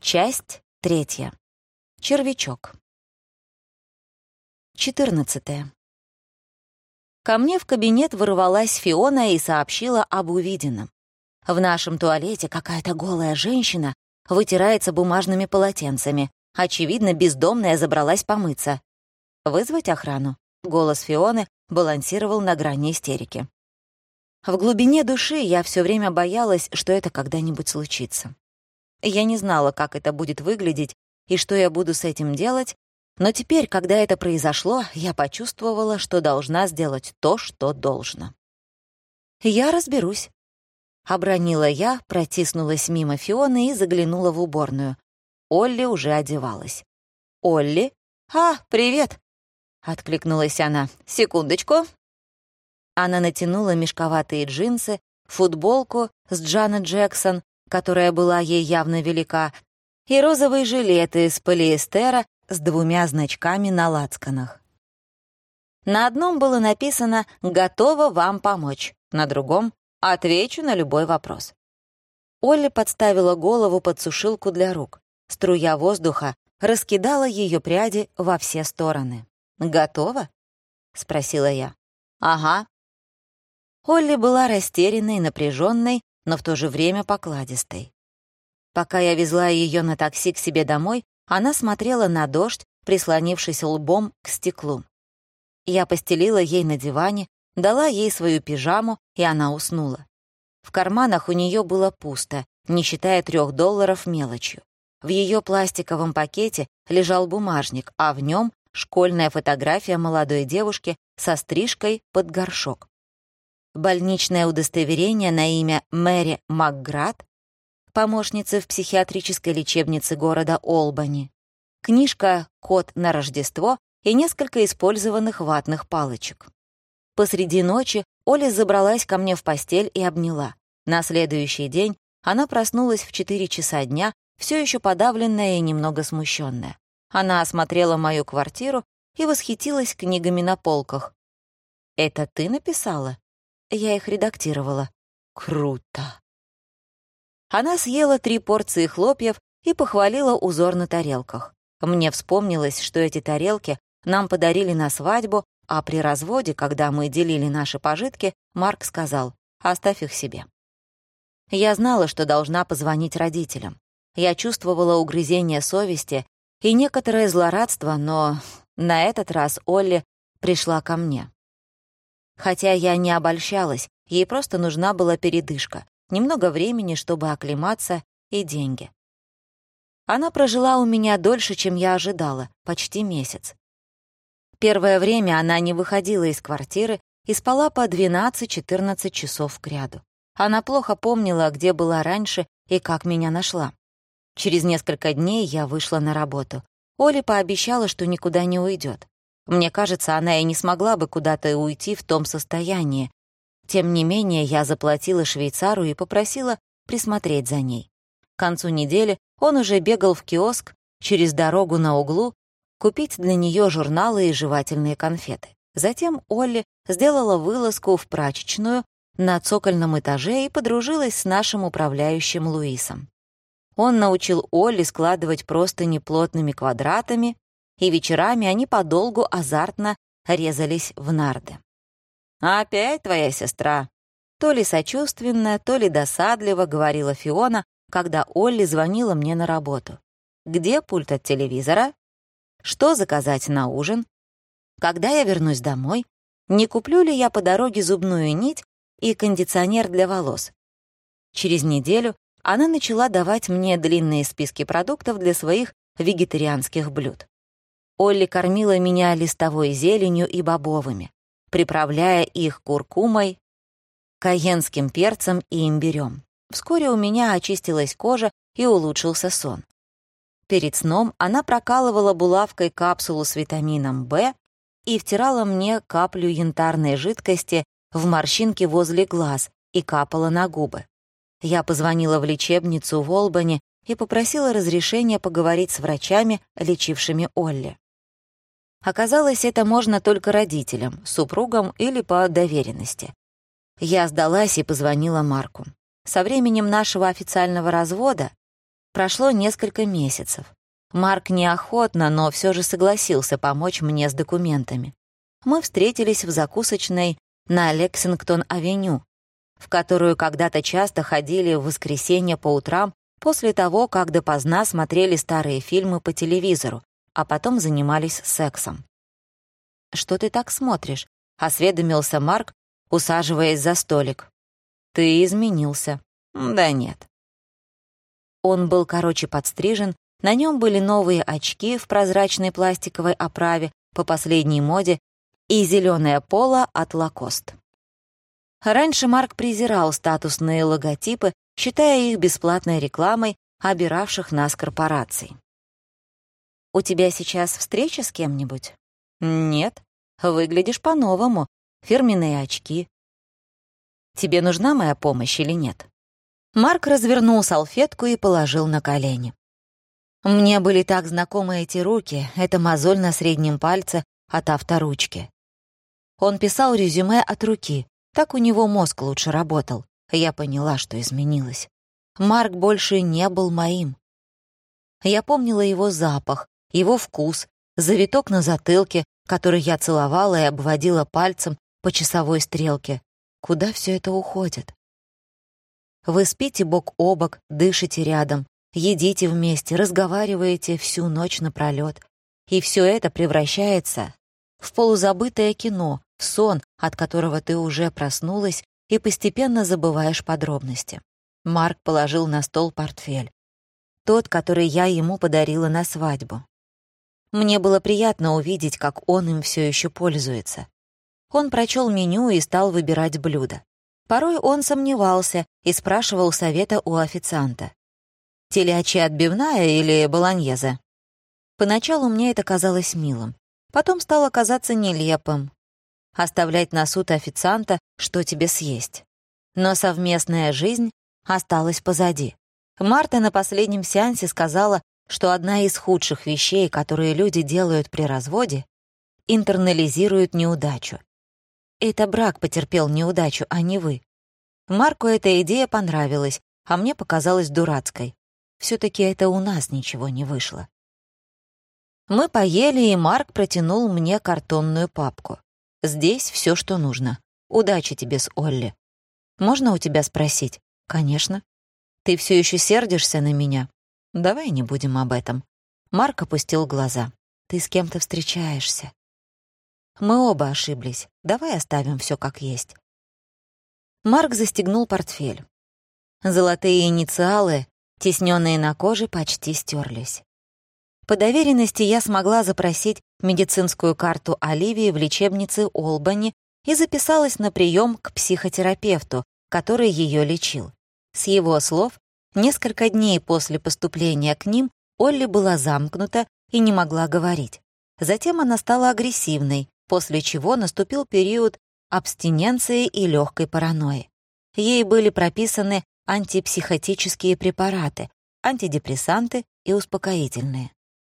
Часть 3. Червячок. 14. Ко мне в кабинет ворвалась Фиона и сообщила об увиденном. В нашем туалете какая-то голая женщина вытирается бумажными полотенцами. Очевидно, бездомная забралась помыться. «Вызвать охрану?» Голос Фионы балансировал на грани истерики. В глубине души я все время боялась, что это когда-нибудь случится. Я не знала, как это будет выглядеть и что я буду с этим делать, но теперь, когда это произошло, я почувствовала, что должна сделать то, что должно. «Я разберусь», — обронила я, протиснулась мимо Фионы и заглянула в уборную. Олли уже одевалась. «Олли? Привет!» — откликнулась она. «Секундочку». Она натянула мешковатые джинсы, футболку с Джанет Джексон, которая была ей явно велика, и розовые жилеты из полиэстера с 2 значками на лацканах. На одном было написано «Готова вам помочь», на другом «Отвечу на любой вопрос». Олли подставила голову под сушилку для рук. Струя воздуха раскидала ее пряди во все стороны. «Готова?» — спросила я. «Ага». Олли была растерянной, напряженной, но в то же время покладистой. Пока я везла ее на такси к себе домой, она смотрела на дождь, прислонившись лбом к стеклу. Я постелила ей на диване, дала ей свою пижаму, и она уснула. В карманах у нее было пусто, не считая $3 мелочью. В ее пластиковом пакете лежал бумажник, а в нем школьная фотография молодой девушки со стрижкой под горшок. Больничное удостоверение на имя Мэри МакГрад, помощницы в психиатрической лечебнице города Олбани, книжка «Код на Рождество» и несколько использованных ватных палочек. Посреди ночи Оля забралась ко мне в постель и обняла. На следующий день она проснулась в 4 часа дня, все еще подавленная и немного смущенная. Она осмотрела мою квартиру и восхитилась книгами на полках. «Это ты написала?» Я их редактировала. Круто. Она съела 3 порции хлопьев и похвалила узор на тарелках. Мне вспомнилось, что эти тарелки нам подарили на свадьбу, а при разводе, когда мы делили наши пожитки, Марк сказал: «Оставь их себе». Я знала, что должна позвонить родителям. Я чувствовала угрызение совести и некоторое злорадство, но на этот раз Олли пришла ко мне. Хотя я не обольщалась, ей просто нужна была передышка, немного времени, чтобы оклематься, и деньги. Она прожила у меня дольше, чем я ожидала, почти месяц. Первое время она не выходила из квартиры и спала по 12-14 часов кряду. Она плохо помнила, где была раньше и как меня нашла. Через несколько дней я вышла на работу. Оля пообещала, что никуда не уйдет. Мне кажется, она и не смогла бы куда-то уйти в том состоянии. Тем не менее, я заплатила швейцару и попросила присмотреть за ней. К концу недели он уже бегал в киоск через дорогу на углу купить для нее журналы и жевательные конфеты. Затем Олли сделала вылазку в прачечную на цокольном этаже и подружилась с нашим управляющим Луисом. Он научил Олли складывать простыни плотными квадратами, и вечерами они подолгу азартно резались в нарды. «Опять твоя сестра?» То ли сочувственно, то ли досадливо говорила Фиона, когда Олли звонила мне на работу. «Где пульт от телевизора? Что заказать на ужин? Когда я вернусь домой? Не куплю ли я по дороге зубную нить и кондиционер для волос?» Через неделю она начала давать мне длинные списки продуктов для своих вегетарианских блюд. Олли кормила меня листовой зеленью и бобовыми, приправляя их куркумой, кайенским перцем и имбирем. Вскоре у меня очистилась кожа и улучшился сон. Перед сном она прокалывала булавкой капсулу с витамином В и втирала мне каплю янтарной жидкости в морщинки возле глаз и капала на губы. Я позвонила в лечебницу в Олбани и попросила разрешения поговорить с врачами, лечившими Олли. Оказалось, это можно только родителям, супругам или по доверенности. Я сдалась и позвонила Марку. Со временем нашего официального развода Прошло несколько месяцев. Марк неохотно, но все же согласился помочь мне с документами. Мы встретились в закусочной на Лексингтон-авеню, в которую когда-то часто ходили в воскресенье по утрам после того, как допоздна смотрели старые фильмы по телевизору, а потом занимались сексом. «Что ты так смотришь?» — осведомился Марк, усаживаясь за столик. «Ты изменился». «Да нет». Он был короче подстрижен, на нем были новые очки в прозрачной пластиковой оправе по последней моде и зеленое поло от Лакост. Раньше Марк презирал статусные логотипы, считая их бесплатной рекламой обиравших нас корпораций. «У тебя сейчас встреча с кем-нибудь?» «Нет. Выглядишь по-новому. Фирменные очки. Тебе нужна моя помощь или нет?» Марк развернул салфетку и положил на колени. Мне были так знакомы эти руки, эта мозоль на среднем пальце от авторучки. Он писал резюме от руки, так у него мозг лучше работал. Я поняла, что изменилось. Марк больше не был моим. Я помнила его запах, его вкус, завиток на затылке, который я целовала и обводила пальцем по часовой стрелке. Куда все это уходит? Вы спите бок о бок, дышите рядом, едите вместе, разговариваете всю ночь напролёт. И все это превращается в полузабытое кино, в сон, от которого ты уже проснулась и постепенно забываешь подробности. Марк положил на стол портфель. Тот, который я ему подарила на свадьбу. Мне было приятно увидеть, как он им все еще пользуется. Он прочел меню и стал выбирать блюда. Порой он сомневался и спрашивал совета у официанта. «Телячья отбивная или болоньезе?» Поначалу мне это казалось милым. Потом стало казаться нелепым. Оставлять на суд официанта, что тебе съесть. Но совместная жизнь осталась позади. Марта на последнем сеансе сказала, что одна из худших вещей, которые люди делают при разводе, интернализируют неудачу. Это брак потерпел неудачу, а не вы. Марку эта идея понравилась, а мне показалась дурацкой. Все-таки это у нас ничего не вышло. Мы поели, и Марк протянул мне картонную папку. Здесь все, что нужно. Удачи тебе с Олли. Можно у тебя спросить? Конечно. Ты все еще сердишься на меня? Давай не будем об этом. Марк опустил глаза. Ты с кем-то встречаешься. Мы оба ошиблись. Давай оставим все как есть. Марк застегнул портфель. Золотые инициалы, тесненные на коже, почти стерлись. По доверенности я смогла запросить медицинскую карту Оливии в лечебнице Олбани и записалась на прием к психотерапевту, который ее лечил. С его слов, несколько дней после поступления к ним Олли была замкнута и не могла говорить. Затем она стала агрессивной, после чего наступил период абстиненции и легкой паранойи. Ей были прописаны антипсихотические препараты, антидепрессанты и успокоительные.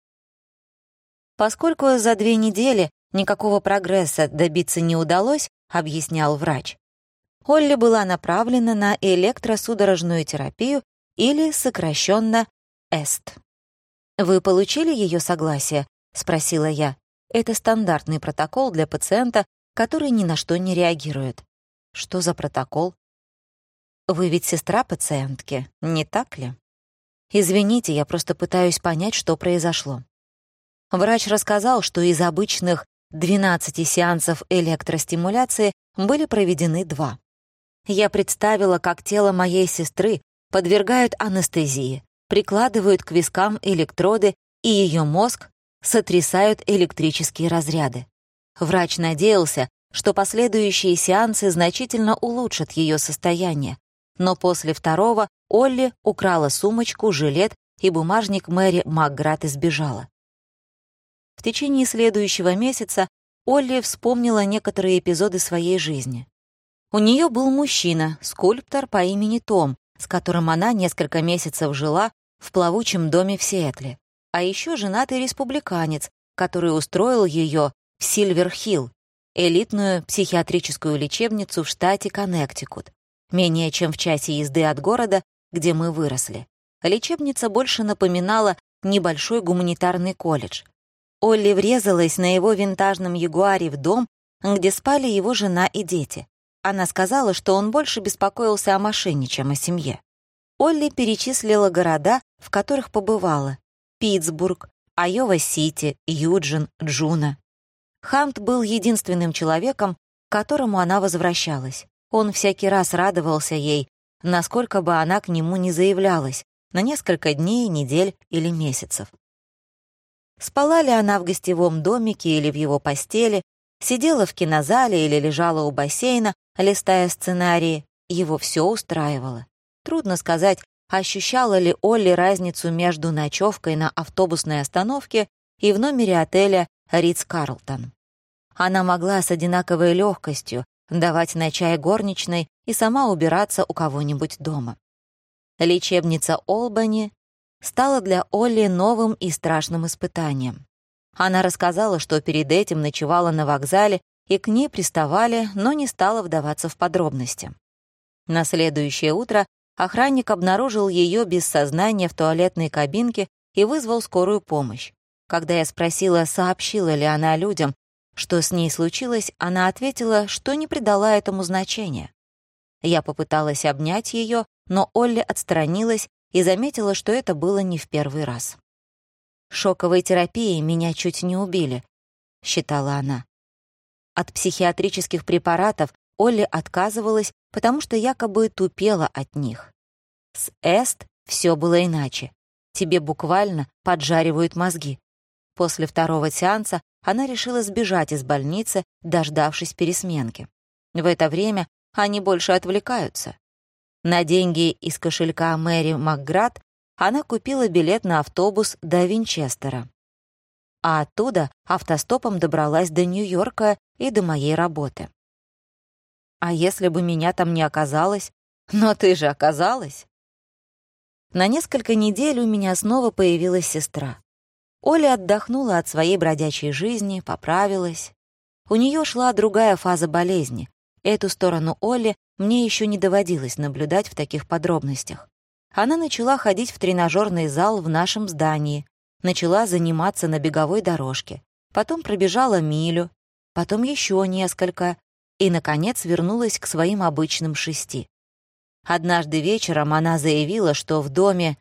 Поскольку за 2 недели никакого прогресса добиться не удалось, объяснял врач, Олли была направлена на электросудорожную терапию или сокращенно ЭСТ. «Вы получили ее согласие?» — спросила я. Это стандартный протокол для пациента, который ни на что не реагирует. Что за протокол? Вы ведь сестра пациентки, не так ли? Извините, я просто пытаюсь понять, что произошло. Врач рассказал, что из обычных 12 сеансов электростимуляции были проведены 2. Я представила, как тело моей сестры подвергают анестезии, прикладывают к вискам электроды, и ее мозг сотрясают электрические разряды. Врач надеялся, что последующие сеансы значительно улучшат ее состояние, но после 2-го Олли украла сумочку, жилет и бумажник Мэри Макград и сбежала. В течение следующего месяца Олли вспомнила некоторые эпизоды своей жизни. У нее был мужчина, скульптор по имени Том, с которым она несколько месяцев жила в плавучем доме в Сиэтле, а еще женатый республиканец, который устроил ее в Сильвер-Хилл, элитную психиатрическую лечебницу в штате Коннектикут, менее чем в часе езды от города, где мы выросли. Лечебница больше напоминала небольшой гуманитарный колледж. Олли врезалась на его винтажном ягуаре в дом, где спали его жена и дети. Она сказала, что он больше беспокоился о машине, чем о семье. Олли перечислила города, в которых побывала: Питтсбург, Айова-Сити, Юджин, Джуна. Хант был единственным человеком, к которому она возвращалась. Он всякий раз радовался ей, насколько бы она к нему не заявлялась, на несколько дней, недель или месяцев. Спала ли она в гостевом домике или в его постели, сидела в кинозале или лежала у бассейна, листая сценарии, его все устраивало. Трудно сказать, ощущала ли Олли разницу между ночевкой на автобусной остановке и в номере отеля «Ритц-Карлтон». Она могла с одинаковой легкостью давать на чай горничной и сама убираться у кого-нибудь дома. Лечебница Олбани стала для Олли новым и страшным испытанием. Она рассказала, что перед этим ночевала на вокзале, и к ней приставали, но не стала вдаваться в подробности. На следующее утро охранник обнаружил ее без сознания в туалетной кабинке и вызвал скорую помощь. Когда я спросила, сообщила ли она людям, что с ней случилось, она ответила, что не придала этому значения. Я попыталась обнять ее, но Олли отстранилась и заметила, что это было не в первый раз. «Шоковой терапией меня чуть не убили», — считала она. От психиатрических препаратов Олли отказывалась, потому что якобы тупела от них. С Эст все было иначе. Тебе буквально поджаривают мозги. После второго сеанса она решила сбежать из больницы, дождавшись пересменки. В это время они больше отвлекаются. На деньги из кошелька Мэри Макград она купила билет на автобус до Винчестера. А оттуда автостопом добралась до Нью-Йорка и до моей работы. А если бы меня там не оказалось? Но ты же оказалась. На несколько недель у меня снова появилась сестра. Оля отдохнула от своей бродячей жизни, поправилась. У нее шла другая фаза болезни. Эту сторону Олли мне еще не доводилось наблюдать в таких подробностях. Она начала ходить в тренажерный зал в нашем здании, начала заниматься на беговой дорожке, потом пробежала милю, потом еще несколько и, наконец, вернулась к своим обычным 6. Однажды вечером она заявила, что в доме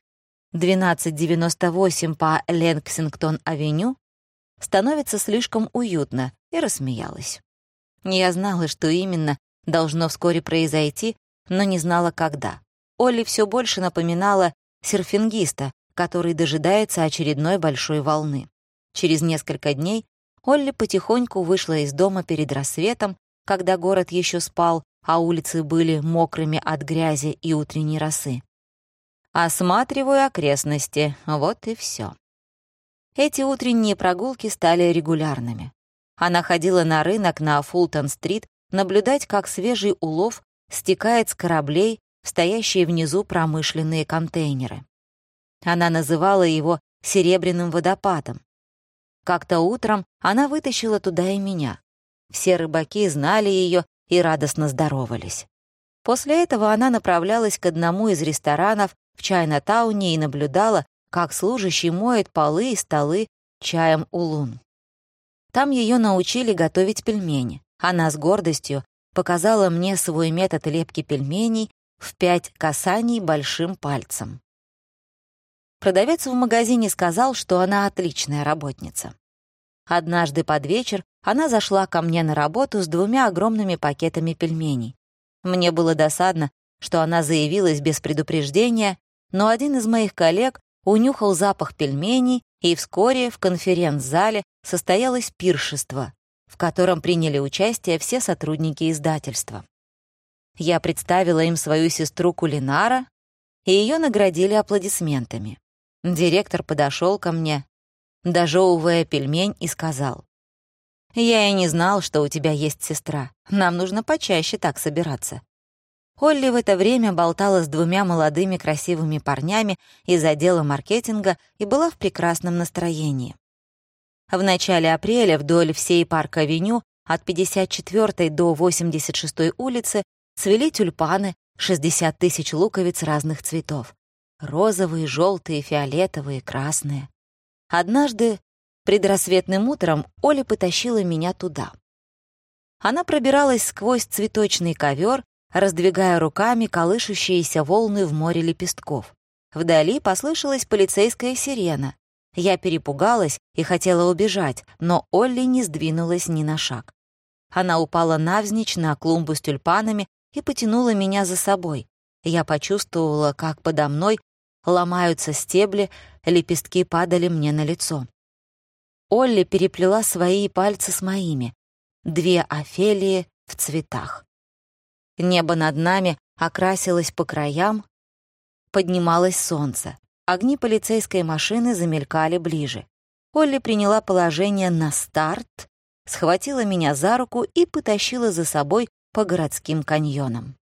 1298 по Лексингтон-авеню становится слишком уютно, и рассмеялась. Я знала, что именно должно вскоре произойти, но не знала, когда. Олли все больше напоминала серфингиста, который дожидается очередной большой волны. Через несколько дней Олли потихоньку вышла из дома перед рассветом, когда город еще спал, а улицы были мокрыми от грязи и утренней росы. Осматриваю окрестности, вот и все. Эти утренние прогулки стали регулярными. Она ходила на рынок на Фултон-стрит наблюдать, как свежий улов стекает с кораблей в стоящие внизу промышленные контейнеры. Она называла его «серебряным водопадом». Как-то утром она вытащила туда и меня. Все рыбаки знали ее и радостно здоровались. После этого она направлялась к одному из ресторанов в Чайна-тауне и наблюдала, как служащий моет полы и столы чаем улун. Там ее научили готовить пельмени. Она с гордостью показала мне свой метод лепки пельменей в 5 касаний большим пальцем. Продавец в магазине сказал, что она отличная работница. Однажды под вечер она зашла ко мне на работу с 2 огромными пакетами пельменей. Мне было досадно, что она заявилась без предупреждения, но один из моих коллег унюхал запах пельменей, и вскоре в конференц-зале состоялось пиршество, в котором приняли участие все сотрудники издательства. Я представила им свою сестру Кулинара, и ее наградили аплодисментами. Директор подошел ко мне, дожевывая пельмень, и сказал: «Я и не знал, что у тебя есть сестра. Нам нужно почаще так собираться». Олли в это время болтала с 2 молодыми красивыми парнями из отдела маркетинга и была в прекрасном настроении. В начале апреля вдоль всей Парк-авеню от 54-й до 86-й улицы цвели тюльпаны, 60 000 луковиц разных цветов. Розовые, желтые, фиолетовые, красные. Однажды, предрассветным утром, Оля потащила меня туда. Она пробиралась сквозь цветочный ковер, раздвигая руками колышущиеся волны в море лепестков. Вдали послышалась полицейская сирена. Я перепугалась и хотела убежать, но Олли не сдвинулась ни на шаг. Она упала навзничь на клумбу с тюльпанами и потянула меня за собой. Я почувствовала, как подо мной ломаются стебли, лепестки падали мне на лицо. Олли переплела свои пальцы с моими. 2 Офелии в цветах. Небо над нами окрасилось по краям, поднималось солнце. Огни полицейской машины замелькали ближе. Олли приняла положение на старт, схватила меня за руку и потащила за собой по городским каньонам.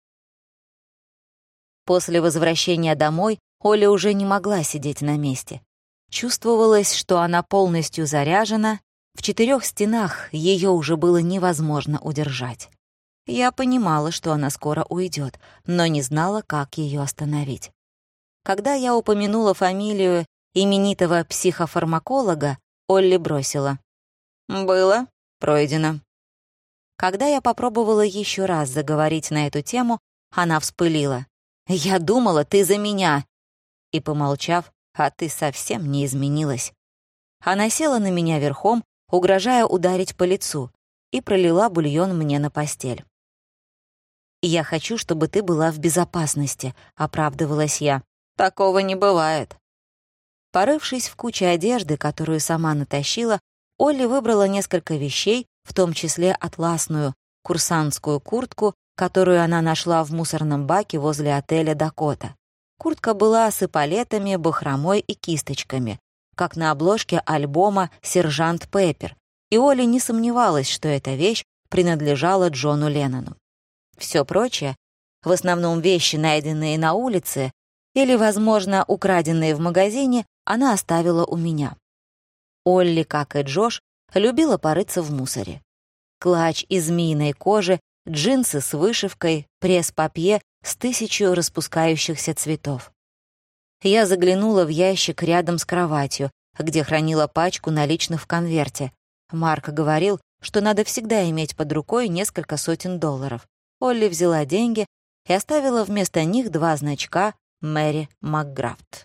После возвращения домой Оля уже не могла сидеть на месте. Чувствовалось, что она полностью заряжена, в 4 стенах ее уже было невозможно удержать. Я понимала, что она скоро уйдет, но не знала, как ее остановить. Когда я упомянула фамилию именитого психофармаколога, Олли бросила: «Было пройдено». Когда я попробовала еще раз заговорить на эту тему, она вспылила: «Я думала, ты за меня!» И, помолчав: «А ты совсем не изменилась». Она села на меня верхом, угрожая ударить по лицу, и пролила бульон мне на постель. «Я хочу, чтобы ты была в безопасности», — оправдывалась я. «Такого не бывает». Порывшись в куче одежды, которую сама натащила, Олли выбрала несколько вещей, в том числе атласную курсантскую куртку, которую она нашла в мусорном баке возле отеля «Дакота». Куртка была с эполетами, бахромой и кисточками, как на обложке альбома «Сержант Пеппер», и Оля не сомневалась, что эта вещь принадлежала Джону Леннону. Все прочее, в основном вещи, найденные на улице или, возможно, украденные в магазине, она оставила у меня. Олли, как и Джош, любила порыться в мусоре. Клатч из змеиной кожи, джинсы с вышивкой, пресс-папье с 1000 распускающихся цветов. Я заглянула в ящик рядом с кроватью, где хранила пачку наличных в конверте. Марк говорил, что надо всегда иметь под рукой несколько сотен долларов. Олли взяла деньги и оставила вместо них 2 значка «Мэри МакГрафт».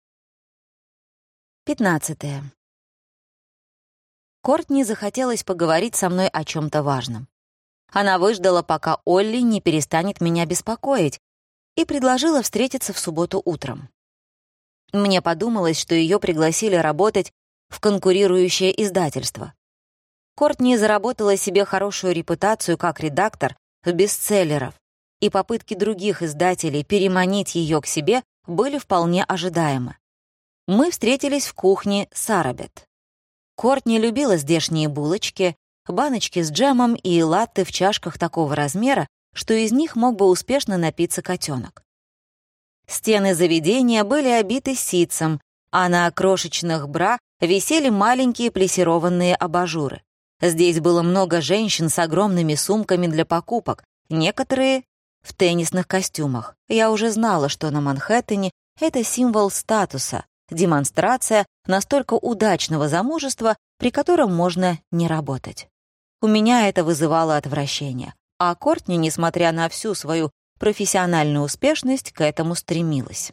15. Кортни захотелось поговорить со мной о чем-то важном. Она выждала, пока Олли не перестанет меня беспокоить, и предложила встретиться в субботу утром. Мне подумалось, что ее пригласили работать в конкурирующее издательство. Кортни заработала себе хорошую репутацию как редактор бестселлеров, и попытки других издателей переманить ее к себе были вполне ожидаемы. Мы встретились в кухне Сарабет. Кортни любила здешние булочки, баночки с джемом и латте в чашках такого размера, что из них мог бы успешно напиться котенок. Стены заведения были обиты ситцем, а на крошечных бра висели маленькие плессированные абажуры. Здесь было много женщин с огромными сумками для покупок, некоторые в теннисных костюмах. Я уже знала, что на Манхэттене это символ статуса, демонстрация настолько удачного замужества, при котором можно не работать. У меня это вызывало отвращение, а Кортни, несмотря на всю свою профессиональную успешность, к этому стремилась.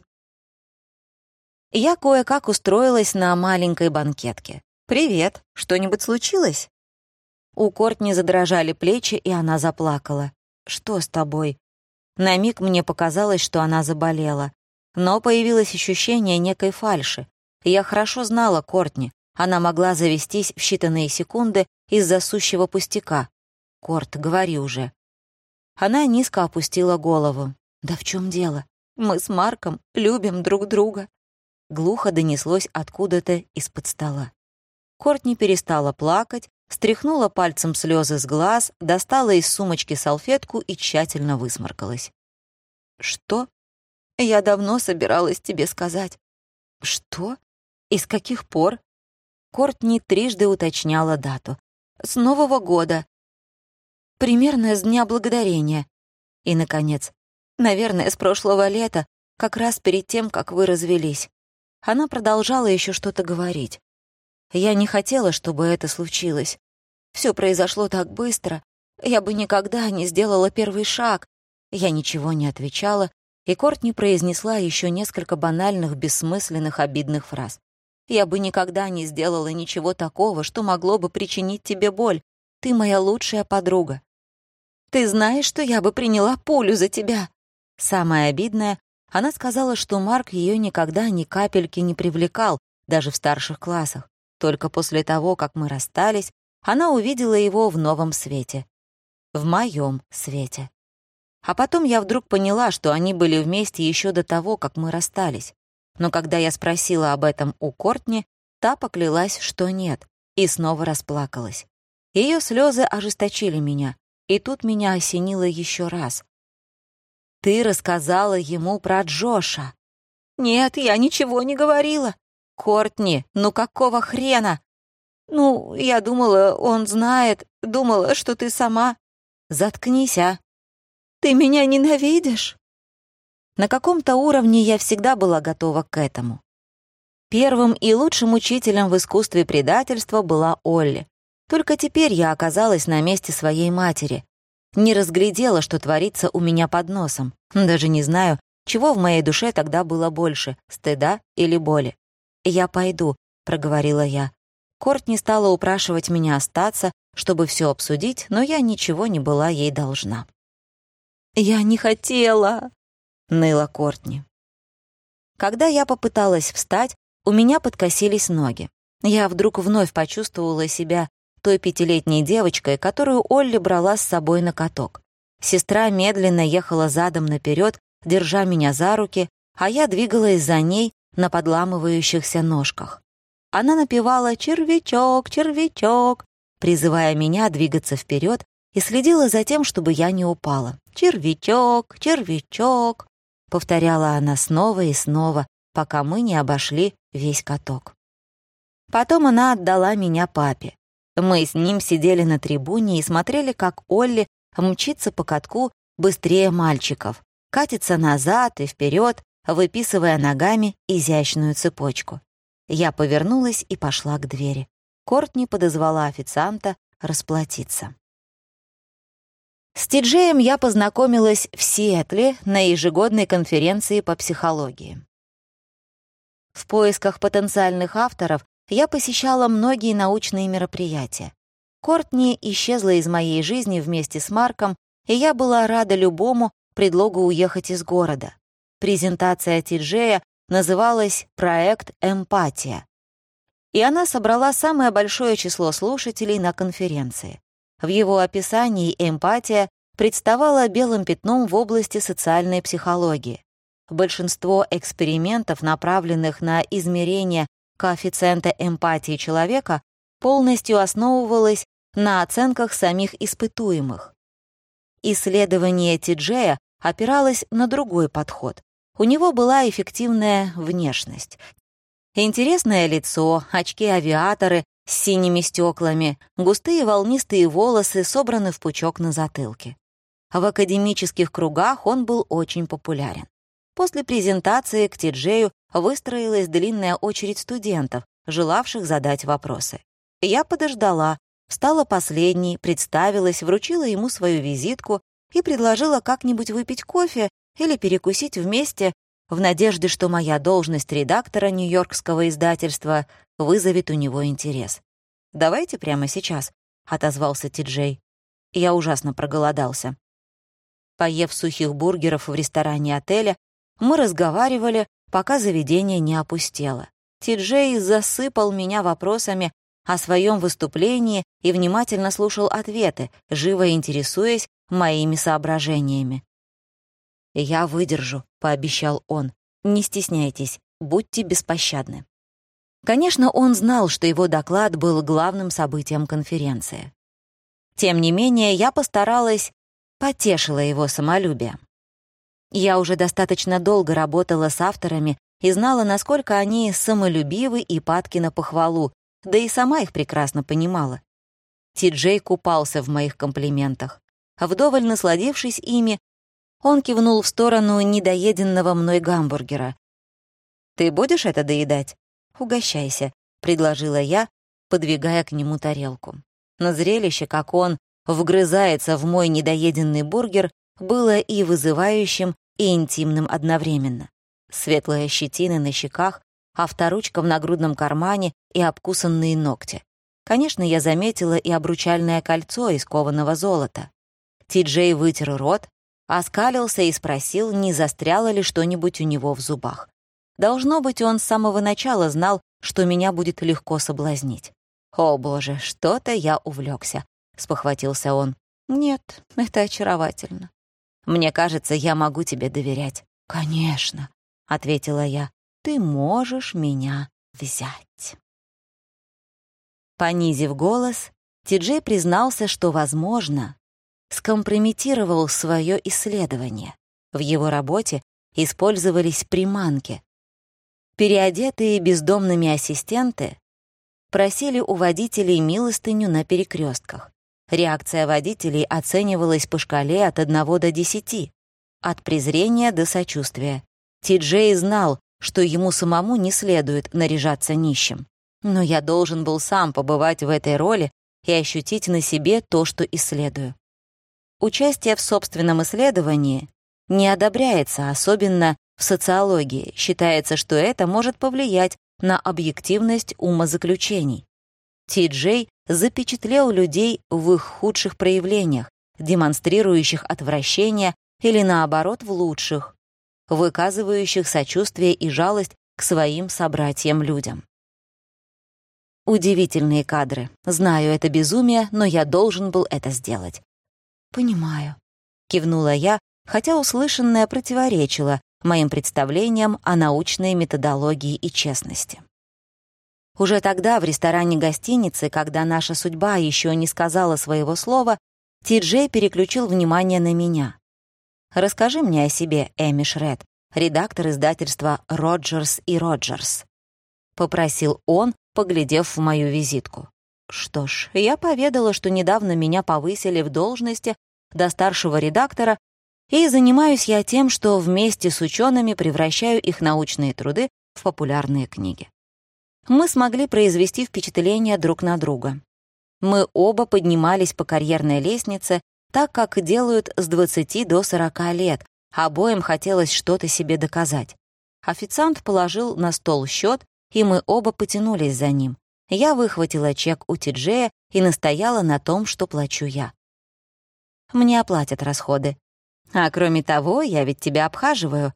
Я кое-как устроилась на маленькой банкетке. «Привет, что-нибудь случилось?» У Кортни задрожали плечи, и она заплакала. «Что с тобой?» На миг мне показалось, что она заболела. Но появилось ощущение некой фальши. Я хорошо знала Кортни. Она могла завестись в считанные секунды из-за сущего пустяка. «Корт, говори уже». Она низко опустила голову. «Да в чем дело? Мы с Марком любим друг друга». Глухо донеслось откуда-то из-под стола. Кортни перестала плакать, стряхнула пальцем слезы с глаз, достала из сумочки салфетку и тщательно высморкалась. «Что? Я давно собиралась тебе сказать». «Что? И с каких пор?» Кортни трижды уточняла дату. «С Нового года. Примерно с Дня Благодарения». И, наконец, «Наверное, с прошлого лета, как раз перед тем, как вы развелись». Она продолжала еще что-то говорить. «Я не хотела, чтобы это случилось. Все произошло так быстро. Я бы никогда не сделала первый шаг». Я ничего не отвечала, и Кортни произнесла еще несколько банальных, бессмысленных, обидных фраз. «Я бы никогда не сделала ничего такого, что могло бы причинить тебе боль. Ты моя лучшая подруга. Ты знаешь, что я бы приняла пулю за тебя». Самое обидное, она сказала, что Марк ее никогда ни капельки не привлекал, даже в старших классах. Только после того, как мы расстались, она увидела его в новом свете. В моем свете. А потом я вдруг поняла, что они были вместе еще до того, как мы расстались. Но когда я спросила об этом у Кортни, та поклялась, что нет, и снова расплакалась. Ее слезы ожесточили меня, и тут меня осенило еще раз. «Ты рассказала ему про Джоша». «Нет, я ничего не говорила». «Кортни, ну какого хрена?» «Ну, я думала, он знает, думала, что ты сама». «Заткнись, а». «Ты меня ненавидишь?» На каком-то уровне я всегда была готова к этому. Первым и лучшим учителем в искусстве предательства была Олли. Только теперь я оказалась на месте своей матери. Не разглядела, что творится у меня под носом. Даже не знаю, чего в моей душе тогда было больше — стыда или боли. «Я пойду», — проговорила я. Кортни стала упрашивать меня остаться, чтобы все обсудить, но я ничего не была ей должна. «Я не хотела», — ныла Кортни. Когда я попыталась встать, у меня подкосились ноги. Я вдруг вновь почувствовала себя той 5-летней девочкой, которую Олли брала с собой на каток. Сестра медленно ехала задом наперед, держа меня за руки, а я двигалась за ней на подламывающихся ножках. Она напевала «Червячок, червячок», призывая меня двигаться вперед, и следила за тем, чтобы я не упала. «Червячок, червячок», — повторяла она снова и снова, пока мы не обошли весь каток. Потом она отдала меня папе. Мы с ним сидели на трибуне и смотрели, как Олли мчится по катку быстрее мальчиков, катится назад и вперед, выписывая ногами изящную цепочку. Я повернулась и пошла к двери. Кортни подозвала официанта расплатиться. С Ти-Джеем я познакомилась в Сиэтле на ежегодной конференции по психологии. В поисках потенциальных авторов я посещала многие научные мероприятия. Кортни исчезла из моей жизни вместе с Марком, и я была рада любому предлогу уехать из города. Презентация Ти-Джея называлась «Проект Эмпатия», и она собрала самое большое число слушателей на конференции. В его описании эмпатия представала белым пятном в области социальной психологии. Большинство экспериментов, направленных на измерение коэффициента эмпатии человека, полностью основывалось на оценках самих испытуемых. Исследование Ти-Джея опиралось на другой подход. У него была эффективная внешность. Интересное лицо, очки-авиаторы с синими стеклами, густые волнистые волосы собраны в пучок на затылке. В академических кругах он был очень популярен. После презентации к Ти-Джею выстроилась длинная очередь студентов, желавших задать вопросы. Я подождала, встала последней, представилась, вручила ему свою визитку и предложила как-нибудь выпить кофе или перекусить вместе в надежде, что моя должность редактора нью-йоркского издательства вызовет у него интерес. «Давайте прямо сейчас», — отозвался Ти-Джей. Я ужасно проголодался. Поев сухих бургеров в ресторане отеля, мы разговаривали, пока заведение не опустело. Ти-Джей засыпал меня вопросами о своем выступлении и внимательно слушал ответы, живо интересуясь моими соображениями. «Я выдержу», — пообещал он. «Не стесняйтесь, будьте беспощадны». Конечно, он знал, что его доклад был главным событием конференции. Тем не менее, я постаралась, потешила его самолюбие. Я уже достаточно долго работала с авторами и знала, насколько они самолюбивы и падки на похвалу, да и сама их прекрасно понимала. Ти-Джей купался в моих комплиментах. Вдоволь насладившись ими, Он кивнул в сторону недоеденного мной гамбургера. «Ты будешь это доедать?» «Угощайся», — предложила я, подвигая к нему тарелку. Но зрелище, как он вгрызается в мой недоеденный бургер, было и вызывающим, и интимным одновременно. Светлые щетины на щеках, авторучка в нагрудном кармане и обкусанные ногти. Конечно, я заметила и обручальное кольцо из кованого золота. Ти-Джей вытер рот, оскалился и спросил, не застряло ли что-нибудь у него в зубах. Должно быть, он с самого начала знал, что меня будет легко соблазнить. «О, боже, что-то я увлекся», — спохватился он. «Нет, это очаровательно. Мне кажется, я могу тебе доверять». «Конечно», — ответила я, — «ты можешь меня взять». Понизив голос, Ти-Джей признался, что, возможно, скомпрометировал свое исследование. В его работе использовались приманки. Переодетые бездомными ассистенты просили у водителей милостыню на перекрестках. Реакция водителей оценивалась по шкале от 1 до 10, от презрения до сочувствия. Ти-Джей знал, что ему самому не следует наряжаться нищим. Но я должен был сам побывать в этой роли и ощутить на себе то, что исследую. Участие в собственном исследовании не одобряется, особенно в социологии. Считается, что это может повлиять на объективность умозаключений. Ти-Джей запечатлел людей в их худших проявлениях, демонстрирующих отвращение или, наоборот, в лучших, выказывающих сочувствие и жалость к своим собратьям-людям. Удивительные кадры. Знаю, это безумие, но я должен был это сделать. «Понимаю», — кивнула я, хотя услышанное противоречило моим представлениям о научной методологии и честности. Уже тогда в ресторане гостиницы, когда наша судьба еще не сказала своего слова, Ти-Джей переключил внимание на меня. «Расскажи мне о себе, Эми Шред, редактор издательства «Роджерс и Роджерс», — попросил он, поглядев в мою визитку. Что ж, я поведала, что недавно меня повысили в должности до старшего редактора, и занимаюсь я тем, что вместе с учеными превращаю их научные труды в популярные книги. Мы смогли произвести впечатление друг на друга. Мы оба поднимались по карьерной лестнице, так как делают с 20 до 40 лет. Обоим хотелось что-то себе доказать. Официант положил на стол счет, и мы оба потянулись за ним. Я выхватила чек у Ти-Джея и настояла на том, что плачу я. Мне оплатят расходы. А кроме того, я ведь тебя обхаживаю.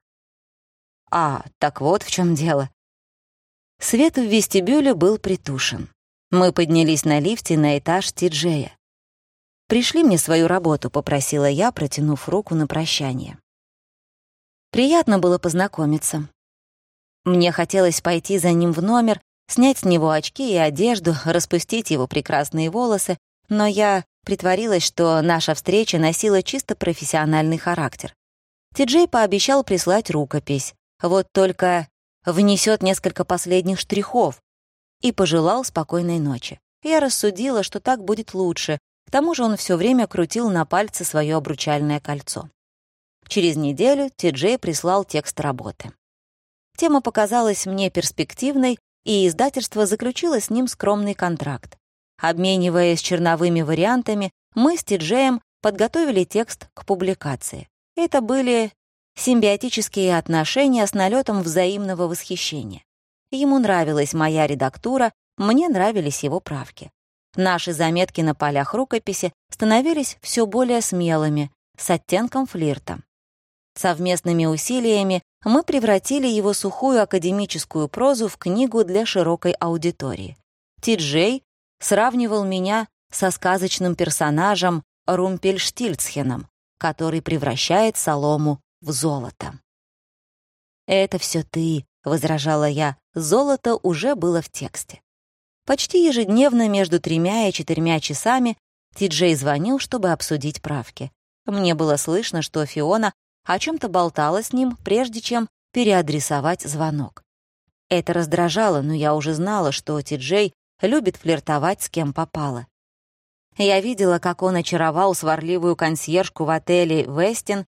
Так вот в чем дело. Свет в вестибюле был притушен. Мы поднялись на лифте на этаж Ти-Джея. «Пришли мне свою работу», — попросила я, протянув руку на прощание. Приятно было познакомиться. Мне хотелось пойти за ним в номер, снять с него очки и одежду, распустить его прекрасные волосы, но я притворилась, что наша встреча носила чисто профессиональный характер. Ти-Джей пообещал прислать рукопись, вот только внесет несколько последних штрихов, и пожелал спокойной ночи. Я рассудила, что так будет лучше, к тому же он все время крутил на пальце свое обручальное кольцо. Через неделю Ти-Джей прислал текст работы. Тема показалась мне перспективной, и издательство заключило с ним скромный контракт. Обмениваясь черновыми вариантами, мы с Ти-Джеем подготовили текст к публикации. Это были симбиотические отношения с налетом взаимного восхищения. Ему нравилась моя редактура, мне нравились его правки. Наши заметки на полях рукописи становились все более смелыми, с оттенком флирта. Совместными усилиями мы превратили его сухую академическую прозу в книгу для широкой аудитории. Ти-Джей сравнивал меня со сказочным персонажем Румпельштильцхеном, который превращает солому в золото. «Это все ты», — возражала я, — «золото уже было в тексте». Почти ежедневно между 3 и 4 часами Ти-Джей звонил, чтобы обсудить правки. Мне было слышно, что Фиона о чем-то болтала с ним, прежде чем переадресовать звонок. Это раздражало, но я уже знала, что Ти-Джей любит флиртовать с кем попало. Я видела, как он очаровал сварливую консьержку в отеле «Вестин»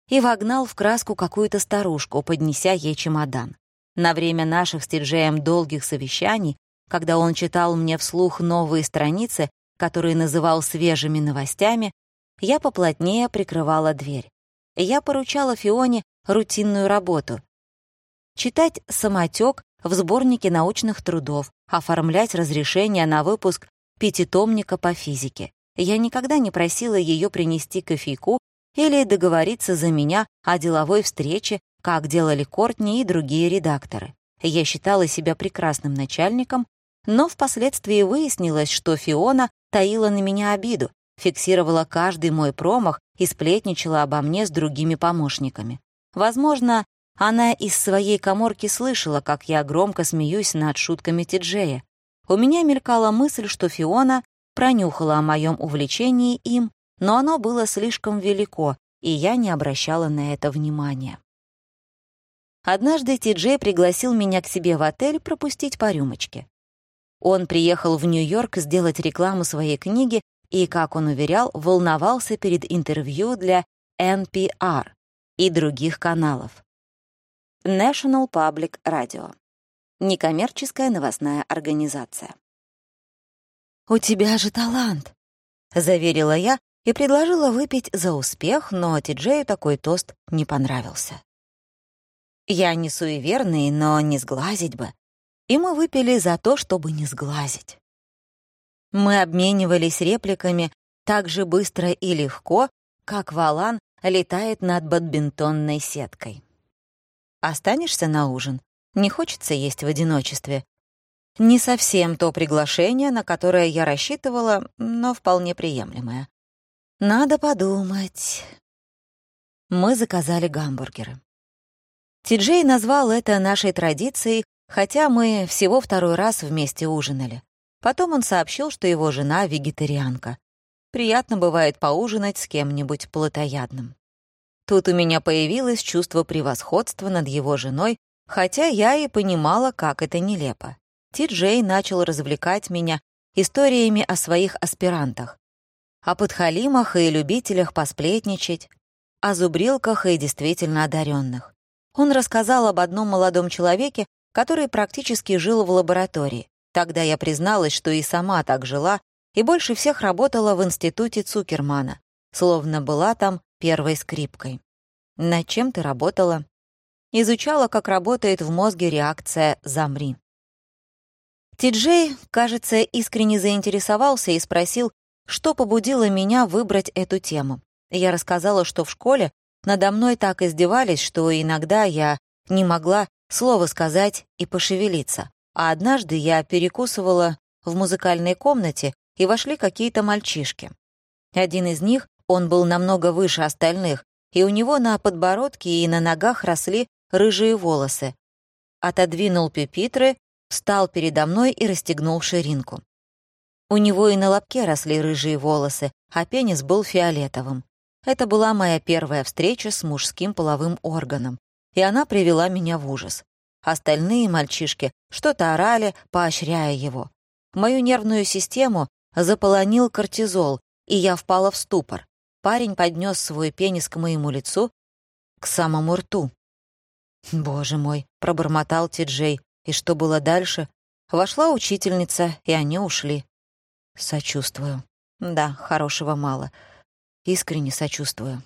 и вогнал в краску какую-то старушку, поднеся ей чемодан. На время наших с Ти-Джеем долгих совещаний, когда он читал мне вслух новые страницы, которые называл свежими новостями, я поплотнее прикрывала дверь. Я поручала Фионе рутинную работу — читать самотек в сборнике научных трудов, оформлять разрешение на выпуск 5-томника по физике. Я никогда не просила ее принести кофейку или договориться за меня о деловой встрече, как делали Кортни и другие редакторы. Я считала себя прекрасным начальником, но впоследствии выяснилось, что Фиона таила на меня обиду, фиксировала каждый мой промах и сплетничала обо мне с другими помощниками. Возможно, она из своей каморки слышала, как я громко смеюсь над шутками Ти-Джея. У меня мелькала мысль, что Фиона пронюхала о моем увлечении им, но оно было слишком велико, и я не обращала на это внимания. Однажды Ти-Джей пригласил меня к себе в отель пропустить по рюмочке. Он приехал в Нью-Йорк сделать рекламу своей книги и, как он уверял, волновался перед интервью для NPR и других каналов. National Public Radio. Некоммерческая новостная организация. «У тебя же талант», — заверила я и предложила выпить за успех, но Ти-Джею такой тост не понравился. Я не суеверный, но не сглазить бы. И мы выпили за то, чтобы не сглазить. Мы обменивались репликами так же быстро и легко, как валан летает над бадминтонной сеткой. «Останешься на ужин? Не хочется есть в одиночестве». Не совсем то приглашение, на которое я рассчитывала, но вполне приемлемое. Надо подумать. Мы заказали гамбургеры. Ти-Джей назвал это нашей традицией, хотя мы всего второй раз вместе ужинали. Потом он сообщил, что его жена вегетарианка. Приятно бывает поужинать с кем-нибудь плотоядным. Тут у меня появилось чувство превосходства над его женой, хотя я и понимала, как это нелепо. Ти-Джей начал развлекать меня историями о своих аспирантах, о подхалимах и любителях посплетничать, о зубрилках и действительно одаренных. Он рассказал об одном молодом человеке, который практически жил в лаборатории. Тогда я призналась, что и сама так жила, и больше всех работала в институте Цукермана, словно была там первой скрипкой. «Над чем ты работала?» Изучала, как работает в мозге реакция «замри». Ти-Джей, кажется, искренне заинтересовался и спросил, что побудило меня выбрать эту тему. Я рассказала, что в школе надо мной так издевались, что иногда я не могла слова сказать и пошевелиться. А однажды я перекусывала в музыкальной комнате, и вошли какие-то мальчишки. Один из них, он был намного выше остальных, и у него на подбородке и на ногах росли рыжие волосы. Отодвинул пюпитры, встал передо мной и расстегнул ширинку. У него и на лобке росли рыжие волосы, а пенис был фиолетовым. Это была моя первая встреча с мужским половым органом, и она привела меня в ужас. Остальные мальчишки что-то орали, поощряя его. Мою нервную систему заполонил кортизол, и я впала в ступор. Парень поднес свой пенис к моему лицу, к самому рту. «Боже мой», — пробормотал Ти-Джей. И что было дальше? Вошла учительница, и они ушли. Сочувствую. Да, хорошего мало. Искренне сочувствую.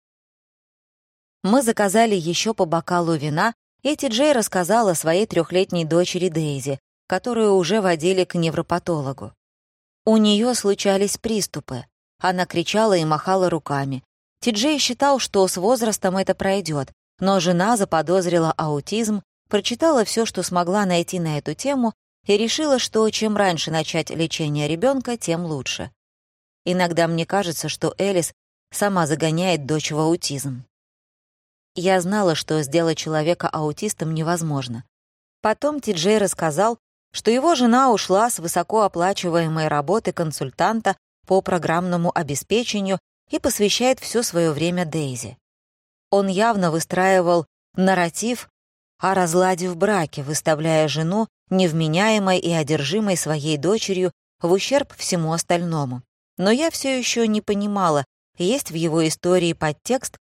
Мы заказали еще по бокалу вина, и Ти-Джей рассказал о своей 3-летней дочери Дейзи, которую уже водили к невропатологу. У нее случались приступы. Она кричала и махала руками. Ти-Джей считал, что с возрастом это пройдет, но жена заподозрила аутизм, прочитала все, что смогла найти на эту тему, и решила, что чем раньше начать лечение ребенка, тем лучше. Иногда мне кажется, что Элис сама загоняет дочь в аутизм. Я знала, что сделать человека аутистом невозможно. Потом Ти-Джей рассказал, что его жена ушла с высокооплачиваемой работы консультанта по программному обеспечению и посвящает все свое время Дейзи. Он явно выстраивал нарратив о разладе в браке, выставляя жену невменяемой и одержимой своей дочерью в ущерб всему остальному. Но я все еще не понимала, есть в его истории подтекст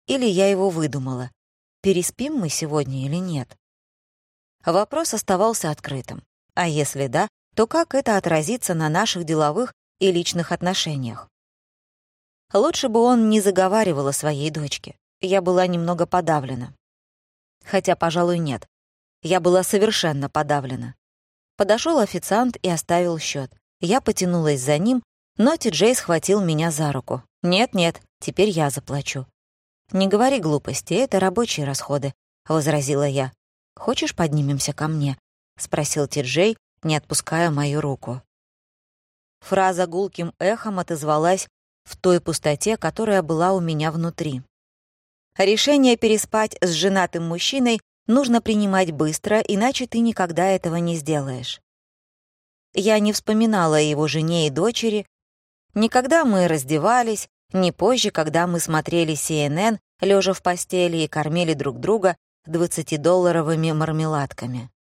или я его выдумала? Переспим мы сегодня или нет? Вопрос оставался открытым. А если да, то как это отразится на наших деловых и личных отношениях? Лучше бы он не заговаривал о своей дочке. Я была немного подавлена. Хотя, пожалуй, нет. Я была совершенно подавлена. Подошел официант и оставил счет. Я потянулась за ним, но Ти-Джей схватил меня за руку. «Нет-нет, теперь я заплачу». «Не говори глупости, это рабочие расходы», — возразила я. «Хочешь, поднимемся ко мне?» — спросил Ти-Джей, не отпуская мою руку. Фраза гулким эхом отозвалась в той пустоте, которая была у меня внутри. Решение переспать с женатым мужчиной нужно принимать быстро, иначе ты никогда этого не сделаешь. Я не вспоминала о его жене и дочери, ни когда мы раздевались, ни позже, когда мы смотрели CNN, лежа в постели и кормили друг друга 20-долларовыми мармеладками.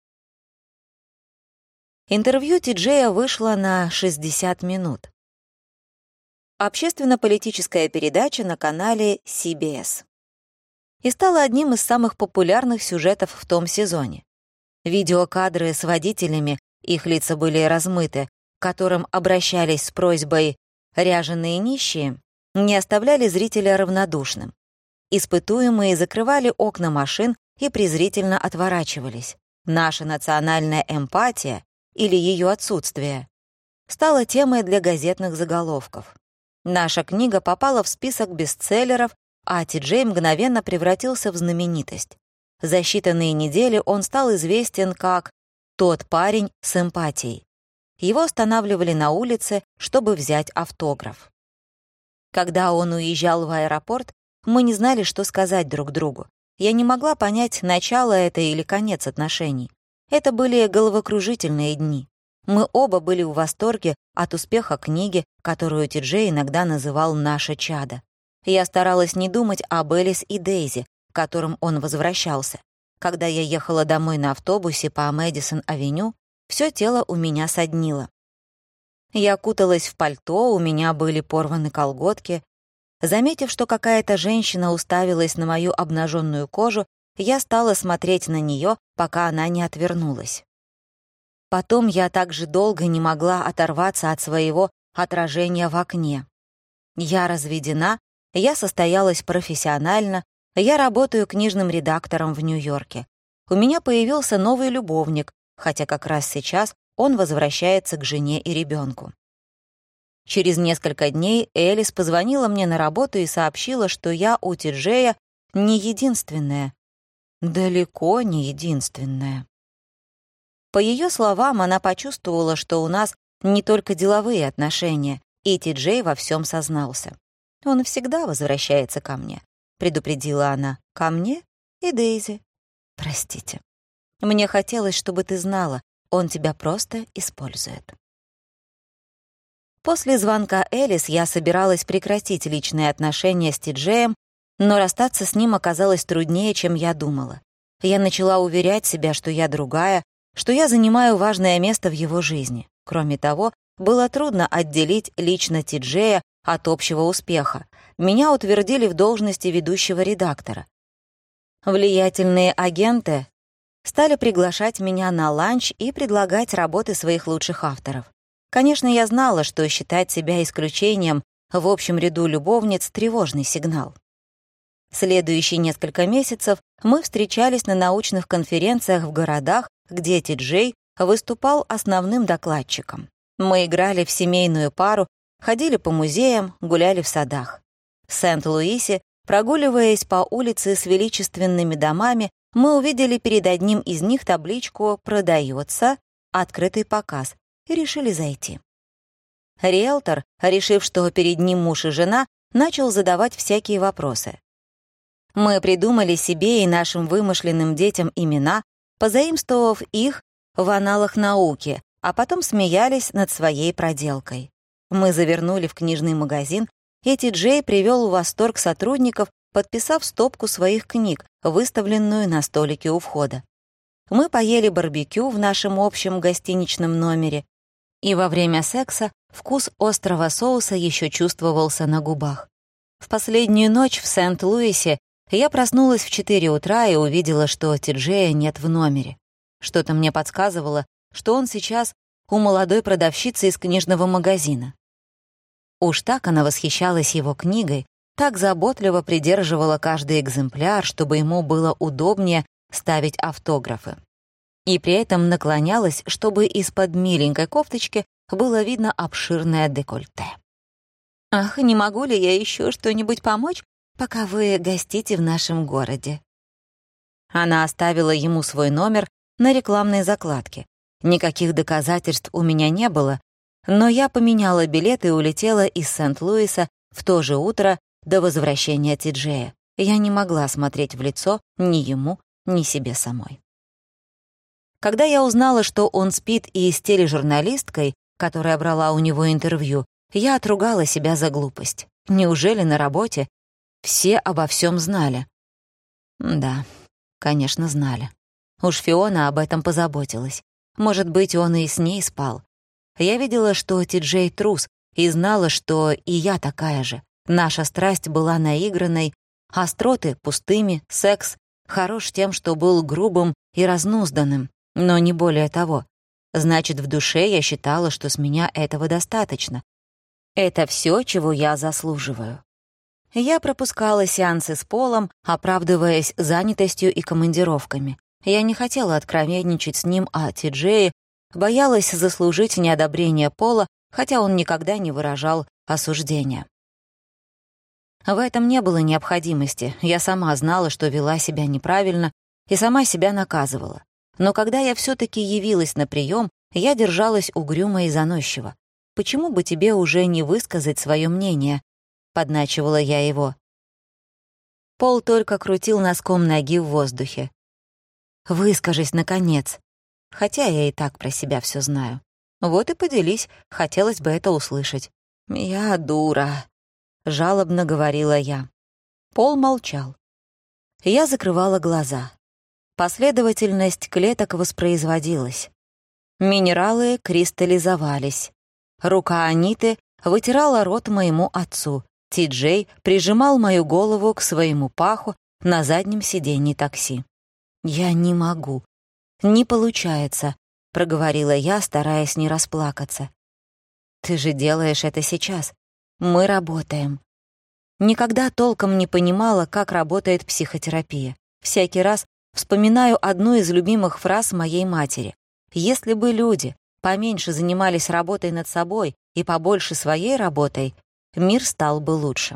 Интервью Ти-Джея вышло на 60 минут. Общественно-политическая передача на канале CBS. И стала одним из самых популярных сюжетов в том сезоне. Видеокадры с водителями, их лица были размыты, к которым обращались с просьбой «ряженые нищие», не оставляли зрителя равнодушным. Испытуемые закрывали окна машин и презрительно отворачивались. Наша национальная эмпатия, или ее отсутствие, стала темой для газетных заголовков. Наша книга попала в список бестселлеров, а Ти-Джей мгновенно превратился в знаменитость. За считанные недели он стал известен как «тот парень с эмпатией». Его останавливали на улице, чтобы взять автограф. Когда он уезжал в аэропорт, мы не знали, что сказать друг другу. Я не могла понять, начало это или конец отношений. Это были головокружительные дни. Мы оба были в восторге от успеха книги, которую Ти-Джей иногда называл «Наше чадо». Я старалась не думать об Элис и Дейзи, к которым он возвращался. Когда я ехала домой на автобусе по Мэдисон-авеню, все тело у меня соднило. Я куталась в пальто, у меня были порваны колготки. Заметив, что какая-то женщина уставилась на мою обнаженную кожу, я стала смотреть на нее, пока она не отвернулась. Потом я так же долго не могла оторваться от своего отражения в окне. Я разведена, я состоялась профессионально, я работаю книжным редактором в Нью-Йорке. У меня появился новый любовник, хотя как раз сейчас он возвращается к жене и ребенку. Через несколько дней Элис позвонила мне на работу и сообщила, что я у Ти-Джея не единственная. Далеко не единственная. По ее словам, она почувствовала, что у нас не только деловые отношения, и Ти-Джей во всем сознался. «Он всегда возвращается ко мне», — предупредила она. «Ко мне и Дейзи. Простите. Мне хотелось, чтобы ты знала, он тебя просто использует». После звонка Элис я собиралась прекратить личные отношения с Ти-Джеем, но расстаться с ним оказалось труднее, чем я думала. Я начала уверять себя, что я другая, что я занимаю важное место в его жизни. Кроме того, было трудно отделить лично Ти-Джея от общего успеха. Меня утвердили в должности ведущего редактора. Влиятельные агенты стали приглашать меня на ланч и предлагать работы своих лучших авторов. Конечно, я знала, что считать себя исключением в общем ряду любовниц — тревожный сигнал. Следующие несколько месяцев мы встречались на научных конференциях в городах, где Ти-Джей выступал основным докладчиком. Мы играли в семейную пару, ходили по музеям, гуляли в садах. В Сент-Луисе, прогуливаясь по улице с величественными домами, мы увидели перед одним из них табличку «Продается», «Открытый показ», и решили зайти. Риэлтор, решив, что перед ним муж и жена, начал задавать всякие вопросы. Мы придумали себе и нашим вымышленным детям имена, позаимствовав их в аналах науки, а потом смеялись над своей проделкой. Мы завернули в книжный магазин, и Ти-Джей привел в восторг сотрудников, подписав стопку своих книг, выставленную на столике у входа. Мы поели барбекю в нашем общем гостиничном номере, и во время секса вкус острого соуса еще чувствовался на губах. В последнюю ночь в Сент-Луисе я проснулась в 4 утра и увидела, что Ти-Джея нет в номере. Что-то мне подсказывало, что он сейчас у молодой продавщицы из книжного магазина. Уж так она восхищалась его книгой, так заботливо придерживала каждый экземпляр, чтобы ему было удобнее ставить автографы. И при этом наклонялась, чтобы из-под миленькой кофточки было видно обширное декольте. «Ах, не могу ли я еще что-нибудь помочь, пока вы гостите в нашем городе?» Она оставила ему свой номер на рекламной закладке. Никаких доказательств у меня не было, но я поменяла билет и улетела из Сент-Луиса в то же утро до возвращения Ти-Джея. Я не могла смотреть в лицо ни ему, ни себе самой. Когда я узнала, что он спит и с тележурналисткой, которая брала у него интервью, я отругала себя за глупость. Неужели на работе все обо всем знали? Да, конечно, знали. Уж Фиона об этом позаботилась. Может быть, он и с ней спал. Я видела, что Ти-Джей трус, и знала, что и я такая же. Наша страсть была наигранной, остроты — пустыми, секс хорош тем, что был грубым и разнузданным, но не более того. Значит, в душе я считала, что с меня этого достаточно. Это все, чего я заслуживаю. Я пропускала сеансы с Полом, оправдываясь занятостью и командировками. Я не хотела откровенничать с ним о Ти-Джее, боялась заслужить неодобрение Пола, хотя он никогда не выражал осуждения. В этом не было необходимости, я сама знала, что вела себя неправильно, и сама себя наказывала. Но когда я все-таки явилась на прием, я держалась угрюмо и заносчиво. «Почему бы тебе уже не высказать свое мнение?» — подначивала я его. Пол только крутил носком ноги в воздухе. «Выскажись, наконец!» Хотя я и так про себя все знаю. Вот и поделись, хотелось бы это услышать. «Я дура», — жалобно говорила я. Пол молчал. Я закрывала глаза. Последовательность клеток воспроизводилась. Минералы кристаллизовались. Рука Аниты вытирала рот моему отцу. Ти-Джей прижимал мою голову к своему паху на заднем сиденье такси. «Я не могу. Не получается», — проговорила я, стараясь не расплакаться. «Ты же делаешь это сейчас. Мы работаем». Никогда толком не понимала, как работает психотерапия. Всякий раз вспоминаю одну из любимых фраз моей матери. «Если бы люди поменьше занимались работой над собой и побольше своей работой, мир стал бы лучше».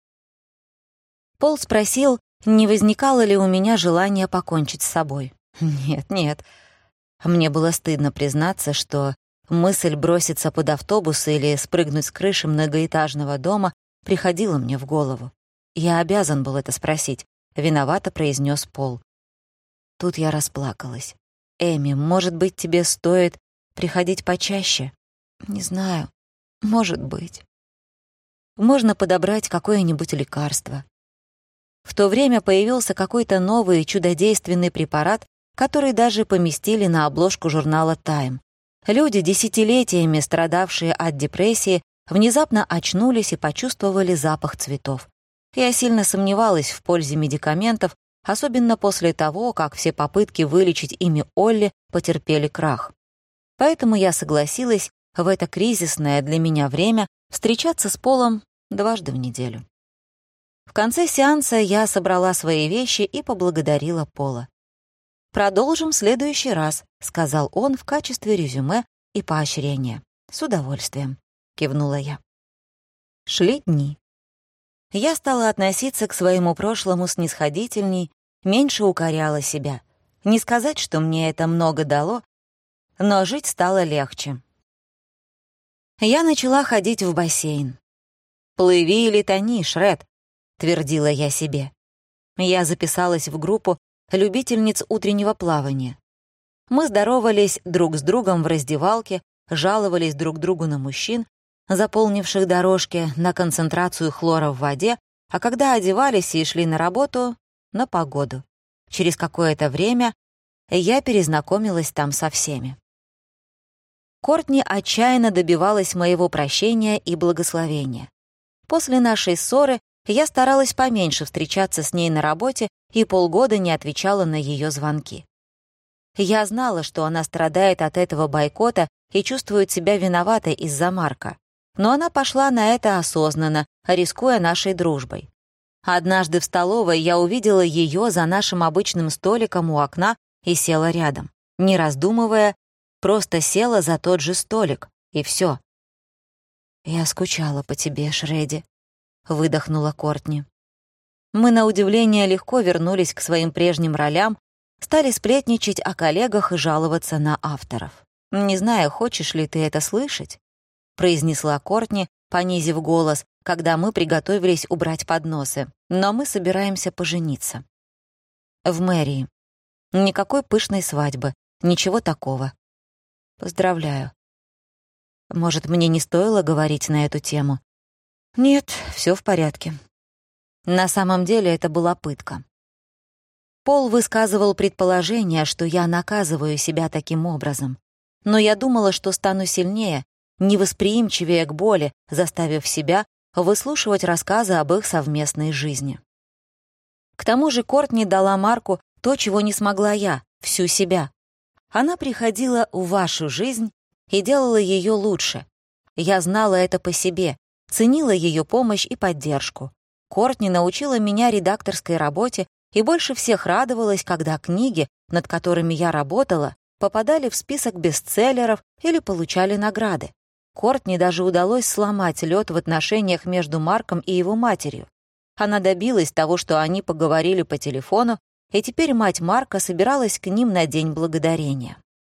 Пол спросил, не возникало ли у меня желания покончить с собой. Нет. Мне было стыдно признаться, что мысль броситься под автобус или спрыгнуть с крыши многоэтажного дома приходила мне в голову. Я обязан был это спросить, виновато произнес Пол. Тут я расплакалась. «Эми, может быть, тебе стоит приходить почаще?» «Не знаю. Может быть. Можно подобрать какое-нибудь лекарство». В то время появился какой-то новый чудодейственный препарат, который даже поместили на обложку журнала «Тайм». Люди, десятилетиями страдавшие от депрессии, внезапно очнулись и почувствовали запах цветов. Я сильно сомневалась в пользе медикаментов, особенно после того, как все попытки вылечить ими Олли потерпели крах. Поэтому я согласилась в это кризисное для меня время встречаться с Полом 2 раза в неделю. В конце сеанса я собрала свои вещи и поблагодарила Пола. «Продолжим в следующий раз», — сказал он в качестве резюме и поощрения. «С удовольствием», — кивнула я. Шли дни. Я стала относиться к своему прошлому снисходительней, меньше укоряла себя. Не сказать, что мне это много дало, но жить стало легче. Я начала ходить в бассейн. «Плыви или тони, Шред», — твердила я себе. Я записалась в группу любительниц утреннего плавания. Мы здоровались друг с другом в раздевалке, жаловались друг другу на мужчин, заполнивших дорожки, на концентрацию хлора в воде, а когда одевались и шли на работу — на погоду. Через какое-то время я перезнакомилась там со всеми. Кортни отчаянно добивалась моего прощения и благословения. После нашей ссоры Я старалась поменьше встречаться с ней на работе и полгода не отвечала на ее звонки. Я знала, что она страдает от этого бойкота и чувствует себя виноватой из-за Марка. Но она пошла на это осознанно, рискуя нашей дружбой. Однажды в столовой я увидела ее за нашим обычным столиком у окна и села рядом. Не раздумывая, просто села за тот же столик, и все. «Я скучала по тебе, Шредди», — выдохнула Кортни. Мы, на удивление, легко вернулись к своим прежним ролям, стали сплетничать о коллегах и жаловаться на авторов. «Не знаю, хочешь ли ты это слышать», — произнесла Кортни, понизив голос, когда мы приготовились убрать подносы. «Но мы собираемся пожениться. В мэрии. Никакой пышной свадьбы, ничего такого. Поздравляю. Может, мне не стоило говорить на эту тему? Нет, все в порядке. На самом деле это была пытка. Пол высказывал предположение, что я наказываю себя таким образом. Но я думала, что стану сильнее, невосприимчивее к боли, заставив себя выслушивать рассказы об их совместной жизни. К тому же Кортни дала Марку то, чего не смогла я, всю себя. Она приходила в вашу жизнь и делала ее лучше. Я знала это по себе, ценила ее помощь и поддержку. Кортни научила меня редакторской работе и больше всех радовалась, когда книги, над которыми я работала, попадали в список бестселлеров или получали награды. Кортни даже удалось сломать лед в отношениях между Марком и его матерью. Она добилась того, что они поговорили по телефону, и теперь мать Марка собиралась к ним на День Благодарения.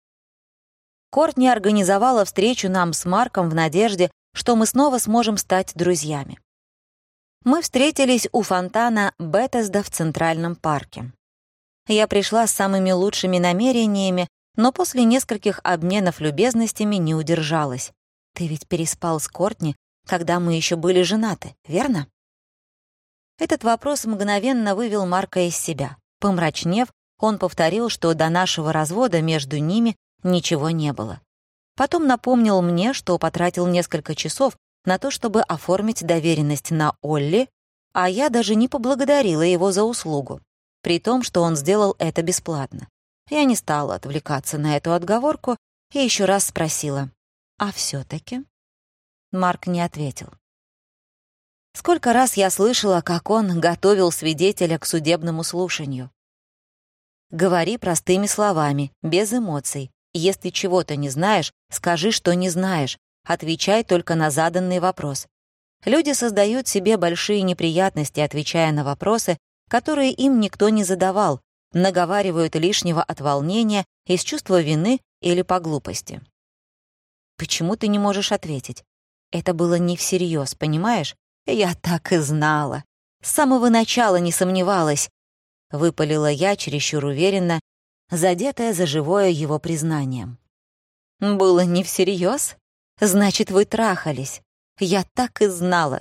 Кортни организовала встречу нам с Марком в надежде, что мы снова сможем стать друзьями. Мы встретились у фонтана Бетесда в Центральном парке. Я пришла с самыми лучшими намерениями, но после нескольких обменов любезностями не удержалась. «Ты ведь переспал с Кортни, когда мы еще были женаты, верно?» Этот вопрос мгновенно вывел Марка из себя. Помрачнев, он повторил, что до нашего развода между ними ничего не было. Потом напомнил мне, что потратил несколько часов на то, чтобы оформить доверенность на Олли, а я даже не поблагодарила его за услугу, при том, что он сделал это бесплатно. Я не стала отвлекаться на эту отговорку и еще раз спросила: «А все-таки?» Марк не ответил. Сколько раз я слышала, как он готовил свидетеля к судебному слушанию. Говори простыми словами, без эмоций. Если чего-то не знаешь, скажи, что не знаешь. Отвечай только на заданный вопрос. Люди создают себе большие неприятности, отвечая на вопросы, которые им никто не задавал, наговаривают лишнего от волнения, из чувства вины или по глупости. Почему ты не можешь ответить? Это было не всерьез, понимаешь? Я так и знала. С самого начала не сомневалась. Выпалила я чересчур уверенно, задетая за живое его признанием. Было не всерьез? Значит, вы трахались. Я так и знала,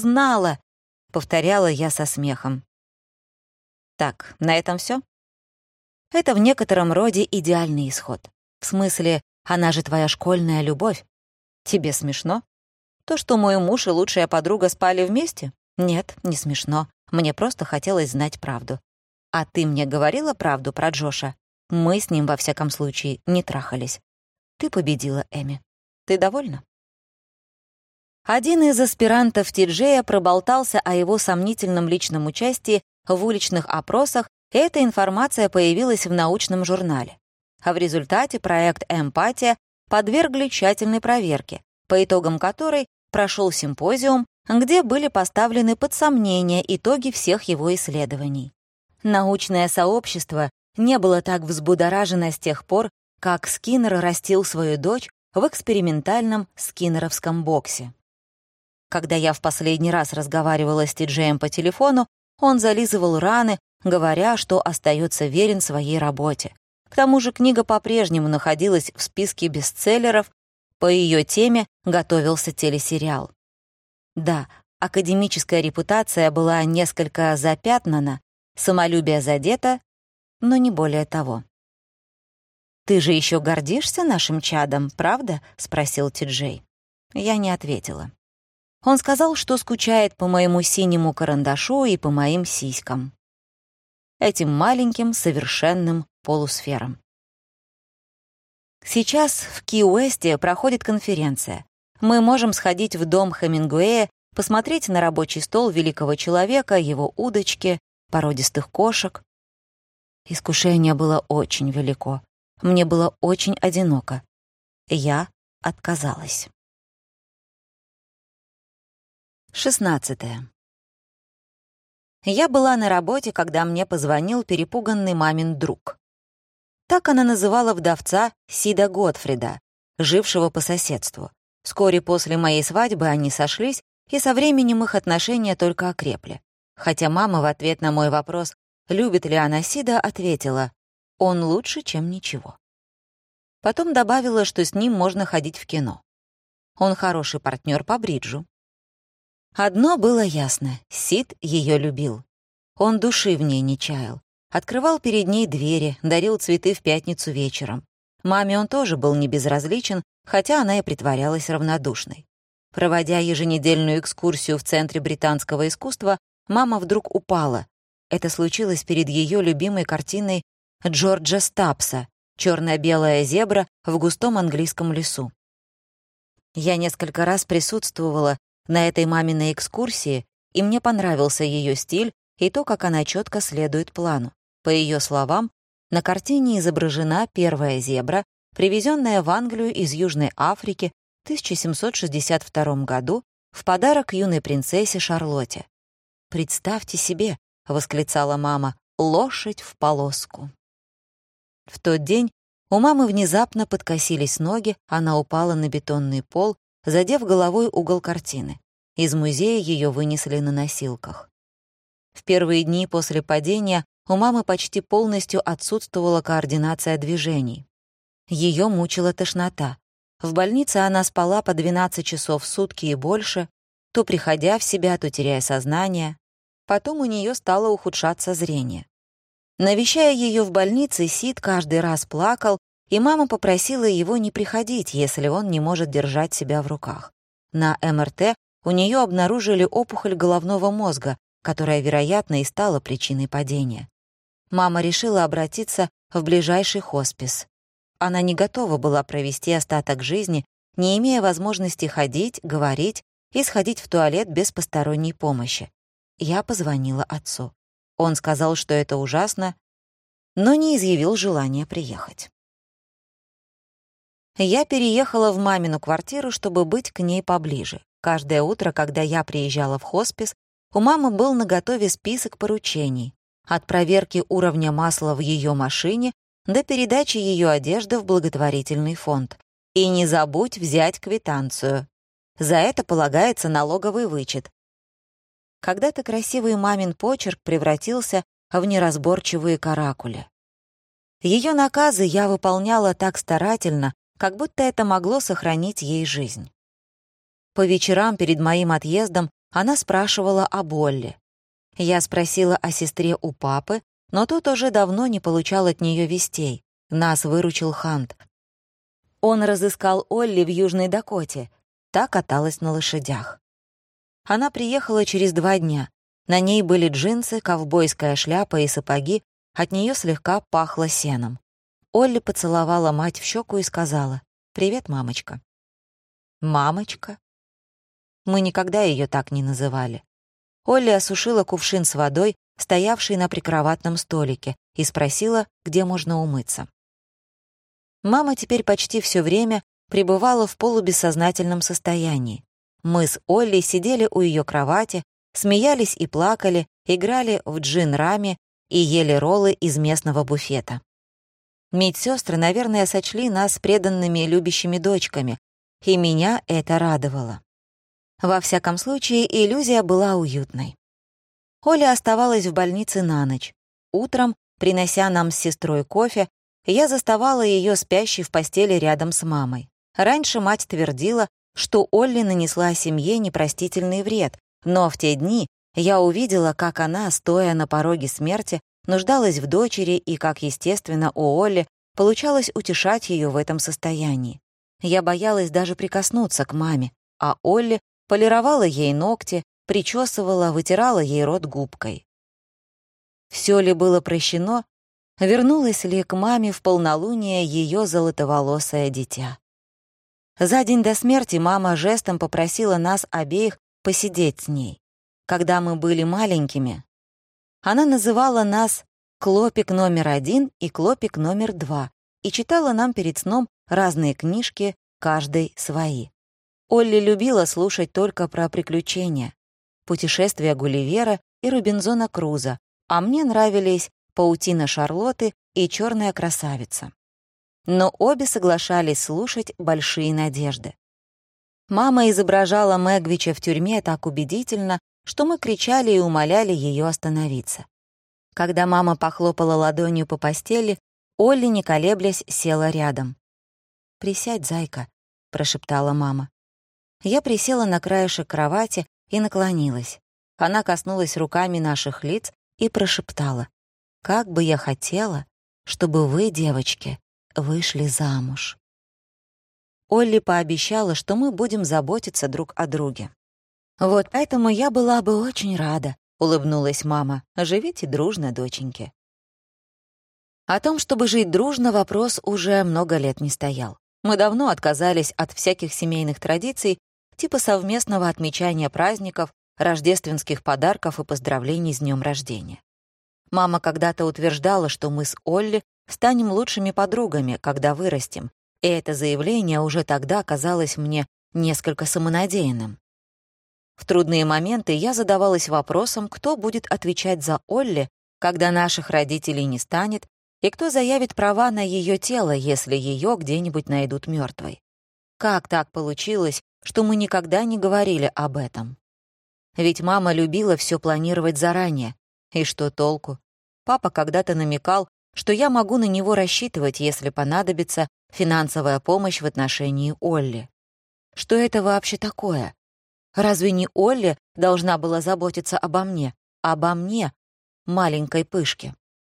повторяла я со смехом. Так, на этом все? Это в некотором роде идеальный исход. В смысле, она же твоя школьная любовь. Тебе смешно? То, что мой муж и лучшая подруга спали вместе? Нет, не смешно. Мне просто хотелось знать правду. А ты мне говорила правду про Джоша? Мы с ним, во всяком случае, не трахались. Ты победила, Эми. Ты довольна? Один из аспирантов Ти-Джея проболтался о его сомнительном личном участии в уличных опросах, и эта информация появилась в научном журнале. А в результате проект «Эмпатия» подвергли тщательной проверке, по итогам которой прошел симпозиум, где были поставлены под сомнение итоги всех его исследований. Научное сообщество не было так взбудоражено с тех пор, как Скиннер растил свою дочь в экспериментальном скиннеровском боксе. Когда я в последний раз разговаривала с Ти-Джеем по телефону, он зализывал раны, говоря, что остается верен своей работе. К тому же книга по-прежнему находилась в списке бестселлеров, по ее теме готовился телесериал. Да, академическая репутация была несколько запятнана, самолюбие задето, но не более того. «Ты же еще гордишься нашим чадом, правда?» — спросил Ти-Джей. Я не ответила. Он сказал, что скучает по моему синему карандашу и по моим сиськам. Этим маленьким, совершенным полусферам. Сейчас в Ки-Уэсте проходит конференция. Мы можем сходить в дом Хемингуэя, посмотреть на рабочий стол великого человека, его удочки, породистых кошек. Искушение было очень велико. Мне было очень одиноко. Я отказалась. 16. Я была на работе, когда мне позвонил перепуганный мамин друг. Так она называла вдовца Сида Готфрида, жившего по соседству. Вскоре после моей свадьбы они сошлись, и со временем их отношения только окрепли. Хотя мама в ответ на мой вопрос, любит ли она Сида, ответила: «Он лучше, чем ничего». Потом добавила, что с ним можно ходить в кино. Он хороший партнер по бриджу. Одно было ясно — Сид ее любил. Он души в ней не чаял. Открывал перед ней двери, дарил цветы в пятницу вечером. Маме он тоже был не безразличен, хотя она и притворялась равнодушной. Проводя еженедельную экскурсию в Центре британского искусства, мама вдруг упала. Это случилось перед ее любимой картиной Джорджа Стапса «Черно-белая зебра в густом английском лесу». Я несколько раз присутствовала на этой маминой экскурсии, и мне понравился ее стиль и то, как она четко следует плану. По ее словам, на картине изображена первая зебра, привезенная в Англию из Южной Африки в 1762 году в подарок юной принцессе Шарлотте. «Представьте себе», — восклицала мама, — «лошадь в полоску». В тот день у мамы внезапно подкосились ноги, она упала на бетонный пол, задев головой угол картины. Из музея ее вынесли на носилках. В первые дни после падения у мамы почти полностью отсутствовала координация движений. Ее мучила тошнота. В больнице она спала по 12 часов в сутки и больше, то приходя в себя, то теряя сознание. Потом у нее стало ухудшаться зрение. Навещая ее в больнице, Сид каждый раз плакал, и мама попросила его не приходить, если он не может держать себя в руках. На МРТ у нее обнаружили опухоль головного мозга, которая, вероятно, и стала причиной падения. Мама решила обратиться в ближайший хоспис. Она не готова была провести остаток жизни, не имея возможности ходить, говорить и сходить в туалет без посторонней помощи. Я позвонила отцу. Он сказал, что это ужасно, но не изъявил желания приехать. Я переехала в мамину квартиру, чтобы быть к ней поближе. Каждое утро, когда я приезжала в хоспис, у мамы был наготове список поручений. От проверки уровня масла в ее машине до передачи ее одежды в благотворительный фонд. И не забудь взять квитанцию. За это полагается налоговый вычет. Когда-то красивый мамин почерк превратился в неразборчивые каракули. Ее наказы я выполняла так старательно, как будто это могло сохранить ей жизнь. По вечерам перед моим отъездом она спрашивала об Олли. Я спросила о сестре у папы, но тот уже давно не получал от нее вестей. Нас выручил Хант. Он разыскал Олли в Южной Дакоте. Та каталась на лошадях. Она приехала через 2 дня. На ней были джинсы, ковбойская шляпа и сапоги, от нее слегка пахло сеном. Олли поцеловала мать в щеку и сказала: «Привет, мамочка». «Мамочка?» Мы никогда ее так не называли. Олли осушила кувшин с водой, стоявший на прикроватном столике, и спросила, где можно умыться. Мама теперь почти все время пребывала в полубессознательном состоянии. Мы с Олли сидели у ее кровати, смеялись и плакали, играли в джин-рами и ели роллы из местного буфета. Медсестры, наверное, сочли нас преданными и любящими дочками, и меня это радовало. Во всяком случае, иллюзия была уютной. Оля оставалась в больнице на ночь. Утром, принося нам с сестрой кофе, я заставала ее спящей в постели рядом с мамой. Раньше мать твердила, что Олли нанесла семье непростительный вред, но в те дни я увидела, как она, стоя на пороге смерти, нуждалась в дочери и, как естественно, у Олли получалось утешать ее в этом состоянии. Я боялась даже прикоснуться к маме, а Олли полировала ей ногти, причесывала, вытирала ей рот губкой. Все ли было прощено, вернулось ли к маме в полнолуние ее золотоволосое дитя. За день до смерти мама жестом попросила нас обеих посидеть с ней. Когда мы были маленькими, она называла нас «Клопик номер 1» и «Клопик номер 2» и читала нам перед сном разные книжки, каждой свои. Олли любила слушать только про приключения, путешествия Гулливера и Робинзона Круза, а мне нравились «Паутина Шарлотты» и «Черная красавица». Но обе соглашались слушать «Большие надежды». Мама изображала Мегвича в тюрьме так убедительно, что мы кричали и умоляли ее остановиться. Когда мама похлопала ладонью по постели, Олли, не колеблясь, села рядом. «Присядь, зайка», — прошептала мама. Я присела на краешек кровати и наклонилась. Она коснулась руками наших лиц и прошептала: «Как бы я хотела, чтобы вы, девочки, вышли замуж». Олли пообещала, что мы будем заботиться друг о друге. «Вот этому я была бы очень рада», — улыбнулась мама. «Живите дружно, доченьки». О том, чтобы жить дружно, вопрос уже много лет не стоял. Мы давно отказались от всяких семейных традиций, типа совместного отмечания праздников, рождественских подарков и поздравлений с днем рождения. Мама когда-то утверждала, что мы с Олли станем лучшими подругами, когда вырастем, и это заявление уже тогда казалось мне несколько самонадеянным. В трудные моменты я задавалась вопросом, кто будет отвечать за Олли, когда наших родителей не станет, и кто заявит права на ее тело, если ее где-нибудь найдут мертвой. Как так получилось, что мы никогда не говорили об этом? Ведь мама любила все планировать заранее. И что толку? Папа когда-то намекал, что я могу на него рассчитывать, если понадобится финансовая помощь в отношении Олли. Что это вообще такое? Разве не Олли должна была заботиться обо мне, маленькой пышке?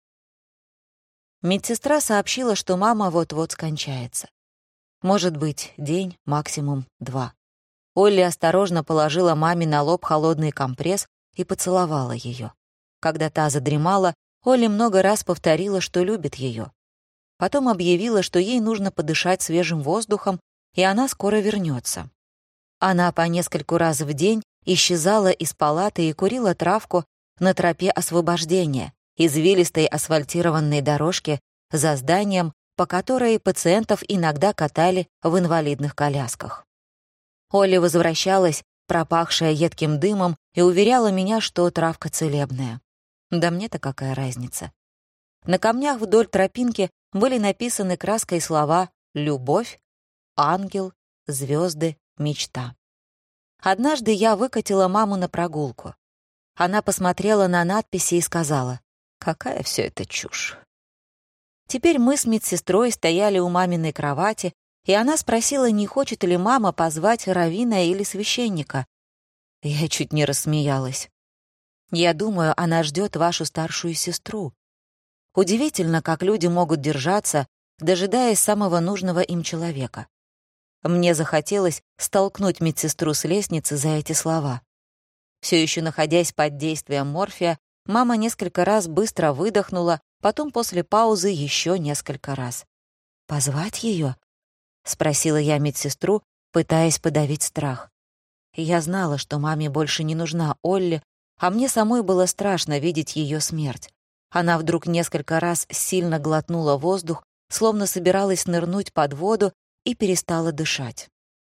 Медсестра сообщила, что мама вот-вот скончается. Может быть, день, максимум 2. Олли осторожно положила маме на лоб холодный компресс и поцеловала ее. Когда та задремала, Олли много раз повторила, что любит ее. Потом объявила, что ей нужно подышать свежим воздухом, и она скоро вернется. Она по нескольку раз в день исчезала из палаты и курила травку на тропе освобождения, извилистой асфальтированной дорожке за зданием, по которой пациентов иногда катали в инвалидных колясках. Олли возвращалась, пропахшая едким дымом, и уверяла меня, что травка целебная. Да мне-то какая разница? На камнях вдоль тропинки были написаны краской слова «любовь», «ангел», «звезды», «мечта». Однажды я выкатила маму на прогулку. Она посмотрела на надписи и сказала: «Какая все это чушь». Теперь мы с медсестрой стояли у маминой кровати, и она спросила, не хочет ли мама позвать раввина или священника. Я чуть не рассмеялась. «Я думаю, она ждет вашу старшую сестру». Удивительно, как люди могут держаться, дожидаясь самого нужного им человека. Мне захотелось столкнуть медсестру с лестницы за эти слова. Все еще находясь под действием морфия, мама несколько раз быстро выдохнула, потом после паузы еще несколько раз. «Позвать ее?» — спросила я медсестру, пытаясь подавить страх. Я знала, что маме больше не нужна Олли, а мне самой было страшно видеть ее смерть. Она вдруг несколько раз сильно глотнула воздух, словно собиралась нырнуть под воду, и перестала дышать.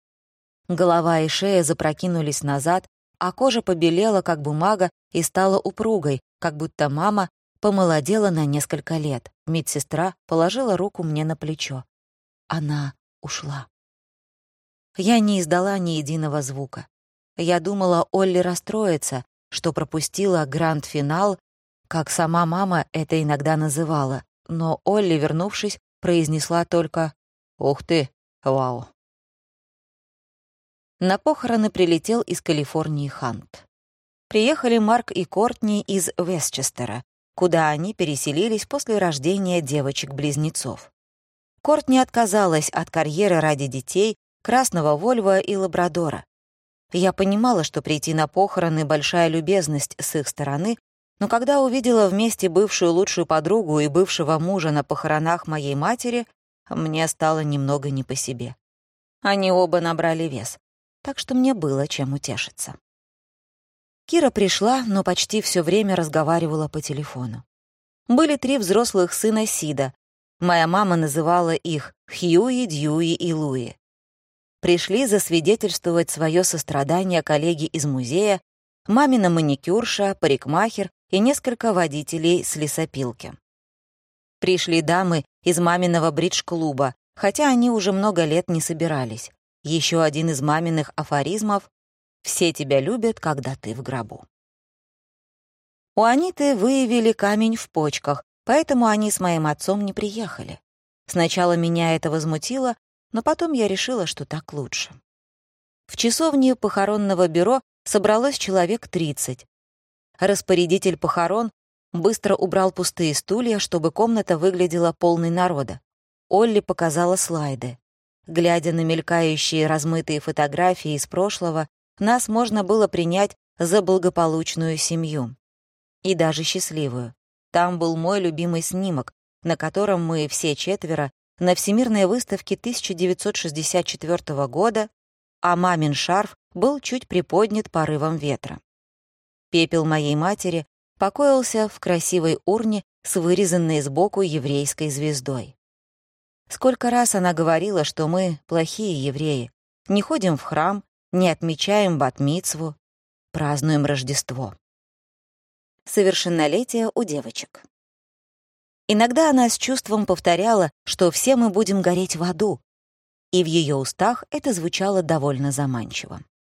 Голова и шея запрокинулись назад, а кожа побелела, как бумага, и стала упругой, как будто мама помолодела на несколько лет. Медсестра положила руку мне на плечо. Она ушла. Я не издала ни единого звука. Я думала, Олли расстроится, что пропустила гранд-финал, как сама мама это иногда называла, но Олли, вернувшись, произнесла только «Ух ты, вау». На похороны прилетел из Калифорнии Хант. Приехали Марк и Кортни из Вестчестера, куда они переселились после рождения девочек-близнецов. Кортни отказалась от карьеры ради детей, красного Вольво и лабрадора. Я понимала, что прийти на похороны — большая любезность с их стороны, но когда увидела вместе бывшую лучшую подругу и бывшего мужа на похоронах моей матери, мне стало немного не по себе. Они оба набрали вес, так что мне было чем утешиться. Кира пришла, но почти все время разговаривала по телефону. Были 3 взрослых сына Сида. Моя мама называла их Хьюи, Дьюи и Луи. Пришли засвидетельствовать свое сострадание коллеги из музея, мамина маникюрша, парикмахер и несколько водителей с лесопилки. Пришли дамы из маминого бридж-клуба, хотя они уже много лет не собирались. Еще один из маминых афоризмов: «Все тебя любят, когда ты в гробу». У Аниты выявили камень в почках, поэтому они с моим отцом не приехали. Сначала меня это возмутило, но потом я решила, что так лучше. В часовне похоронного бюро собралось человек 30. Распорядитель похорон быстро убрал пустые стулья, чтобы комната выглядела полной народа. Олли показала слайды. Глядя на мелькающие размытые фотографии из прошлого, нас можно было принять за благополучную семью. И даже счастливую. Там был мой любимый снимок, на котором мы все 4 на Всемирной выставке 1964 года, а мамин шарф был чуть приподнят порывом ветра. Пепел моей матери покоился в красивой урне с вырезанной сбоку еврейской звездой. Сколько раз она говорила, что мы плохие евреи, не ходим в храм, не отмечаем бат-мицву, празднуем Рождество. Совершеннолетие у девочек. Иногда она с чувством повторяла, что все мы будем гореть в аду, и в ее устах это звучало довольно заманчиво.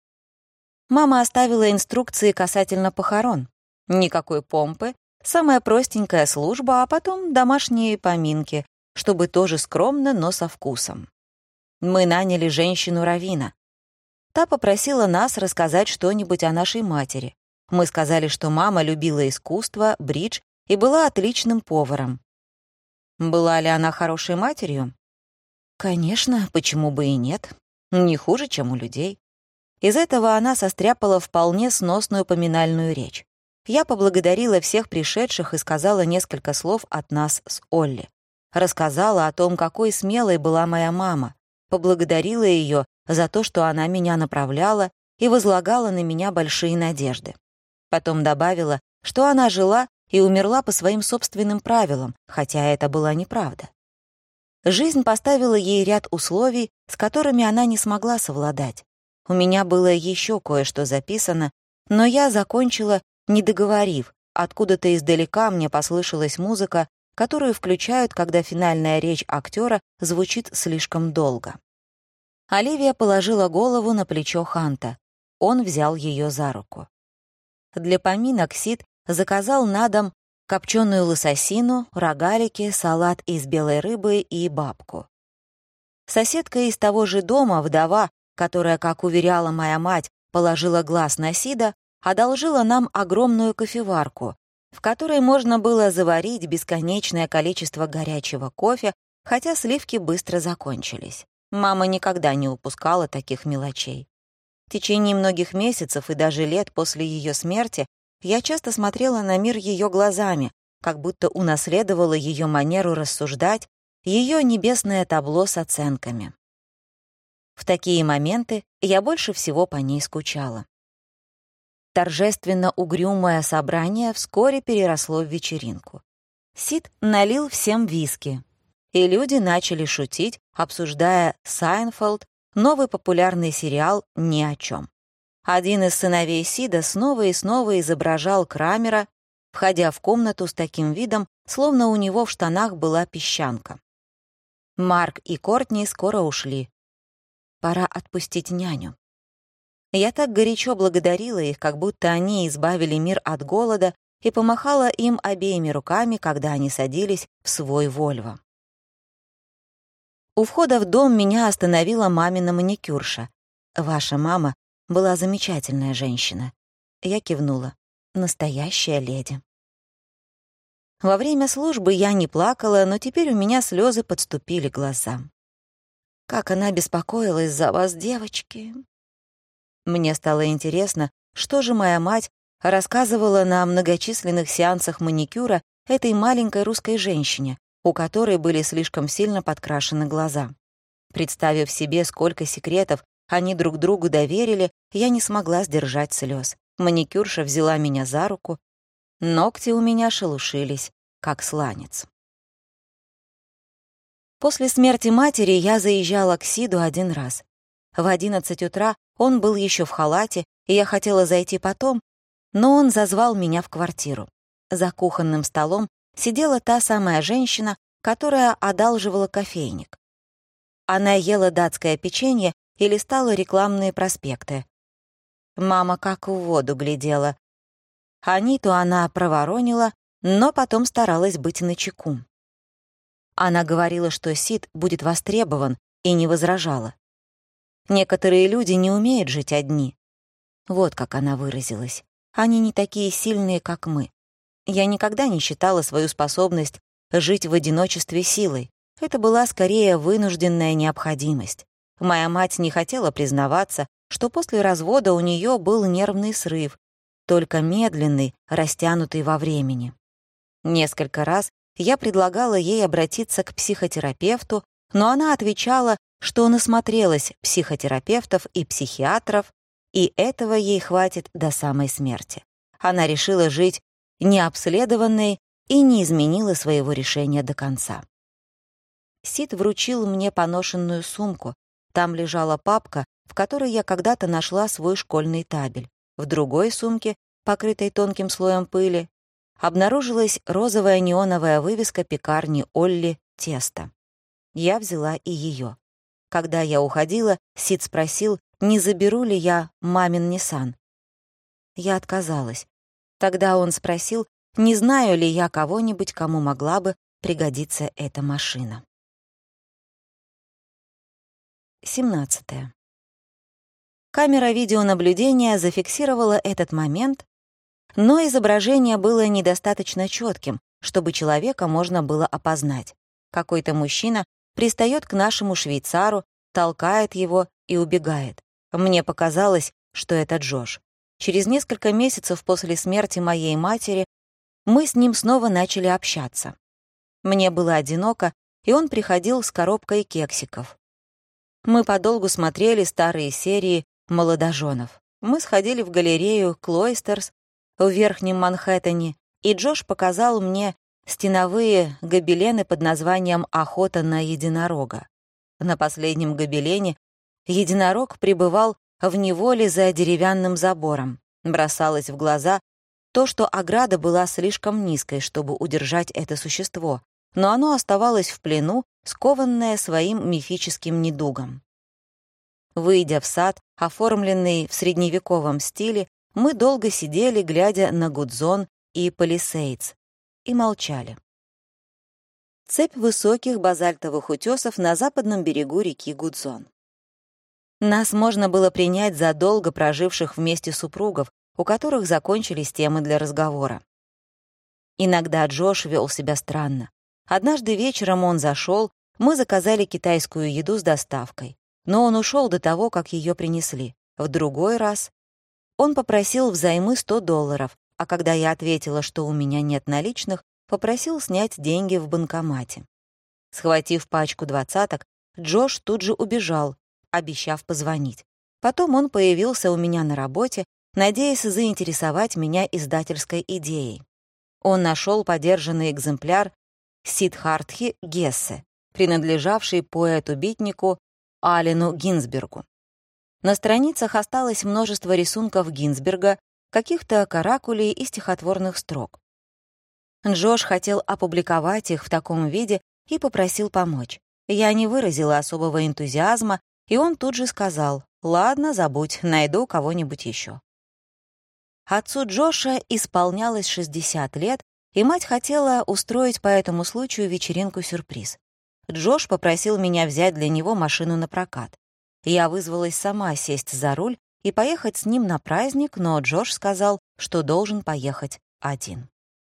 Мама оставила инструкции касательно похорон. Никакой помпы, самая простенькая служба, а потом домашние поминки, чтобы тоже скромно, но со вкусом. Мы наняли женщину-раввина. Та попросила нас рассказать что-нибудь о нашей матери. Мы сказали, что мама любила искусство, бридж и была отличным поваром. Была ли она хорошей матерью? Конечно, почему бы и нет. Не хуже, чем у людей. Из этого она состряпала вполне сносную поминальную речь. Я поблагодарила всех пришедших и сказала несколько слов от нас с Олли. Рассказала о том, какой смелой была моя мама, поблагодарила ее за то, что она меня направляла и возлагала на меня большие надежды. Потом добавила, что она жила и умерла по своим собственным правилам, хотя это была неправда. Жизнь поставила ей ряд условий, с которыми она не смогла совладать. У меня было еще кое-что записано, но я закончила, не договорив. Откуда-то издалека мне послышалась музыка, которую включают, когда финальная речь актера звучит слишком долго. Оливия положила голову на плечо Ханта. Он взял ее за руку. Для поминок Сид заказал на дом копченую лососину, рогалики, салат из белой рыбы и бабку. Соседка из того же дома, вдова, которая, как уверяла моя мать, положила глаз на Сида, одолжила нам огромную кофеварку, в которой можно было заварить бесконечное количество горячего кофе, хотя сливки быстро закончились. Мама никогда не упускала таких мелочей. В течение многих месяцев и даже лет после ее смерти я часто смотрела на мир ее глазами, как будто унаследовала ее манеру рассуждать, ее небесное табло с оценками. В такие моменты я больше всего по ней скучала. Торжественно угрюмое собрание вскоре переросло в вечеринку. Сид налил всем виски, и люди начали шутить, обсуждая «Сайнфелд», новый популярный сериал «Ни о чем». Один из сыновей Сида снова и снова изображал Крамера, входя в комнату с таким видом, словно у него в штанах была песчанка. Марк и Кортни скоро ушли. Пора отпустить няню. Я так горячо благодарила их, как будто они избавили мир от голода, и помахала им обеими руками, когда они садились в свой Вольво. У входа в дом меня остановила мамина маникюрша. «Ваша мама была замечательная женщина». Я кивнула. «Настоящая леди». Во время службы я не плакала, но теперь у меня слезы подступили к глазам. «Как она беспокоилась за вас, девочки!» Мне стало интересно, что же моя мать рассказывала на многочисленных сеансах маникюра этой маленькой русской женщине, у которой были слишком сильно подкрашены глаза. Представив себе, сколько секретов они друг другу доверили, я не смогла сдержать слез. Маникюрша взяла меня за руку. Ногти у меня шелушились, как сланец. После смерти матери я заезжала к Сиду один раз. В 11 утра он был еще в халате, и я хотела зайти потом, но он зазвал меня в квартиру. За кухонным столом сидела та самая женщина, которая одалживала кофейник. Она ела датское печенье и листала рекламные проспекты. Мама как в воду глядела. Аниту она проворонила, но потом старалась быть начеку. Она говорила, что Сид будет востребован, и не возражала. Некоторые люди не умеют жить одни. Вот как она выразилась. Они не такие сильные, как мы. Я никогда не считала свою способность жить в одиночестве силой. Это была скорее вынужденная необходимость. Моя мать не хотела признаваться, что после развода у нее был нервный срыв, только медленный, растянутый во времени. Несколько раз я предлагала ей обратиться к психотерапевту, но она отвечала, что насмотрелась психотерапевтов и психиатров, и этого ей хватит до самой смерти. Она решила жить необследованной и не изменила своего решения до конца. Сид вручил мне поношенную сумку. Там лежала папка, в которой я когда-то нашла свой школьный табель. В другой сумке, покрытой тонким слоем пыли, обнаружилась розовая неоновая вывеска пекарни Олли «Тесто». Я взяла и ее. Когда я уходила, Сид спросил, не заберу ли я мамин Ниссан. Я отказалась. Тогда он спросил, не знаю ли я кого-нибудь, кому могла бы пригодиться эта машина. 17. Камера видеонаблюдения зафиксировала этот момент, но изображение было недостаточно четким, чтобы человека можно было опознать. Какой-то мужчина пристает к нашему швейцару, толкает его и убегает. Мне показалось, что это Джош. Через несколько месяцев после смерти моей матери мы с ним снова начали общаться. Мне было одиноко, и он приходил с коробкой кексиков. Мы подолгу смотрели старые серии «Молодоженов». Мы сходили в галерею Клойстерс в Верхнем Манхэттене, и Джош показал мне стеновые гобелены под названием «Охота на единорога». На последнем гобелене единорог пребывал в неволе за деревянным забором. Бросалось в глаза то, что ограда была слишком низкой, чтобы удержать это существо, но оно оставалось в плену, скованное своим мифическим недугом. Выйдя в сад, оформленный в средневековом стиле, мы долго сидели, глядя на Гудзон и Палисейдс, и молчали. Цепь высоких базальтовых утесов на западном берегу реки Гудзон. Нас можно было принять за долго проживших вместе супругов, у которых закончились темы для разговора. Иногда Джош вел себя странно. Однажды вечером он зашел, мы заказали китайскую еду с доставкой, но он ушел до того, как ее принесли. В другой раз он попросил взаймы $100, а когда я ответила, что у меня нет наличных, попросил снять деньги в банкомате. Схватив пачку двадцаток, Джош тут же убежал, обещав позвонить. Потом он появился у меня на работе, надеясь заинтересовать меня издательской идеей. Он нашел подержанный экземпляр Сиддхартхи Гессе, принадлежавший поэту-битнику Алену Гинзбергу. На страницах осталось множество рисунков Гинзберга, каких-то каракулей и стихотворных строк. Джош хотел опубликовать их в таком виде и попросил помочь. Я не выразила особого энтузиазма, и он тут же сказал: «Ладно, забудь, найду кого-нибудь еще». Отцу Джоша исполнялось 60 лет, и мать хотела устроить по этому случаю вечеринку-сюрприз. Джош попросил меня взять для него машину на прокат. Я вызвалась сама сесть за руль и поехать с ним на праздник, но Джош сказал, что должен поехать один.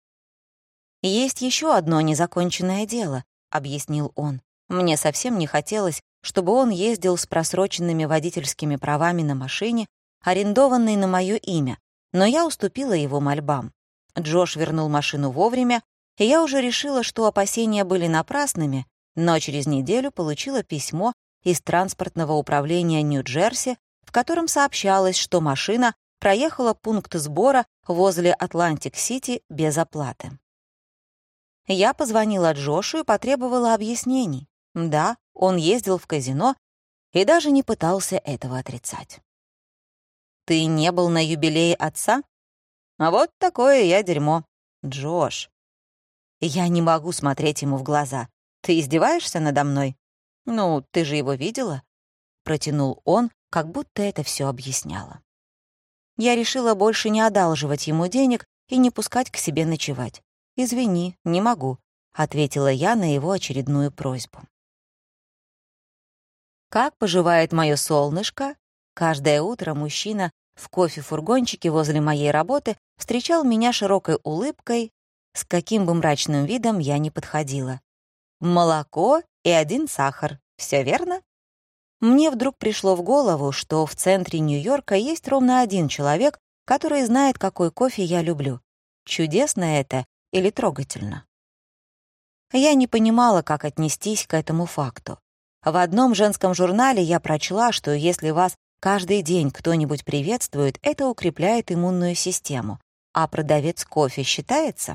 «Есть еще одно незаконченное дело», — объяснил он. Мне совсем не хотелось, чтобы он ездил с просроченными водительскими правами на машине, арендованный на мое имя, но я уступила его мольбам. Джош вернул машину вовремя, и я уже решила, что опасения были напрасными, но через неделю получила письмо из транспортного управления Нью-Джерси, в котором сообщалось, что машина проехала пункт сбора возле Атлантик-Сити без оплаты. Я позвонила Джошу и потребовала объяснений. Да, он ездил в казино и даже не пытался этого отрицать. «Ты не был на юбилее отца? А вот такое я дерьмо. Джош». Я не могу смотреть ему в глаза. «Ты издеваешься надо мной?» «Ну, ты же его видела?» Протянул он, как будто это все объясняло. Я решила больше не одалживать ему денег и не пускать к себе ночевать. «Извини, не могу», — ответила я на его очередную просьбу. Как поживает мое солнышко? Каждое утро мужчина в кофе-фургончике возле моей работы встречал меня широкой улыбкой, с каким бы мрачным видом я ни подходила. Молоко и 1 сахар. Все верно? Мне вдруг пришло в голову, что в центре Нью-Йорка есть ровно один человек, который знает, какой кофе я люблю. Чудесно это или трогательно? Я не понимала, как отнестись к этому факту. В одном женском журнале я прочла, что если вас каждый день кто-нибудь приветствует, это укрепляет иммунную систему. А продавец кофе считается?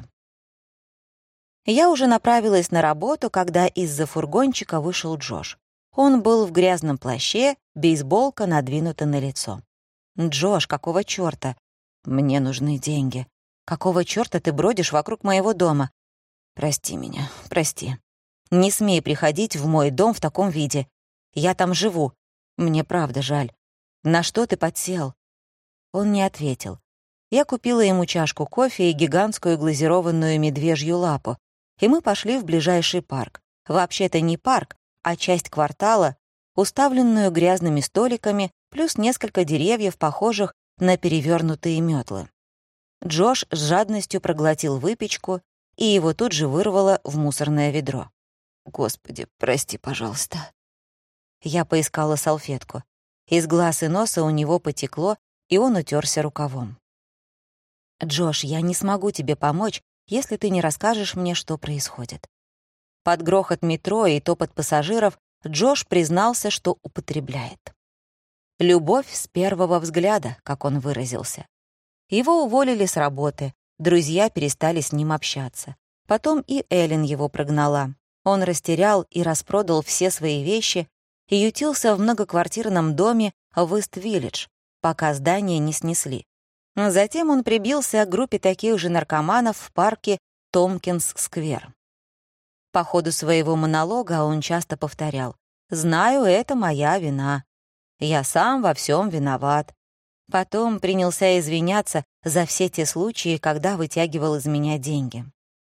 Я уже направилась на работу, когда из-за фургончика вышел Джош. Он был в грязном плаще, бейсболка надвинута на лицо. «Джош, какого чёрта? Мне нужны деньги. Какого чёрта ты бродишь вокруг моего дома? Прости меня, прости. Не смей приходить в мой дом в таком виде. Я там живу. Мне правда жаль. На что ты подсел?» Он не ответил. Я купила ему чашку кофе и гигантскую глазированную медвежью лапу, и мы пошли в ближайший парк. Вообще-то не парк, а часть квартала, уставленную грязными столиками, плюс несколько деревьев, похожих на перевернутые метлы. Джош с жадностью проглотил выпечку, и его тут же вырвало в мусорное ведро. «Господи, прости, пожалуйста». Я поискала салфетку. Из глаз и носа у него потекло, и он утерся рукавом. «Джош, я не смогу тебе помочь, если ты не расскажешь мне, что происходит». Под грохот метро и топот пассажиров Джош признался, что употребляет. «Любовь с первого взгляда», как он выразился. Его уволили с работы, друзья перестали с ним общаться. Потом и Эллен его прогнала. Он растерял и распродал все свои вещи и ютился в многоквартирном доме в Ист-Виллидж, пока здание не снесли. Затем он прибился к группе таких же наркоманов в парке Томпкинс-сквер. По ходу своего монолога он часто повторял: «Знаю, это моя вина. Я сам во всем виноват». Потом принялся извиняться за все те случаи, когда вытягивал из меня деньги.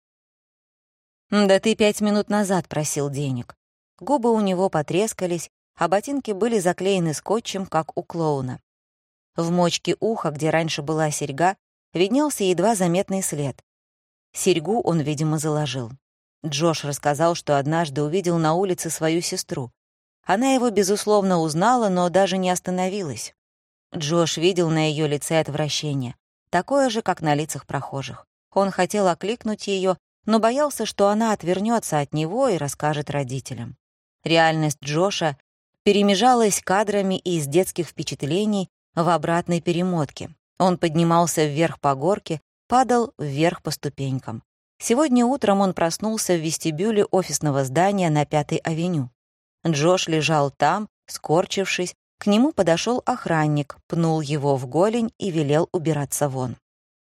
«Да ты 5 минут назад просил денег». Губы у него потрескались, а ботинки были заклеены скотчем, как у клоуна. В мочке уха, где раньше была серьга, виднелся едва заметный след. Серьгу он, видимо, заложил. Джош рассказал, что однажды увидел на улице свою сестру. Она его, безусловно, узнала, но даже не остановилась. Джош видел на ее лице отвращение, такое же, как на лицах прохожих. Он хотел окликнуть ее, но боялся, что она отвернется от него и расскажет родителям. Реальность Джоша перемежалась кадрами из детских впечатлений в обратной перемотке. Он поднимался вверх по горке, падал вверх по ступенькам. Сегодня утром он проснулся в вестибюле офисного здания на 5-й авеню. Джош лежал там, скорчившись, к нему подошел охранник, пнул его в голень и велел убираться вон.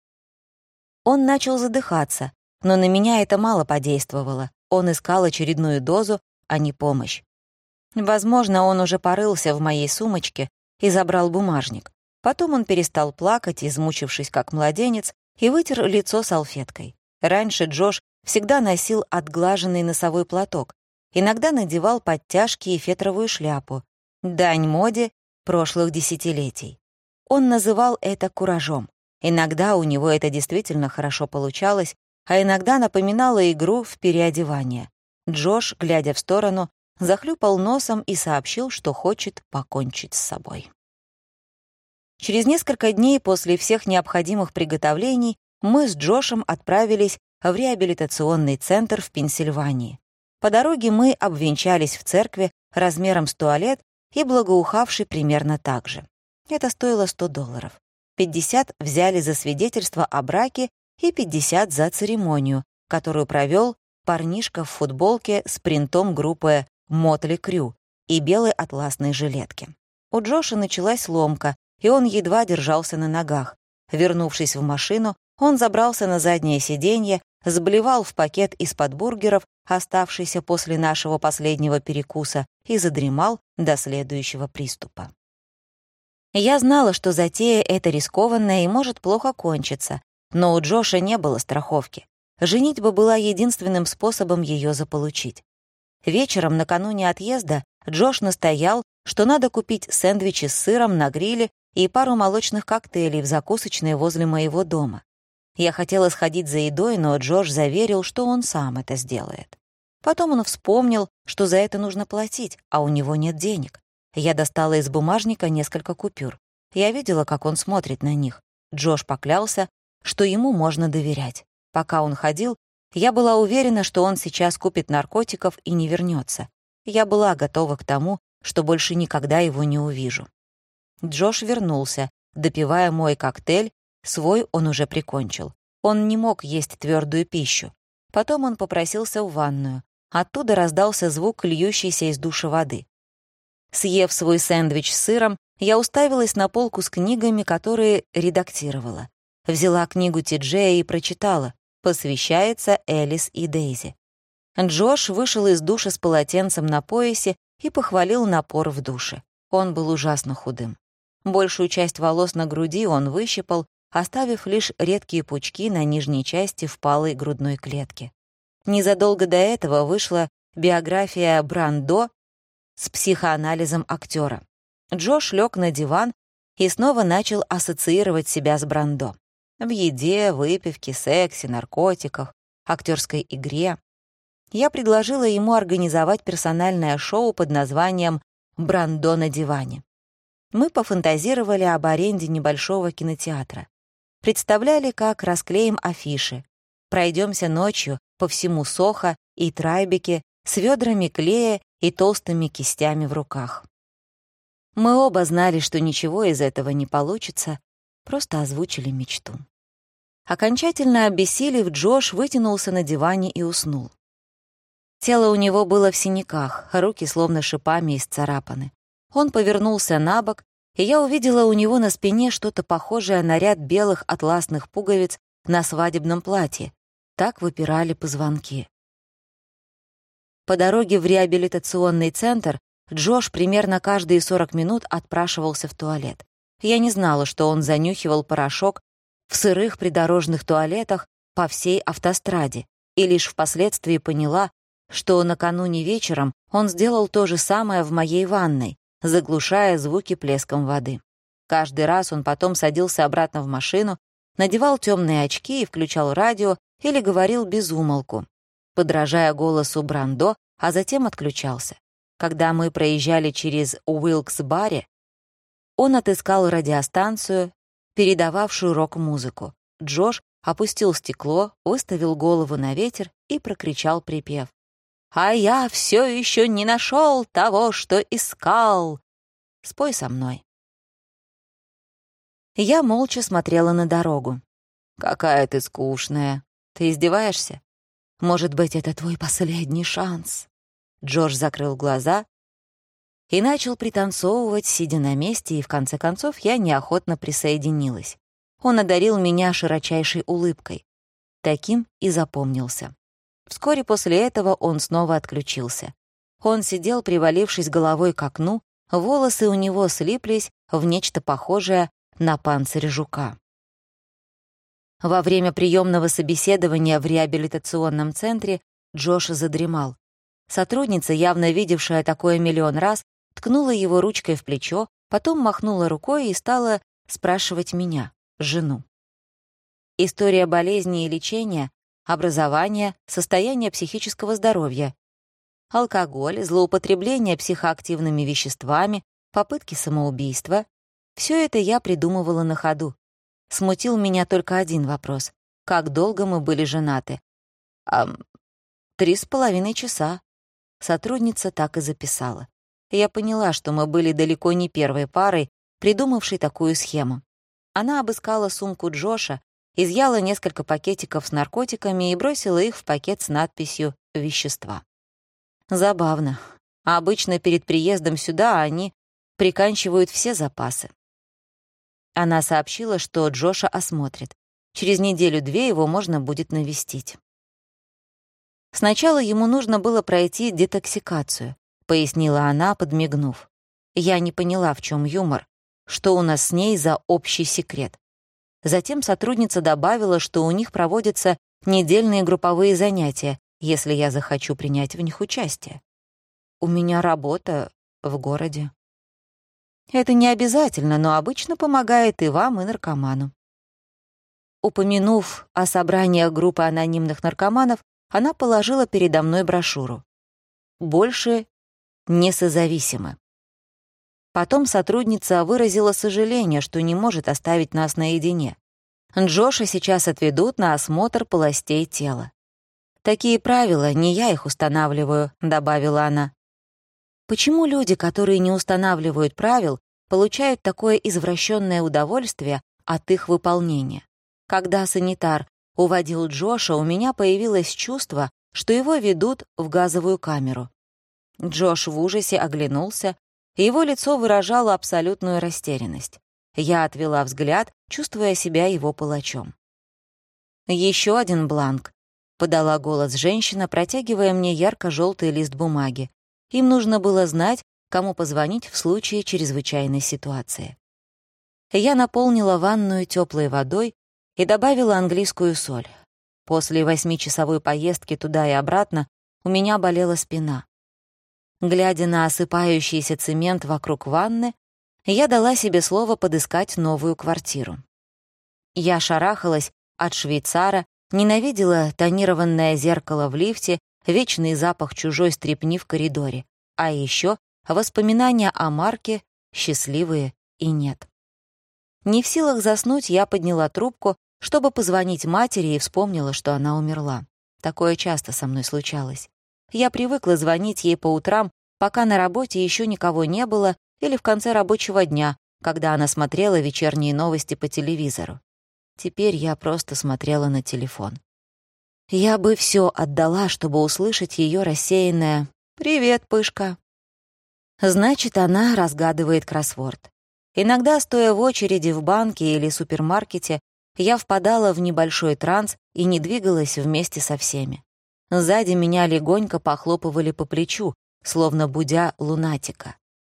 Он начал задыхаться, но на меня это мало подействовало. Он искал очередную дозу, а не помощь. Возможно, он уже порылся в моей сумочке и забрал бумажник. Потом он перестал плакать, измучившись как младенец, и вытер лицо салфеткой. Раньше Джош всегда носил отглаженный носовой платок, иногда надевал подтяжки и фетровую шляпу. Дань моде прошлых десятилетий. Он называл это куражом. Иногда у него это действительно хорошо получалось, а иногда напоминало игру в переодевание. Джош, глядя в сторону, захлюпал носом и сообщил, что хочет покончить с собой. Через несколько дней после всех необходимых приготовлений мы с Джошем отправились в реабилитационный центр в Пенсильвании. По дороге мы обвенчались в церкви размером с туалет и благоухавший примерно так же. Это стоило $100. 50 взяли за свидетельство о браке и 50 за церемонию, которую провел парнишка в футболке с принтом группы Мотли Крю и белой атласной жилетке. У Джоша началась ломка, и он едва держался на ногах. Вернувшись в машину, он забрался на заднее сиденье, сблевал в пакет из-под бургеров, оставшийся после нашего последнего перекуса, и задремал до следующего приступа. Я знала, что затея эта рискованная и может плохо кончиться, но у Джоша не было страховки. Женитьба была единственным способом ее заполучить. Вечером, накануне отъезда, Джош настоял, что надо купить сэндвичи с сыром на гриле и пару молочных коктейлей в закусочной возле моего дома. Я хотела сходить за едой, но Джош заверил, что он сам это сделает. Потом он вспомнил, что за это нужно платить, а у него нет денег. Я достала из бумажника несколько купюр. Я видела, как он смотрит на них. Джош поклялся, что ему можно доверять. Пока он ходил, я была уверена, что он сейчас купит наркотиков и не вернется. Я была готова к тому, что больше никогда его не увижу. Джош вернулся, допивая мой коктейль, свой он уже прикончил. Он не мог есть твердую пищу. Потом он попросился в ванную. Оттуда раздался звук льющейся из душа воды. Съев свой сэндвич с сыром, я уставилась на полку с книгами, которые редактировала. Взяла книгу Ти-Джея и прочитала. Посвящается Элис и Дейзи. Джош вышел из душа с полотенцем на поясе и похвалил напор в душе. Он был ужасно худым. Большую часть волос на груди он выщипал, оставив лишь редкие пучки на нижней части впалой грудной клетки. Незадолго до этого вышла биография Брандо с психоанализом актера. Джош лег на диван и снова начал ассоциировать себя с Брандо. В еде, выпивке, сексе, наркотиках, актерской игре. Я предложила ему организовать персональное шоу под названием «Брандо на диване». Мы пофантазировали об аренде небольшого кинотеатра. Представляли, как расклеим афиши. Пройдемся ночью по всему Сохо и Трайбеке с ведрами клея и толстыми кистями в руках. Мы оба знали, что ничего из этого не получится, просто озвучили мечту. Окончательно обессилев, Джош вытянулся на диване и уснул. Тело у него было в синяках, руки словно шипами исцарапаны. Он повернулся на бок, и я увидела у него на спине что-то похожее на ряд белых атласных пуговиц на свадебном платье. Так выпирали позвонки. По дороге в реабилитационный центр Джош примерно каждые 40 минут отпрашивался в туалет. Я не знала, что он занюхивал порошок в сырых придорожных туалетах по всей автостраде, и лишь впоследствии поняла, что накануне вечером он сделал то же самое в моей ванной, заглушая звуки плеском воды. Каждый раз он потом садился обратно в машину, надевал темные очки и включал радио или говорил без умолку, подражая голосу Брандо, а затем отключался. Когда мы проезжали через Уилкс-Барри, он отыскал радиостанцию, передававшую рок-музыку. Джош опустил стекло, выставил голову на ветер и прокричал припев. «А я все еще не нашел того, что искал!» Спой со мной. Я молча смотрела на дорогу. «Какая ты скучная. Ты издеваешься? Может быть, это твой последний шанс?» Джош закрыл глаза и начал пританцовывать, сидя на месте, и в конце концов я неохотно присоединилась. Он одарил меня широчайшей улыбкой. Таким и запомнился. Вскоре после этого он снова отключился. Он сидел, привалившись головой к окну, волосы у него слиплись в нечто похожее на панцирь жука. Во время приемного собеседования в реабилитационном центре Джош задремал. Сотрудница, явно видевшая такое миллион раз, ткнула его ручкой в плечо, потом махнула рукой и стала спрашивать меня, жену. История болезни и лечения, образование, состояние психического здоровья, алкоголь, злоупотребление психоактивными веществами, попытки самоубийства. Все это я придумывала на ходу. Смутил меня только один вопрос. Как долго мы были женаты? 3,5 часа. Сотрудница так и записала. Я поняла, что мы были далеко не первой парой, придумавшей такую схему. Она обыскала сумку Джоша, изъяла несколько пакетиков с наркотиками и бросила их в пакет с надписью «Вещества». Забавно. Обычно перед приездом сюда они приканчивают все запасы. Она сообщила, что Джоша осмотрит. Через неделю-две его можно будет навестить. Сначала ему нужно было пройти детоксикацию, пояснила она, подмигнув. Я не поняла, в чем юмор, что у нас с ней за общий секрет. Затем сотрудница добавила, что у них проводятся недельные групповые занятия, если я захочу принять в них участие. У меня работа в городе. Это не обязательно, но обычно помогает и вам, и наркоману. Упомянув о собраниях группы анонимных наркоманов, она положила передо мной брошюру. «Больше не созависимы». Потом сотрудница выразила сожаление, что не может оставить нас наедине. Джоша сейчас отведут на осмотр полостей тела. «Такие правила, не я их устанавливаю», — добавила она. Почему люди, которые не устанавливают правил, получают такое извращенное удовольствие от их выполнения? Когда санитар уводил Джоша, у меня появилось чувство, что его ведут в газовую камеру. Джош в ужасе оглянулся, и его лицо выражало абсолютную растерянность. Я отвела взгляд, чувствуя себя его палачом. «Еще один бланк», — подала голос женщина, протягивая мне ярко-желтый лист бумаги. Им нужно было знать, кому позвонить в случае чрезвычайной ситуации. Я наполнила ванную теплой водой и добавила английскую соль. После 8-часовой поездки туда и обратно у меня болела спина. Глядя на осыпающийся цемент вокруг ванны, я дала себе слово подыскать новую квартиру. Я шарахалась от швейцара, ненавидела тонированное зеркало в лифте, вечный запах чужой стряпни в коридоре, а еще воспоминания о Марке, счастливые и нет. Не в силах заснуть, я подняла трубку, чтобы позвонить матери, и вспомнила, что она умерла. Такое часто со мной случалось. Я привыкла звонить ей по утрам, пока на работе еще никого не было, или в конце рабочего дня, когда она смотрела вечерние новости по телевизору. Теперь я просто смотрела на телефон. Я бы все отдала, чтобы услышать ее рассеянное «Привет, пышка». Значит, она разгадывает кроссворд. Иногда, стоя в очереди в банке или супермаркете, я впадала в небольшой транс и не двигалась вместе со всеми. Сзади меня легонько похлопывали по плечу, словно будя лунатика.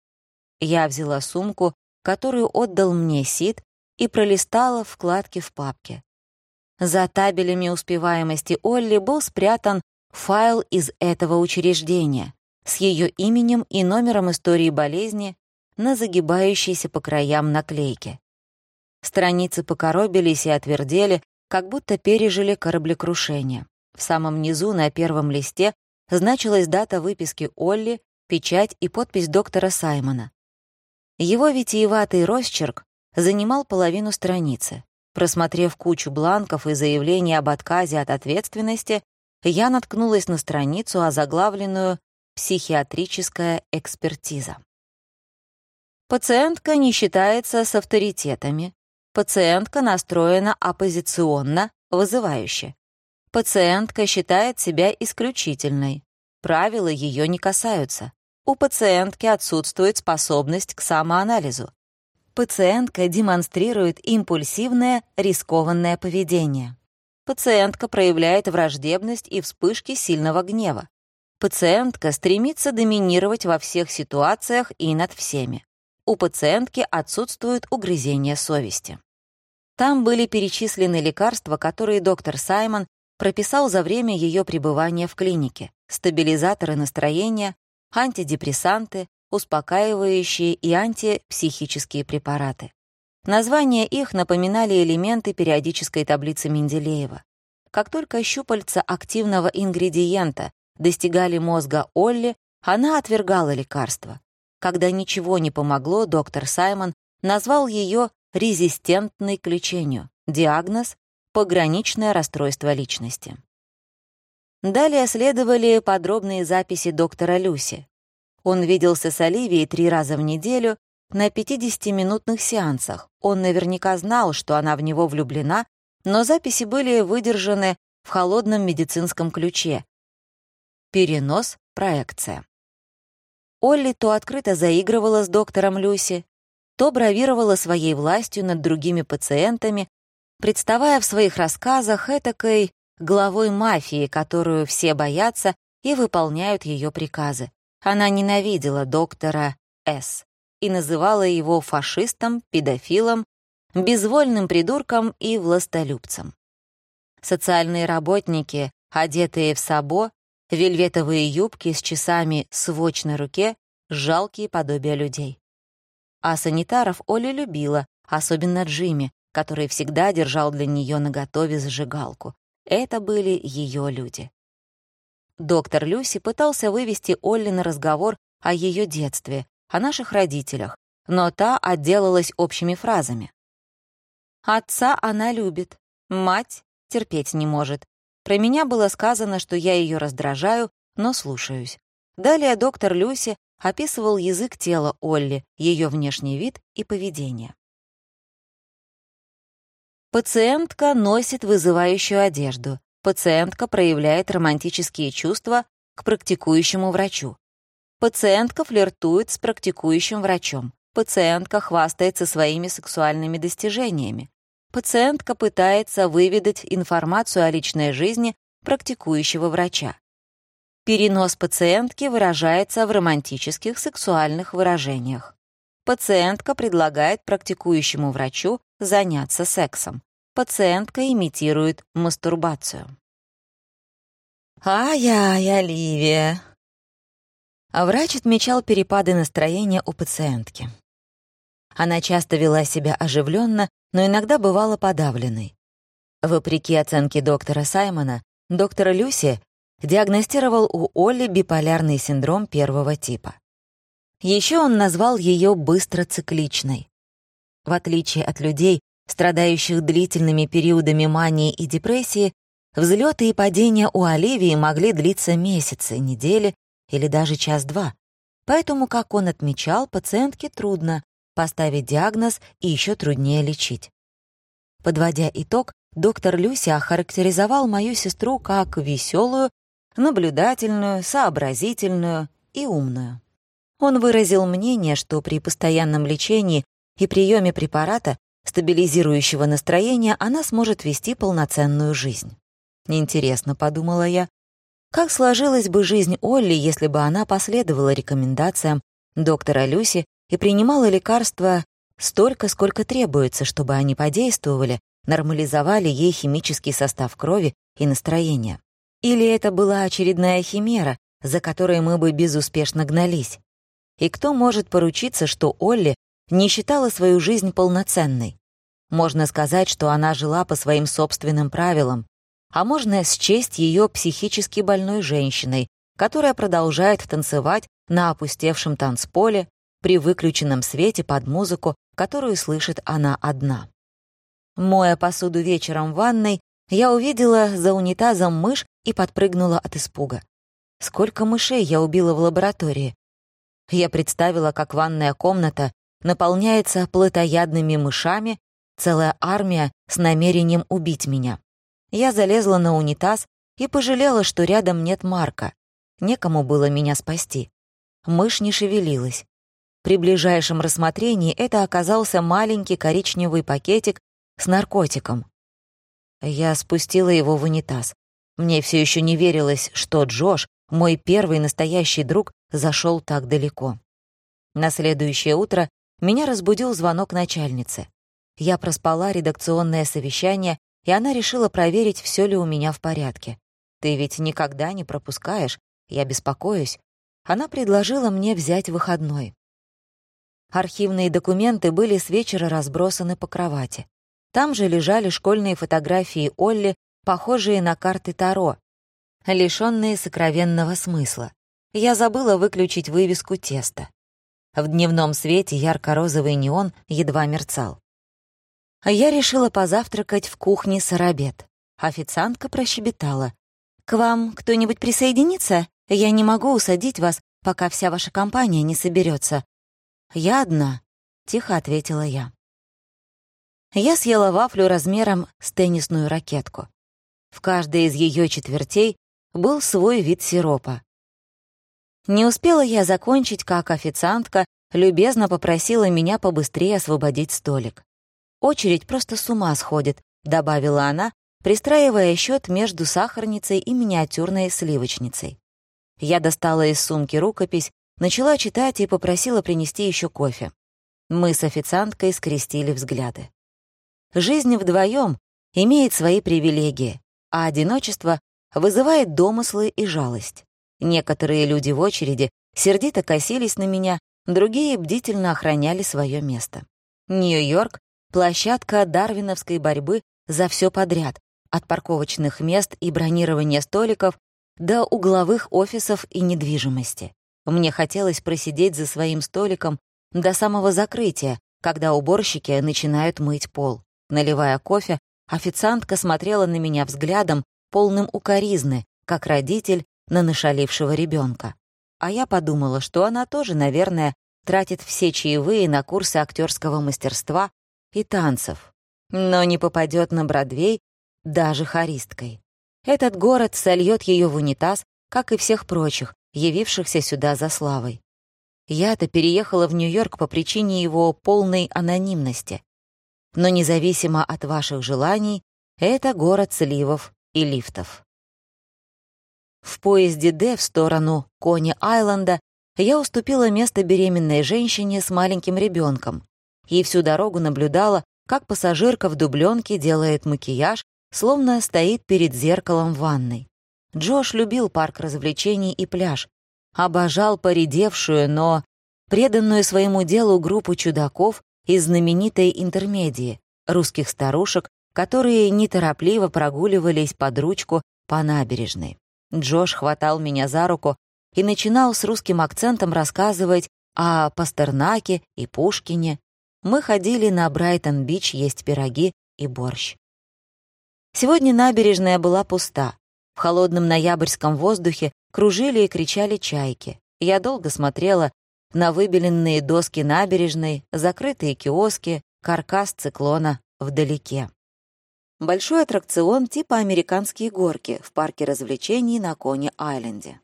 Я взяла сумку, которую отдал мне Сид, и пролистала вкладки в папке. За табелями успеваемости Олли был спрятан файл из этого учреждения с ее именем и номером истории болезни на загибающейся по краям наклейке. Страницы покоробились и отвердели, как будто пережили кораблекрушение. В самом низу, на первом листе, значилась дата выписки Олли, печать и подпись доктора Саймона. Его витиеватый росчерк занимал половину страницы. Просмотрев кучу бланков и заявлений об отказе от ответственности, я наткнулась на страницу, озаглавленную «Психиатрическая экспертиза». Пациентка не считается с авторитетами. Пациентка настроена оппозиционно, вызывающе. Пациентка считает себя исключительной. Правила ее не касаются. У пациентки отсутствует способность к самоанализу. Пациентка демонстрирует импульсивное, рискованное поведение. Пациентка проявляет враждебность и вспышки сильного гнева. Пациентка стремится доминировать во всех ситуациях и над всеми. У пациентки отсутствует угрызение совести. Там были перечислены лекарства, которые доктор Саймон прописал за время ее пребывания в клинике: стабилизаторы настроения, антидепрессанты, успокаивающие и антипсихические препараты. Названия их напоминали элементы периодической таблицы Менделеева. Как только щупальца активного ингредиента достигали мозга Олли, она отвергала лекарства. Когда ничего не помогло, доктор Саймон назвал ее резистентной к лечению. Диагноз — пограничное расстройство личности. Далее следовали подробные записи доктора Люси. Он виделся с Оливией 3 раза в неделю на 50-минутных сеансах. Он наверняка знал, что она в него влюблена, но записи были выдержаны в холодном медицинском ключе. Перенос, проекция. Олли то открыто заигрывала с доктором Люси, то бравировала своей властью над другими пациентами, представая в своих рассказах этакой главой мафии, которую все боятся и выполняют ее приказы. Она ненавидела доктора С. и называла его фашистом, педофилом, безвольным придурком и властолюбцем. Социальные работники, одетые в сабо, вельветовые юбки с часами «Свотч» на руке, жалкие подобия людей. А санитаров Оля любила, особенно Джимми, который всегда держал для нее наготове зажигалку. Это были ее люди. Доктор Люси пытался вывести Олли на разговор о ее детстве, о наших родителях, но та отделалась общими фразами. «Отца она любит, мать терпеть не может. Про меня было сказано, что я ее раздражаю, но слушаюсь». Далее доктор Люси описывал язык тела Олли, ее внешний вид и поведение. Пациентка носит вызывающую одежду. Пациентка проявляет романтические чувства к практикующему врачу. Пациентка флиртует с практикующим врачом. Пациентка хвастается своими сексуальными достижениями. Пациентка пытается выведать информацию о личной жизни практикующего врача. Перенос пациентки выражается в романтических сексуальных выражениях. Пациентка предлагает практикующему врачу заняться сексом. Пациентка имитирует мастурбацию. «Ай-яй, Оливия!» Врач отмечал перепады настроения у пациентки. Она часто вела себя оживленно, но иногда бывала подавленной. Вопреки оценке доктора Саймона, доктор Люси диагностировал у Олли биполярный синдром 1 типа. Еще он назвал ее быстроцикличной. В отличие от людей, страдающих длительными периодами мании и депрессии, взлеты и падения у Оливии могли длиться месяцы, недели или даже час-два. Поэтому, как он отмечал, пациентке трудно поставить диагноз и еще труднее лечить. Подводя итог, доктор Люси охарактеризовал мою сестру как веселую, наблюдательную, сообразительную и умную. Он выразил мнение, что при постоянном лечении и приеме препарата, стабилизирующего настроение, она сможет вести полноценную жизнь. Интересно, подумала я, как сложилась бы жизнь Олли, если бы она последовала рекомендациям доктора Люси и принимала лекарства столько, сколько требуется, чтобы они подействовали, нормализовали ей химический состав крови и настроение. Или это была очередная химера, за которой мы бы безуспешно гнались? И кто может поручиться, что Олли не считала свою жизнь полноценной? Можно сказать, что она жила по своим собственным правилам, а можно счесть ее психически больной женщиной, которая продолжает танцевать на опустевшем танцполе при выключенном свете под музыку, которую слышит она одна. Моя посуду вечером в ванной, я увидела за унитазом мышь и подпрыгнула от испуга. Сколько мышей я убила в лаборатории? Я представила, как ванная комната наполняется плотоядными мышами, целая армия с намерением убить меня. Я залезла на унитаз и пожалела, что рядом нет Марка. Некому было меня спасти. Мышь не шевелилась. При ближайшем рассмотрении это оказался маленький коричневый пакетик с наркотиком. Я спустила его в унитаз. Мне все еще не верилось, что Джош, мой первый настоящий друг, зашел так далеко. На следующее утро меня разбудил звонок начальницы. Я проспала редакционное совещание, и она решила проверить, все ли у меня в порядке. «Ты ведь никогда не пропускаешь, я беспокоюсь». Она предложила мне взять выходной. Архивные документы были с вечера разбросаны по кровати. Там же лежали школьные фотографии Олли, похожие на карты Таро, лишённые сокровенного смысла. Я забыла выключить вывеску теста. В дневном свете ярко-розовый неон едва мерцал. Я решила позавтракать в кухне «Сарабет». Официантка прощебетала. «К вам кто-нибудь присоединится? Я не могу усадить вас, пока вся ваша компания не соберется. «Я одна», — тихо ответила я. Я съела вафлю размером с теннисную ракетку. В каждой из ее четвертей был свой вид сиропа. Не успела я закончить, как официантка любезно попросила меня побыстрее освободить столик. «Очередь просто с ума сходит», — добавила она, пристраивая счет между сахарницей и миниатюрной сливочницей. Я достала из сумки рукопись, начала читать и попросила принести еще кофе. Мы с официанткой скрестили взгляды. Жизнь вдвоем имеет свои привилегии, а одиночество вызывает домыслы и жалость. Некоторые люди в очереди сердито косились на меня, другие бдительно охраняли свое место. Нью-Йорк — площадка дарвиновской борьбы за все подряд, от парковочных мест и бронирования столиков до угловых офисов и недвижимости. Мне хотелось просидеть за своим столиком до самого закрытия, когда уборщики начинают мыть пол. Наливая кофе, официантка смотрела на меня взглядом, полным укоризны, как родитель на нашалившего ребенка. А я подумала, что она тоже, наверное, тратит все чаевые на курсы актерского мастерства и танцев, но не попадет на Бродвей даже хористкой. Этот город сольет ее в унитаз, как и всех прочих, явившихся сюда за славой. Я-то переехала в Нью-Йорк по причине его полной анонимности. Но независимо от ваших желаний, это город сливов и лифтов. В поезде «Д» в сторону Кони-Айленда я уступила место беременной женщине с маленьким ребенком и всю дорогу наблюдала, как пассажирка в дубленке делает макияж, словно стоит перед зеркалом в ванной. Джош любил парк развлечений и пляж, обожал поредевшую, но преданную своему делу группу чудаков из знаменитой интермедии, русских старушек, которые неторопливо прогуливались под ручку по набережной. Джош хватал меня за руку и начинал с русским акцентом рассказывать о Пастернаке и Пушкине. Мы ходили на Брайтон-Бич есть пироги и борщ. Сегодня набережная была пуста. В холодном ноябрьском воздухе кружили и кричали чайки. Я долго смотрела на выбеленные доски набережной, закрытые киоски, каркас циклона вдалеке. Большой аттракцион типа американские горки в парке развлечений на Кони-Айленде.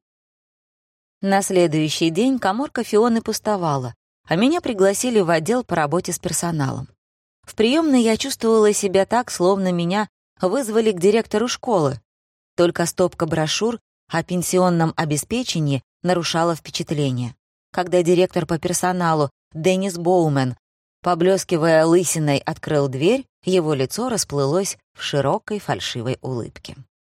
На следующий день каморка Фионы пустовала, а меня пригласили в отдел по работе с персоналом. В приемной я чувствовала себя так, словно меня вызвали к директору школы. Только стопка брошюр о пенсионном обеспечении нарушала впечатление. Когда директор по персоналу Деннис Боумен, поблескивая лысиной, открыл дверь, его лицо расплылось в широкой фальшивой улыбке.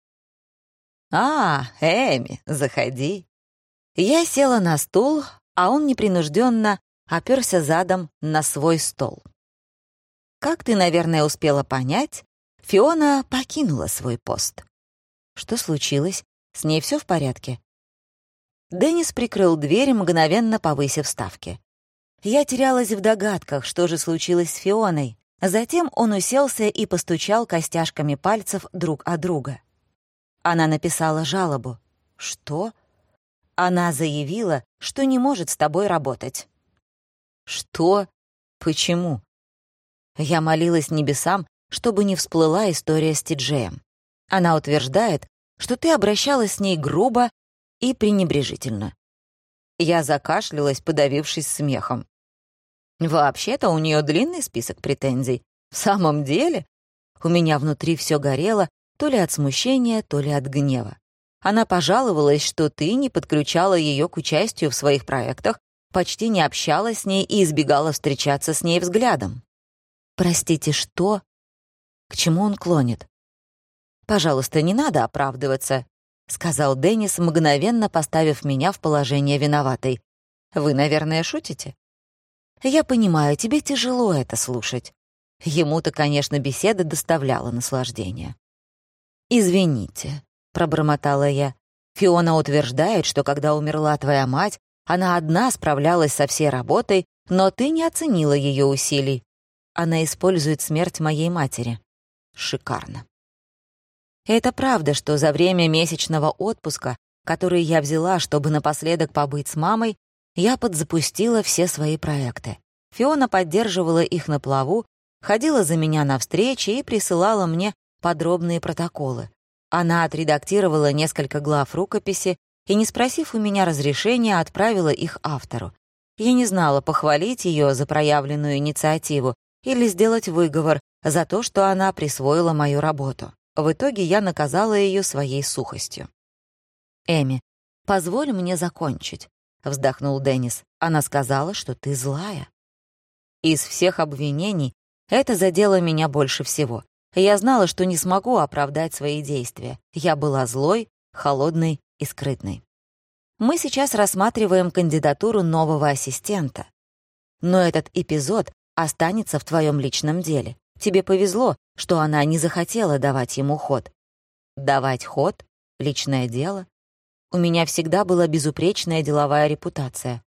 «А, Эми, заходи». Я села на стул, а он непринужденно оперся задом на свой стол. Как ты, наверное, успела понять, Фиона покинула свой пост. Что случилось? С ней все в порядке? Деннис прикрыл дверь, мгновенно повысив ставки. Я терялась в догадках, что же случилось с Фионой. Затем он уселся и постучал костяшками пальцев друг о друга. Она написала жалобу. Что? Она заявила, что не может с тобой работать. Что? Почему? Я молилась небесам, чтобы не всплыла история с Ти-Джеем. Она утверждает, что ты обращалась с ней грубо и пренебрежительно. Я закашлялась, подавившись смехом. Вообще-то у нее длинный список претензий. В самом деле, у меня внутри все горело то ли от смущения, то ли от гнева. Она пожаловалась, что ты не подключала ее к участию в своих проектах, почти не общалась с ней и избегала встречаться с ней взглядом. Простите, что? К чему он клонит? «Пожалуйста, не надо оправдываться», — сказал Деннис, мгновенно поставив меня в положение виноватой. «Вы, наверное, шутите?» «Я понимаю, тебе тяжело это слушать». Ему-то, конечно, беседа доставляла наслаждение. «Извините», — пробормотала я. «Фиона утверждает, что когда умерла твоя мать, Она одна справлялась со всей работой, но ты не оценила ее усилий. Она использует смерть моей матери. Шикарно. Это правда, что за время месячного отпуска, который я взяла, чтобы напоследок побыть с мамой, я подзапустила все свои проекты. Фиона поддерживала их на плаву, ходила за меня на встречи и присылала мне подробные протоколы. Она отредактировала несколько глав рукописи и, не спросив у меня разрешения, отправила их автору. Я не знала, похвалить ее за проявленную инициативу или сделать выговор за то, что она присвоила мою работу. В итоге я наказала ее своей сухостью. «Эми, позволь мне закончить», — вздохнул Деннис. «Она сказала, что ты злая». Из всех обвинений это задело меня больше всего. Я знала, что не смогу оправдать свои действия. Я была злой, холодной и скрытной. Мы сейчас рассматриваем кандидатуру нового ассистента. Но этот эпизод останется в твоем личном деле. Тебе повезло, что она не захотела давать ему ход. Давать ход? Личное дело? У меня всегда была безупречная деловая репутация.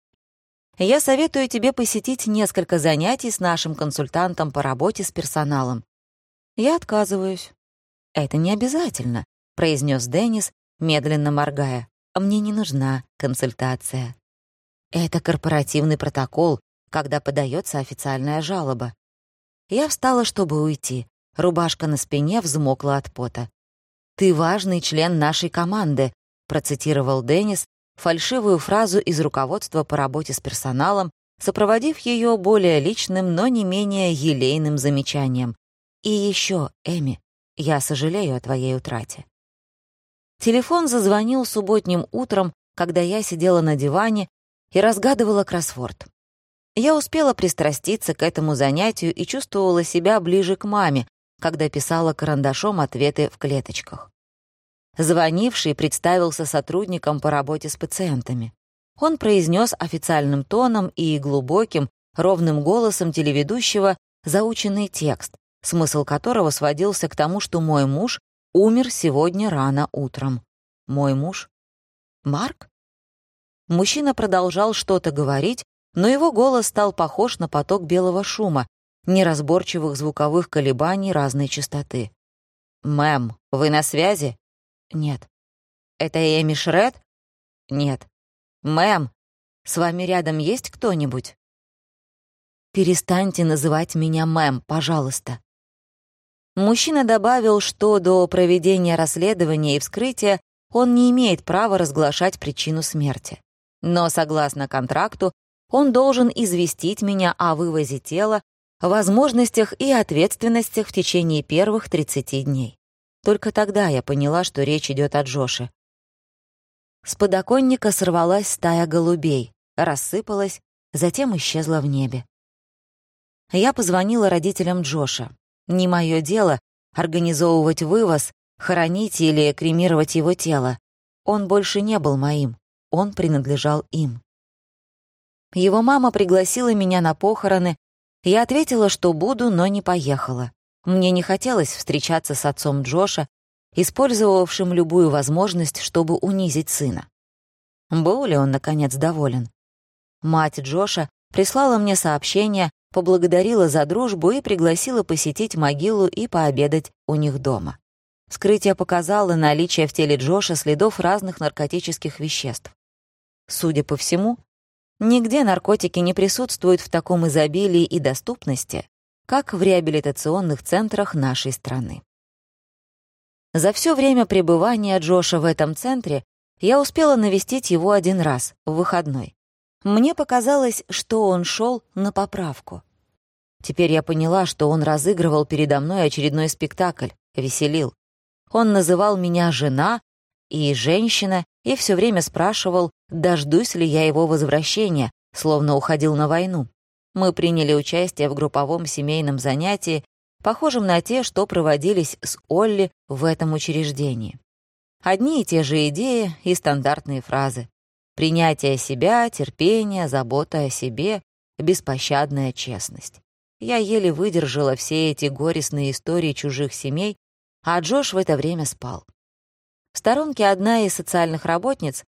Я советую тебе посетить несколько занятий с нашим консультантом по работе с персоналом. Я отказываюсь. Это не обязательно, произнес Деннис, медленно моргая. Мне не нужна консультация. Это корпоративный протокол, когда подается официальная жалоба. Я встала, чтобы уйти. Рубашка на спине взмокла от пота. «Ты важный член нашей команды», процитировал Деннис фальшивую фразу из руководства по работе с персоналом, сопроводив ее более личным, но не менее елейным замечанием. «И еще, Эми, я сожалею о твоей утрате». Телефон зазвонил субботним утром, когда я сидела на диване и разгадывала кроссворд. Я успела пристраститься к этому занятию и чувствовала себя ближе к маме, когда писала карандашом ответы в клеточках. Звонивший представился сотрудником по работе с пациентами. Он произнес официальным тоном и глубоким, ровным голосом телеведущего заученный текст, смысл которого сводился к тому, что мой муж умер сегодня рано утром. Мой муж? Марк? Мужчина продолжал что-то говорить, но его голос стал похож на поток белого шума, неразборчивых звуковых колебаний разной частоты. «Мэм, вы на связи?» «Нет». «Это Эми Шред?» «Нет». «Мэм, с вами рядом есть кто-нибудь?» «Перестаньте называть меня мэм, пожалуйста». Мужчина добавил, что до проведения расследования и вскрытия он не имеет права разглашать причину смерти. Но, согласно контракту, он должен известить меня о вывозе тела, возможностях и ответственностях в течение первых 30 дней. Только тогда я поняла, что речь идет о Джоше. С подоконника сорвалась стая голубей, рассыпалась, затем исчезла в небе. Я позвонила родителям Джоша. Не мое дело организовывать вывоз, хоронить или кремировать его тело. Он больше не был моим, он принадлежал им. Его мама пригласила меня на похороны. Я ответила, что буду, но не поехала. Мне не хотелось встречаться с отцом Джоша, использовавшим любую возможность, чтобы унизить сына. Был ли он, наконец, доволен? Мать Джоша прислала мне сообщение, поблагодарила за дружбу и пригласила посетить могилу и пообедать у них дома. Вскрытие показало наличие в теле Джоша следов разных наркотических веществ. Судя по всему, нигде наркотики не присутствуют в таком изобилии и доступности, как в реабилитационных центрах нашей страны. За все время пребывания Джоша в этом центре я успела навестить его один раз, в выходной. Мне показалось, что он шел на поправку. Теперь я поняла, что он разыгрывал передо мной очередной спектакль, веселил. Он называл меня «жена» и «женщина» и все время спрашивал, дождусь ли я его возвращения, словно уходил на войну. Мы приняли участие в групповом семейном занятии, похожем на те, что проводились с Олли в этом учреждении. Одни и те же идеи и стандартные фразы. Принятие себя, терпение, забота о себе, беспощадная честность. Я еле выдержала все эти горестные истории чужих семей, а Джош в это время спал. В сторонке одна из социальных работниц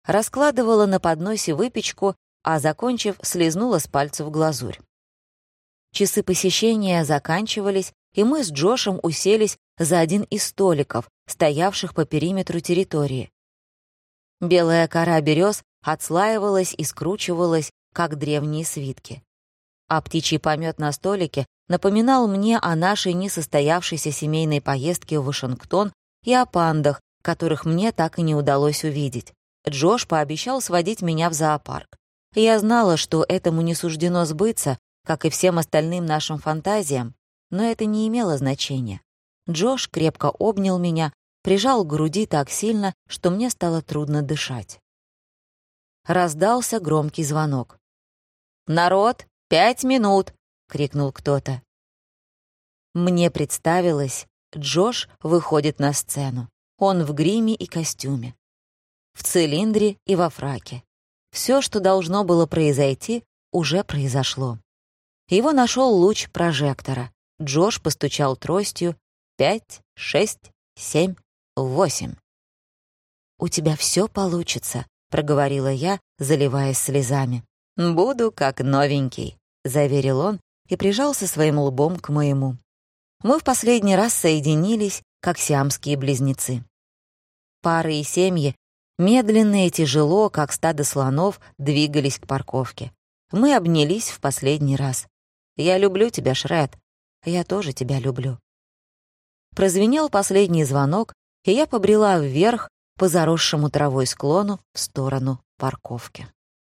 раскладывала на подносе выпечку, а, закончив, слезнула с пальцев глазурь. Часы посещения заканчивались, и мы с Джошем уселись за один из столиков, стоявших по периметру территории. Белая кора берез отслаивалась и скручивалась, как древние свитки. А птичий помет на столике напоминал мне о нашей несостоявшейся семейной поездке в Вашингтон и о пандах, которых мне так и не удалось увидеть. Джош пообещал сводить меня в зоопарк. Я знала, что этому не суждено сбыться, как и всем остальным нашим фантазиям, но это не имело значения. Джош крепко обнял меня, прижал к груди так сильно, что мне стало трудно дышать. Раздался громкий звонок. «Народ, 5 минут!» — крикнул кто-то. Мне представилось, Джош выходит на сцену. Он в гриме и костюме, в цилиндре и во фраке. Все, что должно было произойти, уже произошло. Его нашел луч прожектора. Джош постучал тростью. 5, 6, 7, 8. «У тебя все получится», — проговорила я, заливаясь слезами. «Буду как новенький», — заверил он и прижался своим лбом к моему. Мы в последний раз соединились, как сиамские близнецы. Пары и семьи, медленно и тяжело, как стадо слонов, двигались к парковке. Мы обнялись в последний раз. «Я люблю тебя, Шред. Я тоже тебя люблю». Прозвенел последний звонок, и я побрела вверх по заросшему травой склону в сторону парковки.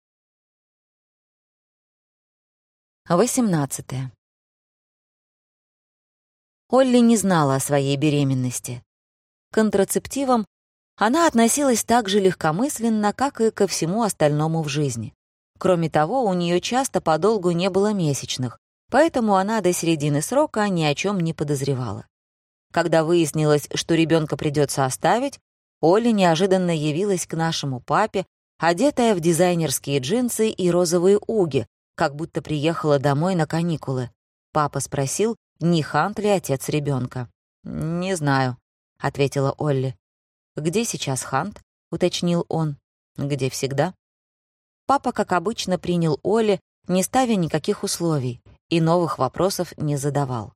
18. Олли не знала о своей беременности. К контрацептивам она относилась так же легкомысленно, как и ко всему остальному в жизни. Кроме того, у нее часто подолгу не было месячных, поэтому она до середины срока ни о чем не подозревала. Когда выяснилось, что ребенка придется оставить, Олли неожиданно явилась к нашему папе, одетая в дизайнерские джинсы и розовые уги, как будто приехала домой на каникулы. Папа спросил, не Хант ли отец ребенка. «Не знаю», — ответила Олли. «Где сейчас Хант?» — уточнил он. «Где всегда?» Папа, как обычно, принял Олли, не ставя никаких условий, и новых вопросов не задавал.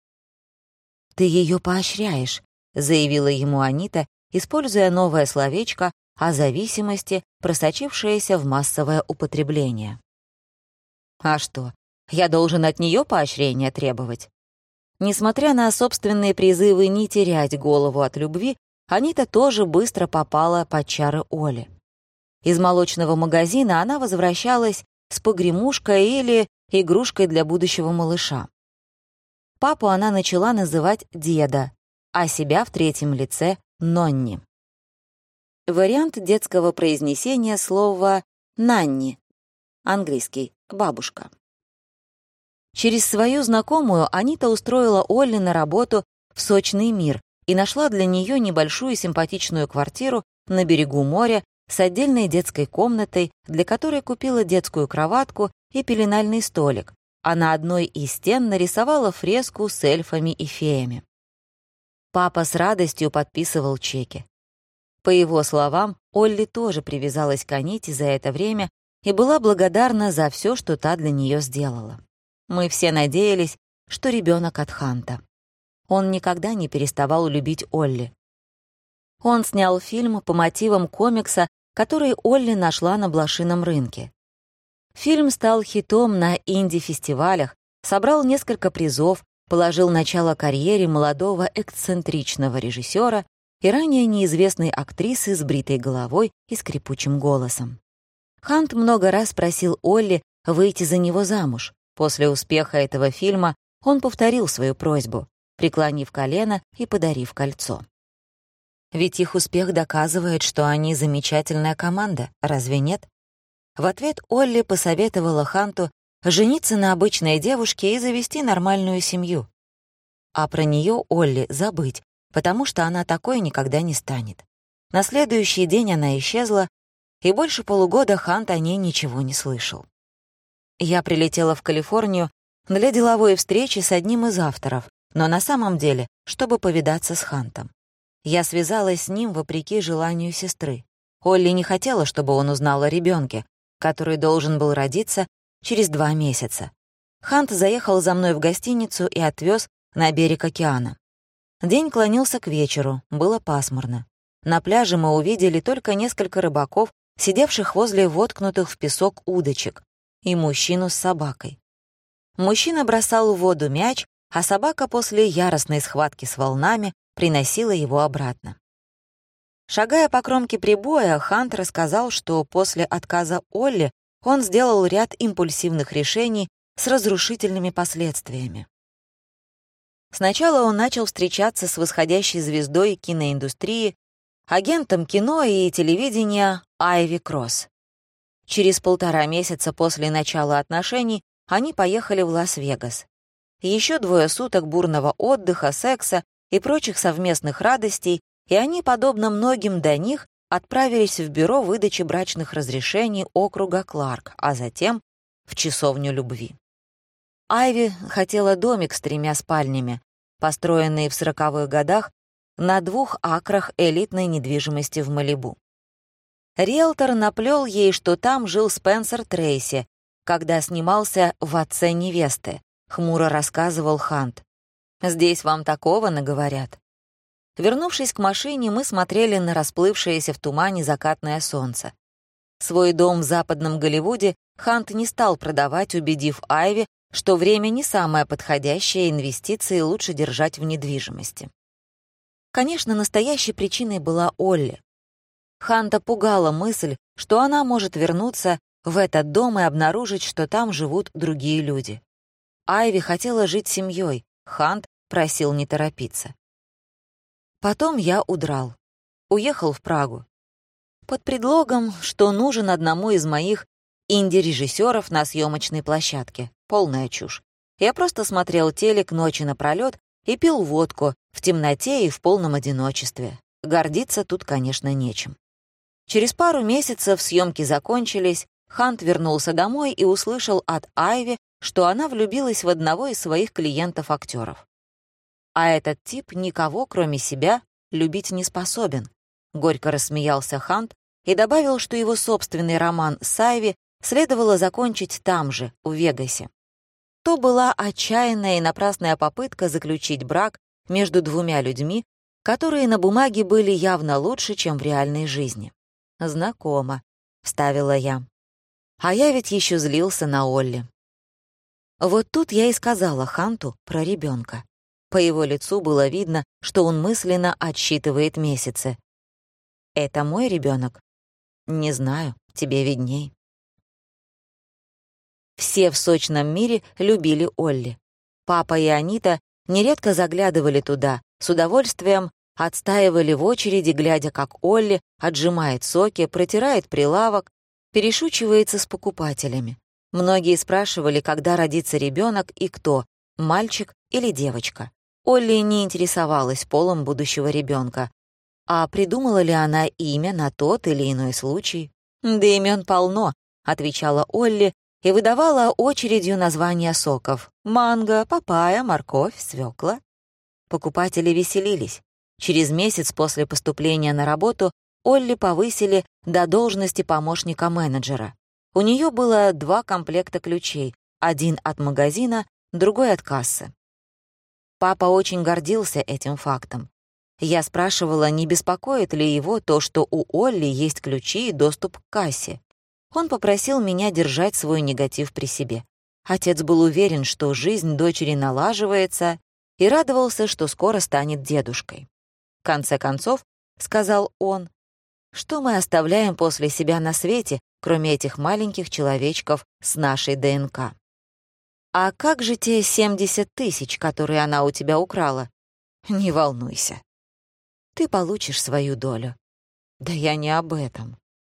«Ты ее поощряешь», — заявила ему Анита, используя новое словечко о зависимости, просочившееся в массовое употребление. «А что, я должен от нее поощрения требовать?» Несмотря на собственные призывы не терять голову от любви, Анита тоже быстро попала под чары Оли. Из молочного магазина она возвращалась с погремушкой или игрушкой для будущего малыша. Папу она начала называть «деда», а себя в третьем лице «Нонни». Вариант детского произнесения слова «нанни», английский «бабушка». Через свою знакомую Анита устроила Олли на работу в сочный мир и нашла для нее небольшую симпатичную квартиру на берегу моря с отдельной детской комнатой, для которой купила детскую кроватку и пеленальный столик, а на одной из стен нарисовала фреску с эльфами и феями. Папа с радостью подписывал чеки. По его словам, Олли тоже привязалась к Аните за это время и была благодарна за все, что та для нее сделала. Мы все надеялись, что ребенок от Ханта. Он никогда не переставал любить Олли. Он снял фильм по мотивам комикса, который Олли нашла на блошином рынке. Фильм стал хитом на инди-фестивалях, собрал несколько призов, положил начало карьере молодого эксцентричного режиссера и ранее неизвестной актрисы с бритой головой и скрипучим голосом. Хант много раз просил Олли выйти за него замуж. После успеха этого фильма он повторил свою просьбу, преклонив колено и подарив кольцо. Ведь их успех доказывает, что они замечательная команда, разве нет? В ответ Олли посоветовала Ханту жениться на обычной девушке и завести нормальную семью. А про нее Олли забыть, потому что она такой никогда не станет. На следующий день она исчезла, и больше полугода Хант о ней ничего не слышал. Я прилетела в Калифорнию для деловой встречи с одним из авторов, но на самом деле, чтобы повидаться с Хантом. Я связалась с ним вопреки желанию сестры. Олли не хотела, чтобы он узнал о ребенке, который должен был родиться через 2 месяца. Хант заехал за мной в гостиницу и отвез на берег океана. День клонился к вечеру, было пасмурно. На пляже мы увидели только несколько рыбаков, сидевших возле воткнутых в песок удочек, и мужчину с собакой. Мужчина бросал в воду мяч, а собака после яростной схватки с волнами приносила его обратно. Шагая по кромке прибоя, Хант рассказал, что после отказа Олли он сделал ряд импульсивных решений с разрушительными последствиями. Сначала он начал встречаться с восходящей звездой киноиндустрии, агентом кино и телевидения Айви Кросс. Через 1,5 месяца после начала отношений они поехали в Лас-Вегас. Еще 2 суток бурного отдыха, секса и прочих совместных радостей, и они, подобно многим до них, отправились в бюро выдачи брачных разрешений округа Кларк, а затем в часовню любви. Айви хотела домик с 3 спальнями, построенный в 40-х годах на 2 акрах элитной недвижимости в Малибу. Риэлтор наплел ей, что там жил Спенсер Трейси, когда снимался в «Отце невесты», хмуро рассказывал Хант. «Здесь вам такого наговорят». Вернувшись к машине, мы смотрели на расплывшееся в тумане закатное солнце. Свой дом в западном Голливуде Хант не стал продавать, убедив Айви, что время не самое подходящее, инвестиции лучше держать в недвижимости. Конечно, настоящей причиной была Олли. Ханта пугала мысль, что она может вернуться в этот дом и обнаружить, что там живут другие люди. Айви хотела жить семьей, Хант просил не торопиться. Потом я удрал. Уехал в Прагу. Под предлогом, что нужен одному из моих инди-режиссеров на съемочной площадке. Полная чушь. Я просто смотрел телек ночи напролёт и пил водку в темноте и в полном одиночестве. Гордиться тут, конечно, нечем. Через пару месяцев съемки закончились, Хант вернулся домой и услышал от Айви, что она влюбилась в одного из своих клиентов-актеров. А этот тип никого, кроме себя, любить не способен. Горько рассмеялся Хант и добавил, что его собственный роман с Айви следовало закончить там же, в Вегасе. То была отчаянная и напрасная попытка заключить брак между 2 людьми, которые на бумаге были явно лучше, чем в реальной жизни. «Знакомо», — вставила я. А я ведь еще злился на Олли. Вот тут я и сказала Ханту про ребенка. По его лицу было видно, что он мысленно отсчитывает месяцы. «Это мой ребенок? «Не знаю, тебе видней». Все в сочном мире любили Олли. Папа и Анита нередко заглядывали туда, с удовольствием отстаивали в очереди, глядя, как Олли отжимает соки, протирает прилавок, перешучивается с покупателями. Многие спрашивали, когда родится ребенок и кто, мальчик или девочка. Олли не интересовалась полом будущего ребенка. А придумала ли она имя на тот или иной случай? «Да имен полно», — отвечала Олли и выдавала очередью названия соков: манго, папайя, морковь, свекла. Покупатели веселились. Через месяц после поступления на работу Олли повысили до должности помощника менеджера. У нее было 2 комплекта ключей, один от магазина, другой от кассы. Папа очень гордился этим фактом. Я спрашивала, не беспокоит ли его то, что у Олли есть ключи и доступ к кассе. Он попросил меня держать свой негатив при себе. Отец был уверен, что жизнь дочери налаживается, и радовался, что скоро станет дедушкой. В конце концов, сказал он, что мы оставляем после себя на свете, кроме этих маленьких человечков с нашей ДНК. «А как же те 70 000, которые она у тебя украла?» «Не волнуйся. Ты получишь свою долю». «Да я не об этом».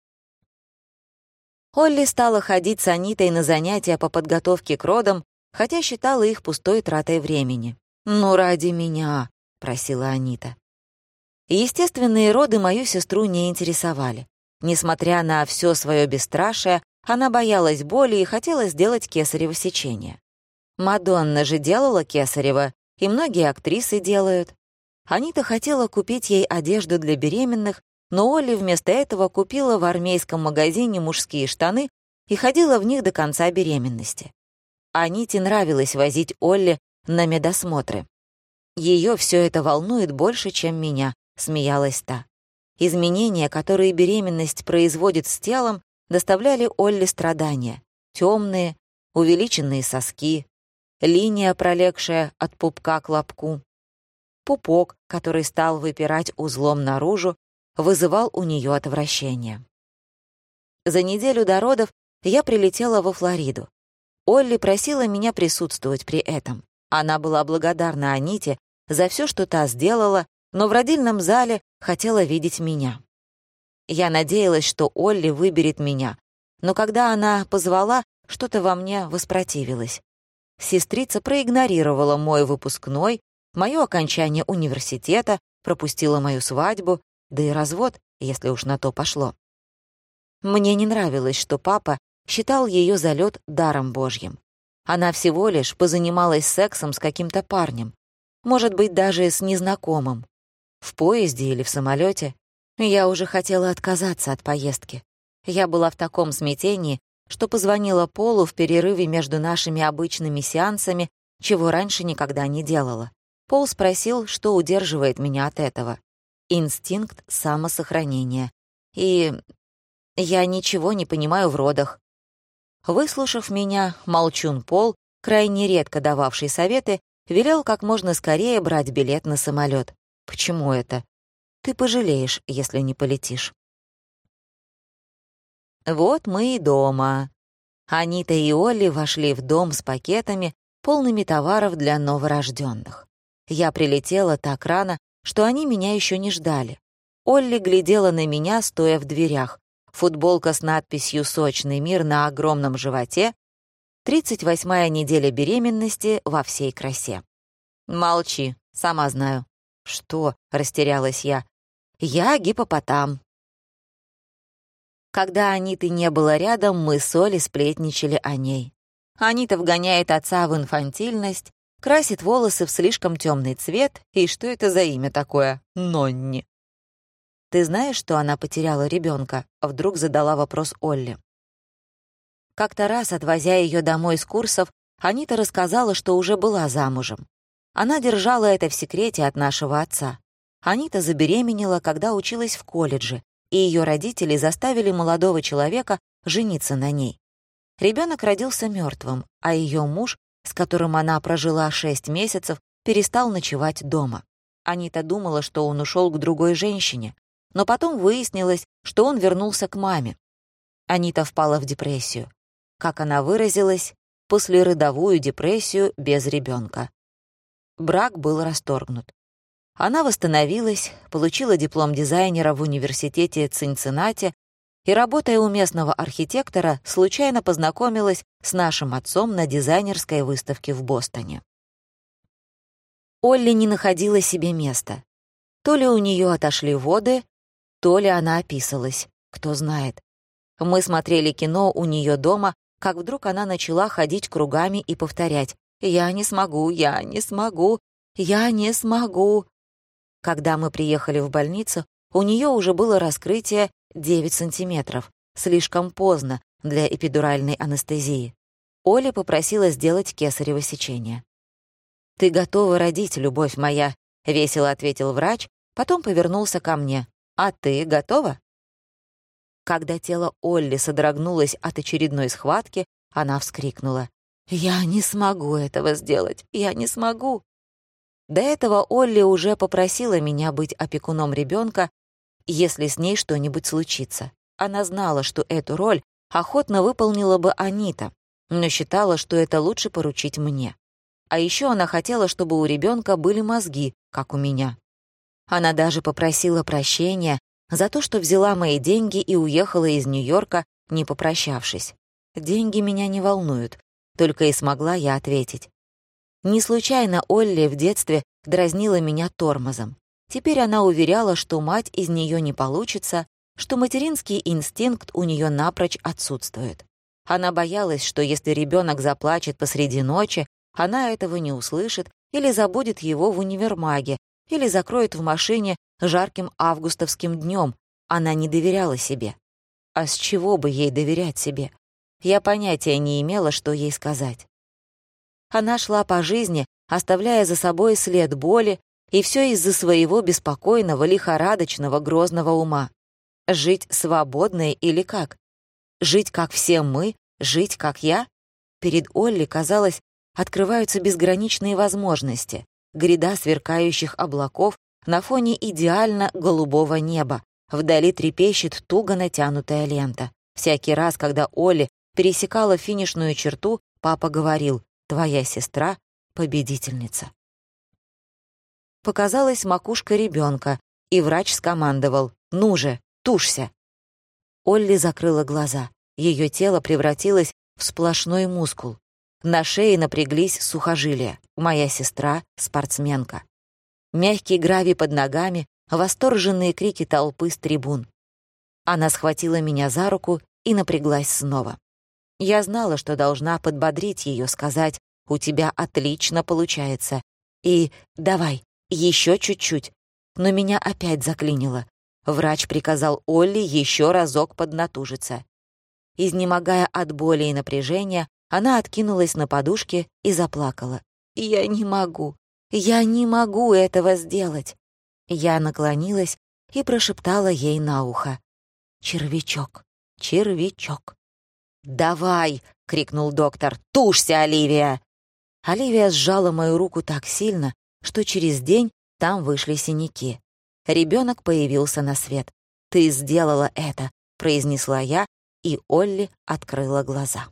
Олли стала ходить с Анитой на занятия по подготовке к родам, хотя считала их пустой тратой времени. «Ну, ради меня», — просила Анита. Естественные роды мою сестру не интересовали. Несмотря на все свое бесстрашие, она боялась боли и хотела сделать кесарево сечение. Мадонна же делала кесарево, и многие актрисы делают. Анита хотела купить ей одежду для беременных, но Олли вместо этого купила в армейском магазине мужские штаны и ходила в них до конца беременности. Аните нравилось возить Олли на медосмотры. «Ее все это волнует больше, чем меня», — смеялась та. Изменения, которые беременность производит с телом, доставляли Олли страдания. Темные, увеличенные соски, линия, пролегшая от пупка к лобку, пупок, который стал выпирать узлом наружу, вызывал у нее отвращение. За неделю до родов я прилетела во Флориду. Олли просила меня присутствовать при этом. Она была благодарна Аните за все, что та сделала, но в родильном зале хотела видеть меня. Я надеялась, что Олли выберет меня, но когда она позвала, что-то во мне воспротивилось. Сестрица проигнорировала мой выпускной, мое окончание университета, пропустила мою свадьбу, да и развод, если уж на то пошло. Мне не нравилось, что папа считал ее залет даром Божьим. Она всего лишь позанималась сексом с каким-то парнем, может быть, даже с незнакомым. В поезде или в самолете. Я уже хотела отказаться от поездки. Я была в таком смятении, что позвонила Полу в перерыве между нашими обычными сеансами, чего раньше никогда не делала. Пол спросил, что удерживает меня от этого. Инстинкт самосохранения. И я ничего не понимаю в родах. Выслушав меня, молчун Пол, крайне редко дававший советы, велел как можно скорее брать билет на самолет. Почему это? Ты пожалеешь, если не полетишь. Вот мы и дома. Анита и Олли вошли в дом с пакетами, полными товаров для новорожденных. Я прилетела так рано, что они меня еще не ждали. Олли глядела на меня, стоя в дверях. Футболка с надписью «Сочный мир» на огромном животе, 38-я неделя беременности во всей красе. «Молчи, сама знаю». «Что?» — растерялась я. «Я гипопотам». Когда Аниты не было рядом, мы с Олей сплетничали о ней. Анита вгоняет отца в инфантильность, красит волосы в слишком темный цвет, и что это за имя такое? Нонни. «Ты знаешь, что она потеряла ребенка? Вдруг задала вопрос Олли. Как-то раз, отвозя ее домой с курсов, Анита рассказала, что уже была замужем. Она держала это в секрете от нашего отца. Анита забеременела, когда училась в колледже, и ее родители заставили молодого человека жениться на ней. Ребенок родился мертвым, а ее муж, с которым она прожила 6 месяцев, перестал ночевать дома. Анита думала, что он ушел к другой женщине, но потом выяснилось, что он вернулся к маме. Анита впала в депрессию. Как она выразилась, послеродовую депрессию без ребенка. Брак был расторгнут. Она восстановилась, получила диплом дизайнера в университете Цинциннати и, работая у местного архитектора, случайно познакомилась с нашим отцом на дизайнерской выставке в Бостоне. Олли не находила себе места. То ли у нее отошли воды, то ли она описалась, кто знает. Мы смотрели кино у нее дома, как вдруг она начала ходить кругами и повторять: «Я не смогу, я не смогу, я не смогу». Когда мы приехали в больницу, у нее уже было раскрытие 9 сантиметров, слишком поздно для эпидуральной анестезии. Оля попросила сделать кесарево сечение. «Ты готова родить, любовь моя», — весело ответил врач, потом повернулся ко мне. «А ты готова?» Когда тело Олли содрогнулось от очередной схватки, она вскрикнула: «Я не смогу этого сделать, я не смогу». До этого Олли уже попросила меня быть опекуном ребенка, если с ней что-нибудь случится. Она знала, что эту роль охотно выполнила бы Анита, но считала, что это лучше поручить мне. А еще она хотела, чтобы у ребенка были мозги, как у меня. Она даже попросила прощения за то, что взяла мои деньги и уехала из Нью-Йорка, не попрощавшись. «Деньги меня не волнуют», — только и смогла я ответить. Не случайно Олли в детстве дразнила меня тормозом. Теперь она уверяла, что мать из нее не получится, что материнский инстинкт у нее напрочь отсутствует. Она боялась, что если ребенок заплачет посреди ночи, она этого не услышит или забудет его в универмаге, или закроет в машине жарким августовским днем, Она не доверяла себе. А с чего бы ей доверять себе? Я понятия не имела, что ей сказать. Она шла по жизни, оставляя за собой след боли, и все из-за своего беспокойного, лихорадочного, грозного ума. Жить свободной или как? Жить, как все мы? Жить, как я? Перед Олли, казалось, открываются безграничные возможности, гряда сверкающих облаков на фоне идеально голубого неба. Вдали трепещет туго натянутая лента. Всякий раз, когда Олли пересекала финишную черту, папа говорил: «Твоя сестра — победительница». Показалась макушка ребенка, и врач скомандовал: «Ну же, тушься!» Олли закрыла глаза. Ее тело превратилось в сплошной мускул. На шее напряглись сухожилия. Моя сестра — спортсменка. Мягкий гравий под ногами, восторженные крики толпы с трибун. Она схватила меня за руку и напряглась снова. Я знала, что должна подбодрить ее, сказать: «У тебя отлично получается». И «давай, еще чуть-чуть». Но меня опять заклинило. Врач приказал Олли еще разок поднатужиться. Изнемогая от боли и напряжения, она откинулась на подушке и заплакала. «Я не могу этого сделать». Я наклонилась и прошептала ей на ухо: «Червячок, червячок». «Давай!» — крикнул доктор. «Тушься, Оливия!» Оливия сжала мою руку так сильно, что через день там вышли синяки. Ребенок появился на свет. «Ты сделала это», — произнесла я, и Олли открыла глаза.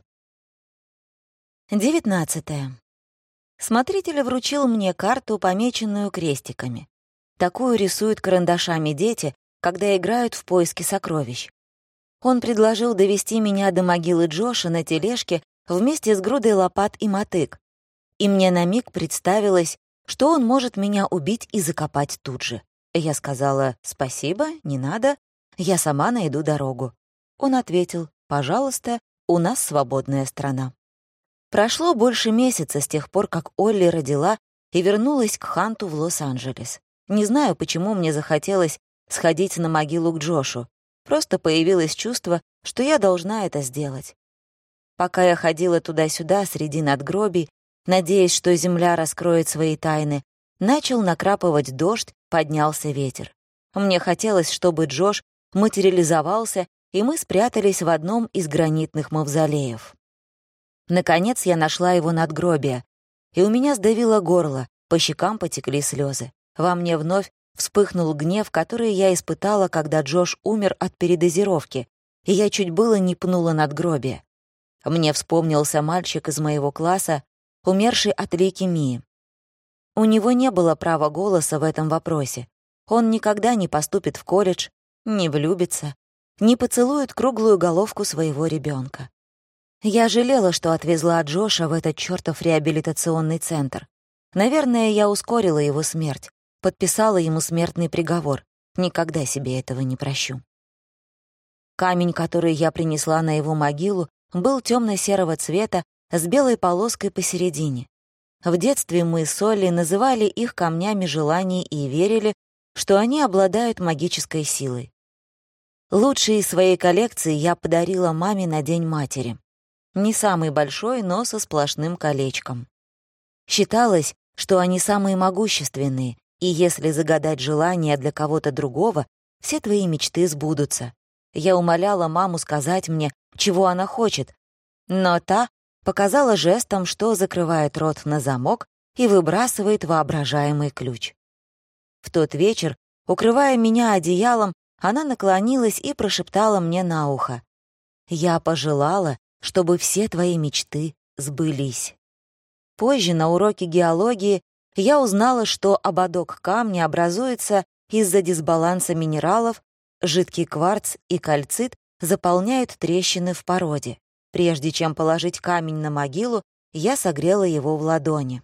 19. Смотритель вручил мне карту, помеченную крестиками. Такую рисуют карандашами дети, когда играют в поиски сокровищ. Он предложил довести меня до могилы Джоша на тележке вместе с грудой лопат и мотык. И мне на миг представилось, что он может меня убить и закопать тут же. Я сказала: «Спасибо, не надо, я сама найду дорогу». Он ответил: «Пожалуйста, у нас свободная страна». Прошло больше месяца с тех пор, как Олли родила и вернулась к Ханту в Лос-Анджелес. Не знаю, почему мне захотелось сходить на могилу к Джошу. Просто появилось чувство, что я должна это сделать. Пока я ходила туда-сюда среди надгробий, надеясь, что земля раскроет свои тайны, начал накрапывать дождь, поднялся ветер. Мне хотелось, чтобы Джош материализовался, и мы спрятались в одном из гранитных мавзолеев. Наконец я нашла его надгробие, и у меня сдавило горло, по щекам потекли слезы. Во мне вновь вспыхнул гнев, который я испытала, когда Джош умер от передозировки, и я чуть было не пнула надгробие. Мне вспомнился мальчик из моего класса, умерший от лейкемии. У него не было права голоса в этом вопросе. Он никогда не поступит в колледж, не влюбится, не поцелует круглую головку своего ребенка. Я жалела, что отвезла Джоша в этот чёртов реабилитационный центр. Наверное, я ускорила его смерть, подписала ему смертный приговор. Никогда себе этого не прощу. Камень, который я принесла на его могилу, был тёмно-серого цвета с белой полоской посередине. В детстве мы с Олли называли их камнями желаний и верили, что они обладают магической силой. Лучший из своей коллекции я подарила маме на День матери. Не самый большой, но со сплошным колечком. Считалось, что они самые могущественные, и если загадать желание для кого-то другого, все твои мечты сбудутся. Я умоляла маму сказать мне, чего она хочет, но та показала жестом, что закрывает рот на замок и выбрасывает воображаемый ключ. В тот вечер, укрывая меня одеялом, она наклонилась и прошептала мне на ухо: «Я пожелала, чтобы все твои мечты сбылись». Позже на уроке геологии я узнала, что ободок камня образуется из-за дисбаланса минералов, жидкий кварц и кальцит заполняют трещины в породе. Прежде чем положить камень на могилу, я согрела его в ладони.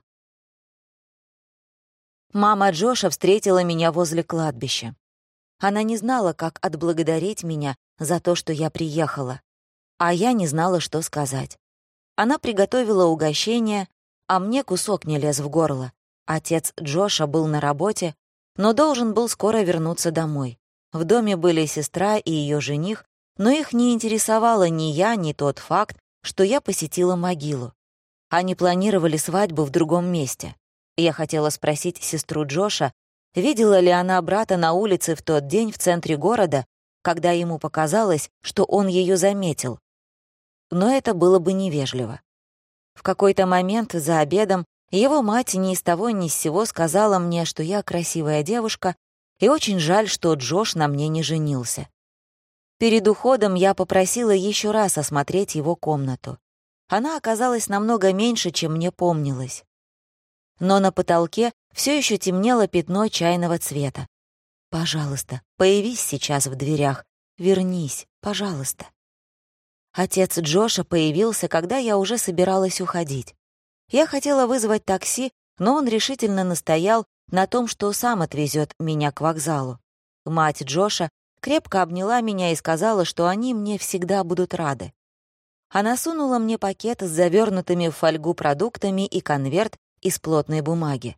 Мама Джоша встретила меня возле кладбища. Она не знала, как отблагодарить меня за то, что я приехала, а я не знала, что сказать. Она приготовила угощение, а мне кусок не лез в горло. Отец Джоша был на работе, но должен был скоро вернуться домой. В доме были сестра и ее жених, но их не интересовало ни я, ни тот факт, что я посетила могилу. Они планировали свадьбу в другом месте. Я хотела спросить сестру Джоша, видела ли она брата на улице в тот день в центре города, когда ему показалось, что он ее заметил. Но это было бы невежливо. В какой-то момент за обедом его мать ни с того ни с сего сказала мне, что я красивая девушка, и очень жаль, что Джош на мне не женился. Перед уходом я попросила еще раз осмотреть его комнату. Она оказалась намного меньше, чем мне помнилось. Но на потолке все еще темнело пятно чайного цвета. «Пожалуйста, появись сейчас в дверях. Вернись, пожалуйста». Отец Джоша появился, когда я уже собиралась уходить. Я хотела вызвать такси, но он решительно настоял на том, что сам отвезет меня к вокзалу. Мать Джоша крепко обняла меня и сказала, что они мне всегда будут рады. Она сунула мне пакет с завернутыми в фольгу продуктами и конверт из плотной бумаги.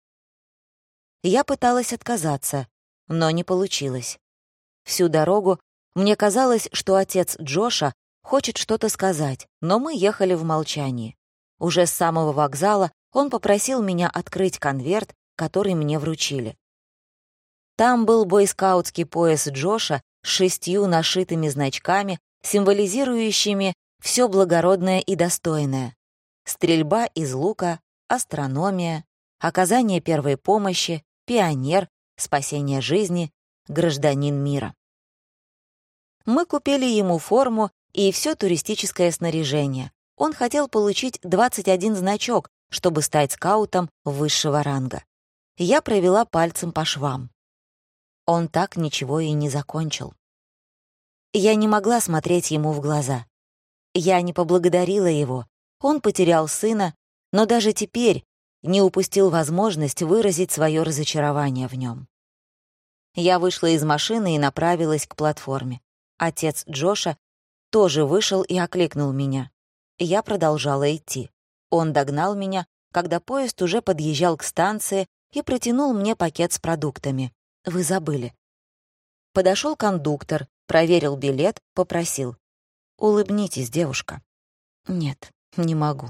Я пыталась отказаться, но не получилось. Всю дорогу мне казалось, что отец Джоша хочет что-то сказать, но мы ехали в молчании. Уже с самого вокзала он попросил меня открыть конверт, который мне вручили. Там был бойскаутский пояс Джоша с 6 нашитыми значками, символизирующими все благородное и достойное. Стрельба из лука, астрономия, оказание первой помощи, пионер, спасение жизни, гражданин мира. Мы купили ему форму и все туристическое снаряжение. Он хотел получить 21 значок, чтобы стать скаутом высшего ранга. Я провела пальцем по швам. Он так ничего и не закончил. Я не могла смотреть ему в глаза. Я не поблагодарила его. Он потерял сына, но даже теперь не упустил возможность выразить свое разочарование в нем. Я вышла из машины и направилась к платформе. Отец Джоша тоже вышел и окликнул меня. Я продолжала идти. Он догнал меня, когда поезд уже подъезжал к станции, и протянул мне пакет с продуктами. «Вы забыли». Подошел кондуктор, проверил билет, попросил. «Улыбнитесь, девушка». «Нет, не могу».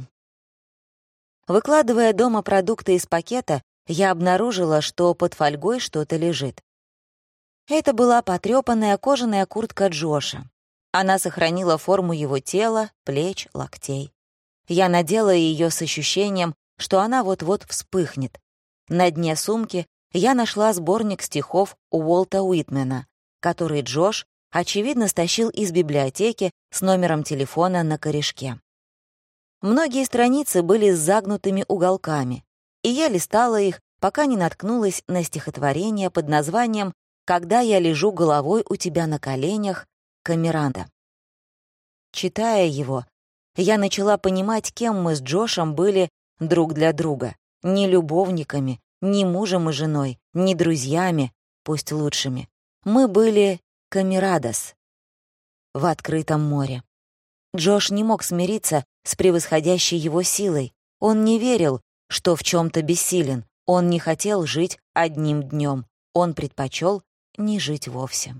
Выкладывая дома продукты из пакета, я обнаружила, что под фольгой что-то лежит. Это была потрёпанная кожаная куртка Джоша. Она сохранила форму его тела, плеч, локтей. Я надела ее с ощущением, что она вот-вот вспыхнет. На дне сумки я нашла сборник стихов Уолта Уитмена, который Джош, очевидно, стащил из библиотеки с номером телефона на корешке. Многие страницы были с загнутыми уголками, и я листала их, пока не наткнулась на стихотворение под названием «Когда я лежу головой у тебя на коленях» Камеранда. Читая его, я начала понимать, кем мы с Джошем были друг для друга. Не любовниками, не мужем и женой, не друзьями, пусть лучшими. Мы были камерадос в открытом море. Джош не мог смириться с превосходящей его силой. Он не верил, что в чем-то бессилен. Он не хотел жить одним днем. Он предпочел не жить вовсе.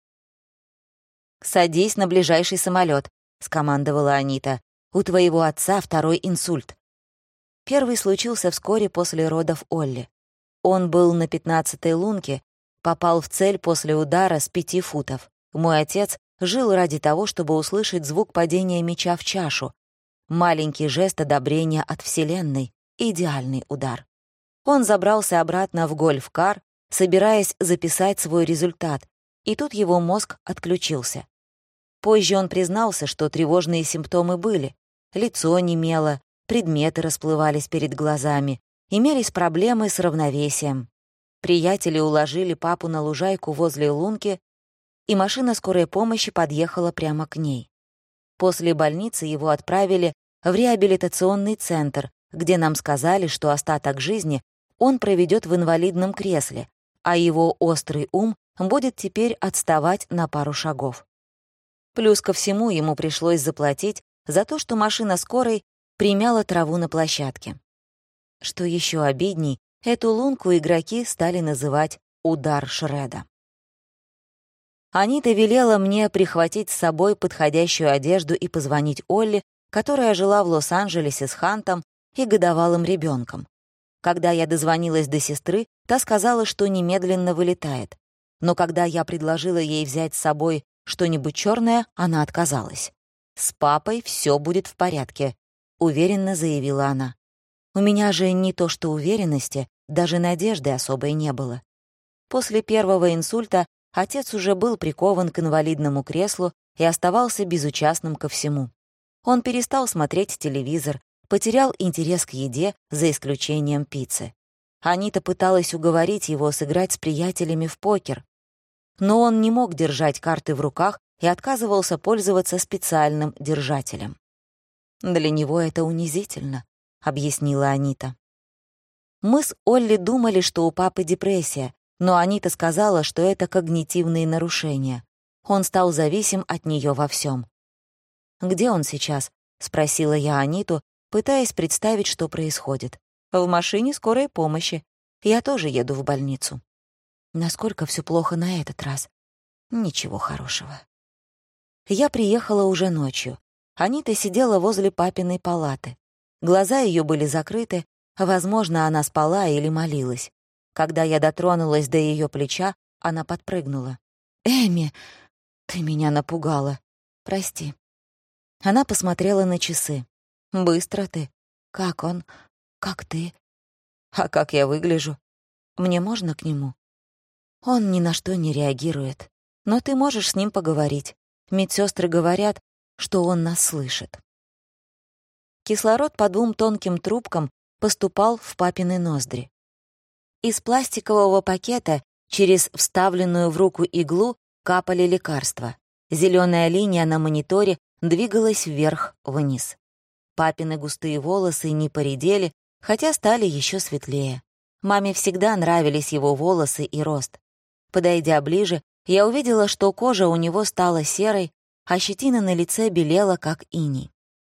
«Садись на ближайший самолет», — скомандовала Анита. «У твоего отца второй инсульт». Первый случился вскоре после родов Олли. Он был на 15-й лунке, попал в цель после удара с 5 футов. Мой отец жил ради того, чтобы услышать звук падения мяча в чашу. Маленький жест одобрения от Вселенной, идеальный удар. Он забрался обратно в гольф-кар, собираясь записать свой результат, и тут его мозг отключился. Позже он признался, что тревожные симптомы были. Лицо немело, предметы расплывались перед глазами, имелись проблемы с равновесием. Приятели уложили папу на лужайку возле лунки, и машина скорой помощи подъехала прямо к ней. После больницы его отправили в реабилитационный центр, где нам сказали, что остаток жизни он проведет в инвалидном кресле, а его острый ум будет теперь отставать на пару шагов. Плюс ко всему ему пришлось заплатить за то, что машина скорой примяла траву на площадке. Что еще обидней, эту лунку игроки стали называть «удар Шреда». Анита велела мне прихватить с собой подходящую одежду и позвонить Олли, которая жила в Лос-Анджелесе с Хантом и годовалым ребенком. Когда я дозвонилась до сестры, та сказала, что немедленно вылетает. Но когда я предложила ей взять с собой что-нибудь черное, она отказалась. «С папой все будет в порядке», — уверенно заявила она. У меня же не то что уверенности, даже надежды особой не было. После первого инсульта отец уже был прикован к инвалидному креслу и оставался безучастным ко всему. Он перестал смотреть телевизор, потерял интерес к еде, за исключением пиццы. Анита пыталась уговорить его сыграть с приятелями в покер, но он не мог держать карты в руках и отказывался пользоваться специальным держателем. «Для него это унизительно», — объяснила Анита. Мы с Олли думали, что у папы депрессия, но Анита сказала, что это когнитивные нарушения. Он стал зависим от нее во всем. «Где он сейчас?» — спросила я Аниту, пытаясь представить, что происходит. «В машине скорой помощи. Я тоже еду в больницу». Насколько все плохо на этот раз? Ничего хорошего. Я приехала уже ночью. Анита сидела возле папиной палаты. Глаза ее были закрыты, возможно, она спала или молилась. Когда я дотронулась до ее плеча, она подпрыгнула. «Эми, ты меня напугала. Прости». Она посмотрела на часы. «Быстро ты. Как он? Как ты? А как я выгляжу? Мне можно к нему?» Он ни на что не реагирует. Но ты можешь с ним поговорить. Медсёстры говорят, что он нас слышит. Кислород по 2 тонким трубкам поступал в папины ноздри. Из пластикового пакета через вставленную в руку иглу капали лекарства. Зелёная линия на мониторе двигалась вверх-вниз. Папины густые волосы не поредели, хотя стали ещё светлее. Маме всегда нравились его волосы и рост. Подойдя ближе, я увидела, что кожа у него стала серой, а щетина на лице белела, как иней.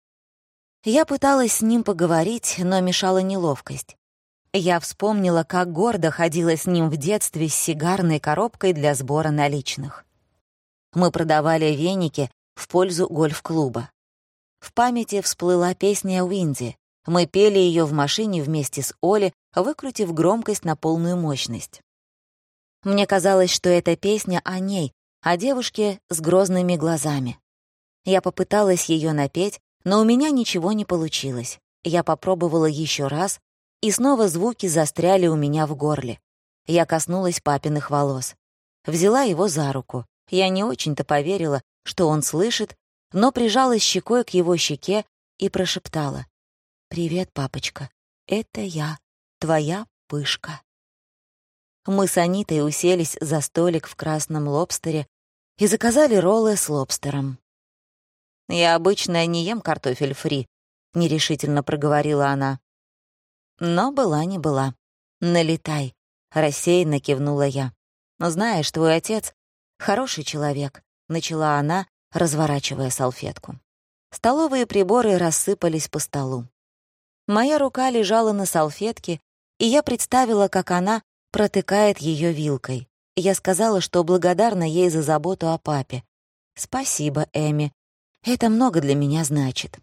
Я пыталась с ним поговорить, но мешала неловкость. Я вспомнила, как гордо ходила с ним в детстве с сигарной коробкой для сбора наличных. Мы продавали веники в пользу гольф-клуба. В памяти всплыла песня Уинди. Мы пели ее в машине вместе с Олли, выкрутив громкость на полную мощность. Мне казалось, что эта песня о ней, о девушке с грозными глазами. Я попыталась ее напеть, но у меня ничего не получилось. Я попробовала еще раз, и снова звуки застряли у меня в горле. Я коснулась папиных волос. Взяла его за руку. Я не очень-то поверила, что он слышит, но прижалась щекой к его щеке и прошептала: «Привет, папочка. Это я, твоя пышка». Мы с Анитой уселись за столик в «Красном лобстере» и заказали роллы с лобстером. «Я обычно не ем картофель фри», — нерешительно проговорила она. Но была не была. «Налетай», — рассеянно кивнула я. «Но знаешь, твой отец — хороший человек», — начала она, разворачивая салфетку. Столовые приборы рассыпались по столу. Моя рука лежала на салфетке, и я представила, как она протыкает ее вилкой. Я сказала, что благодарна ей за заботу о папе. «Спасибо, Эми. Это много для меня значит».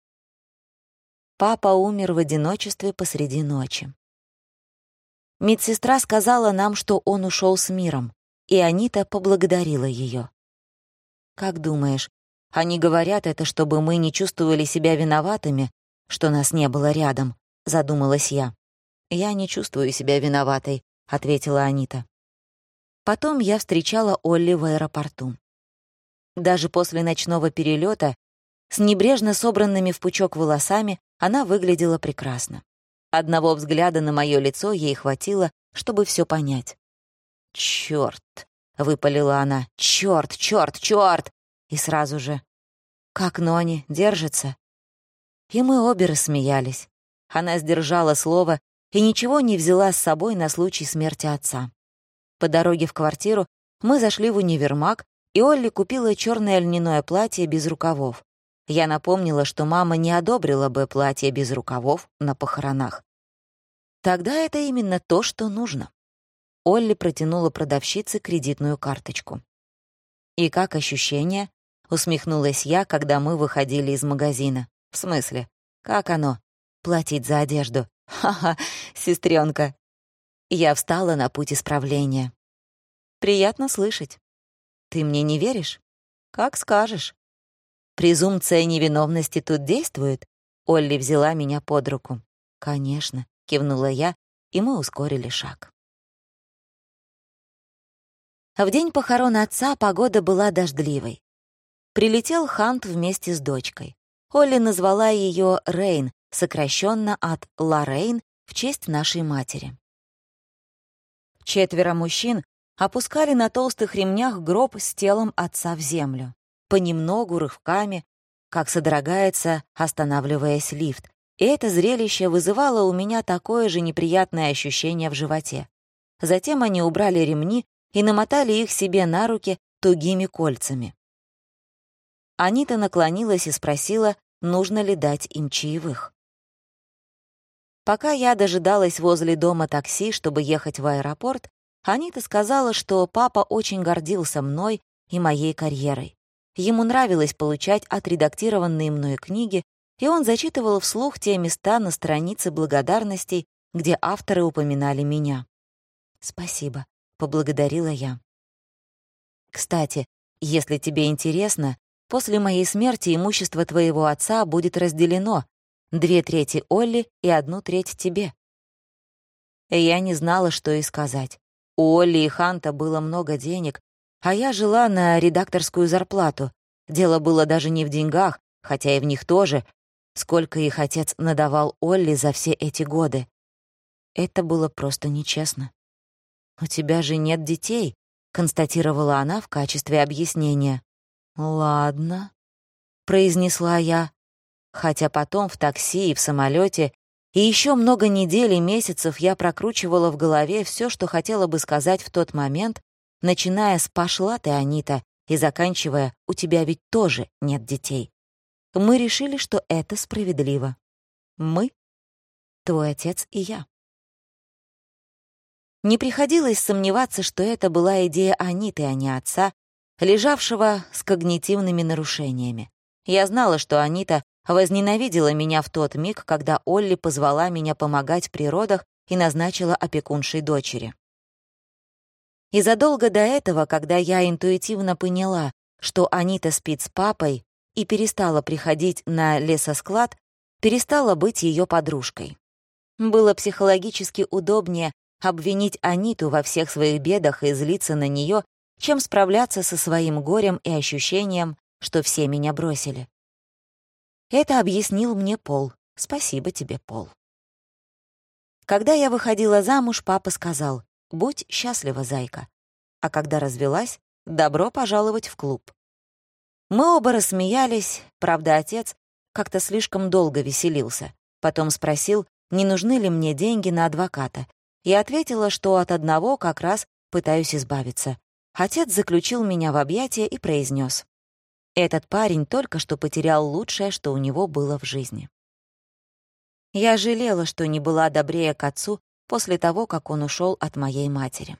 Папа умер в одиночестве посреди ночи. Медсестра сказала нам, что он ушел с миром, и Анита поблагодарила ее. «Как думаешь, они говорят это, чтобы мы не чувствовали себя виноватыми, что нас не было рядом?» — задумалась я. «Я не чувствую себя виноватой», — ответила Анита. Потом я встречала Олли в аэропорту. Даже после ночного перелета, с небрежно собранными в пучок волосами, она выглядела прекрасно. Одного взгляда на мое лицо ей хватило, чтобы все понять. «Чёрт!» — выпалила она. «Чёрт, чёрт, чёрт!» И сразу же: «Как Нони, держится?» И мы обе рассмеялись. Она сдержала слово и ничего не взяла с собой на случай смерти отца. По дороге в квартиру мы зашли в универмаг, и Олли купила чёрное льняное платье без рукавов. Я напомнила, что мама не одобрила бы платье без рукавов на похоронах. Тогда это именно то, что нужно. Олли протянула продавщице кредитную карточку. «И как ощущение?» — усмехнулась я, когда мы выходили из магазина. «В смысле? Как оно? Платить за одежду? Ха-ха, сестренка!» Я встала на путь исправления. «Приятно слышать. Ты мне не веришь? Как скажешь. Презумпция невиновности тут действует?» Олли взяла меня под руку. «Конечно», — кивнула я, и мы ускорили шаг. В день похорон отца погода была дождливой. Прилетел Хант вместе с дочкой. Олли назвала ее Рейн, сокращенно от Лоррейн, в честь нашей матери. 4 мужчин опускали на толстых ремнях гроб с телом отца в землю. Понемногу, рывками, как содрогается, останавливаясь лифт. И это зрелище вызывало у меня такое же неприятное ощущение в животе. Затем они убрали ремни и намотали их себе на руки тугими кольцами. Анита наклонилась и спросила, нужно ли дать им чаевых. Пока я дожидалась возле дома такси, чтобы ехать в аэропорт, Анита сказала, что папа очень гордился мной и моей карьерой. Ему нравилось получать отредактированные мной книги, и он зачитывал вслух те места на странице благодарностей, где авторы упоминали меня. «Спасибо», — поблагодарила я. «Кстати, если тебе интересно, после моей смерти имущество твоего отца будет разделено, 2/3 Олли и 1/3 тебе». Я не знала, что и сказать. У Олли и Ханта было много денег, а я жила на редакторскую зарплату. Дело было даже не в деньгах, хотя и в них тоже, сколько их отец надавал Олли за все эти годы. Это было просто нечестно. «У тебя же нет детей», — констатировала она в качестве объяснения. «Ладно», — произнесла я, хотя потом в такси и в самолете и еще много недель и месяцев я прокручивала в голове все, что хотела бы сказать в тот момент, начиная с «пошла ты, Анита», и заканчивая «у тебя ведь тоже нет детей». Мы решили, что это справедливо. Мы — твой отец и я. Не приходилось сомневаться, что это была идея Аниты, а не отца, лежавшего с когнитивными нарушениями. Я знала, что Анита возненавидела меня в тот миг, когда Олли позвала меня помогать при родах и назначила опекуншей дочери. И задолго до этого, когда я интуитивно поняла, что Анита спит с папой и перестала приходить на лесосклад, перестала быть ее подружкой. Было психологически удобнее обвинить Аниту во всех своих бедах и злиться на нее, чем справляться со своим горем и ощущением, что все меня бросили. Это объяснил мне Пол. Спасибо тебе, Пол. Когда я выходила замуж, папа сказал: «Будь счастлива, зайка». А когда развелась, добро пожаловать в клуб. Мы оба рассмеялись, правда, отец как-то слишком долго веселился. Потом спросил, не нужны ли мне деньги на адвоката. Я ответила, что от одного как раз пытаюсь избавиться. Отец заключил меня в объятия и произнес: «Этот парень только что потерял лучшее, что у него было в жизни». Я жалела, что не была добрее к отцу после того, как он ушел от моей матери.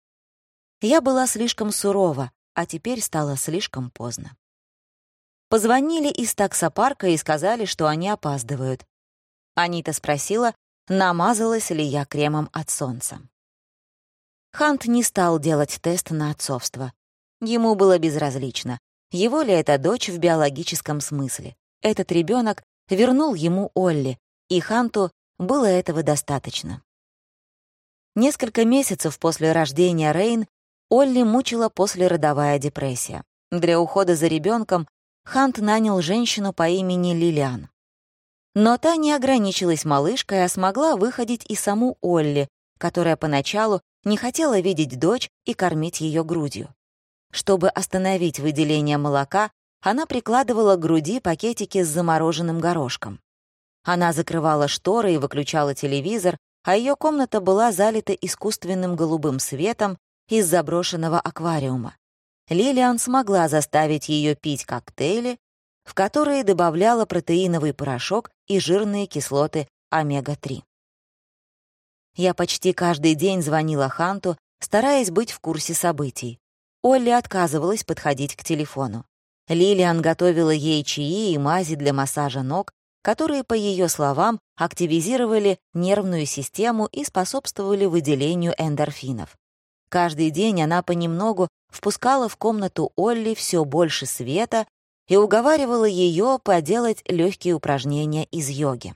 Я была слишком сурова, а теперь стало слишком поздно. Позвонили из таксопарка и сказали, что они опаздывают. Анита спросила, намазалась ли я кремом от солнца. Хант не стал делать тест на отцовство. Ему было безразлично, его ли это дочь в биологическом смысле. Этот ребенок вернул ему Олли, и Ханту было этого достаточно. Несколько месяцев после рождения Рейн Олли мучила послеродовая депрессия. Для ухода за ребенком Хант нанял женщину по имени Лилиан. Но та не ограничилась малышкой, а смогла выходить и саму Олли, которая поначалу не хотела видеть дочь и кормить ее грудью. Чтобы остановить выделение молока, она прикладывала к груди пакетики с замороженным горошком. Она закрывала шторы и выключала телевизор, а ее комната была залита искусственным голубым светом из заброшенного аквариума. Лилиан смогла заставить ее пить коктейли, в которые добавляла протеиновый порошок и жирные кислоты омега-3. Я почти каждый день звонила Ханту, стараясь быть в курсе событий. Олли отказывалась подходить к телефону. Лилиан готовила ей чаи и мази для массажа ног, которые, по ее словам, активизировали нервную систему и способствовали выделению эндорфинов. Каждый день она понемногу впускала в комнату Олли все больше света и уговаривала ее поделать легкие упражнения из йоги.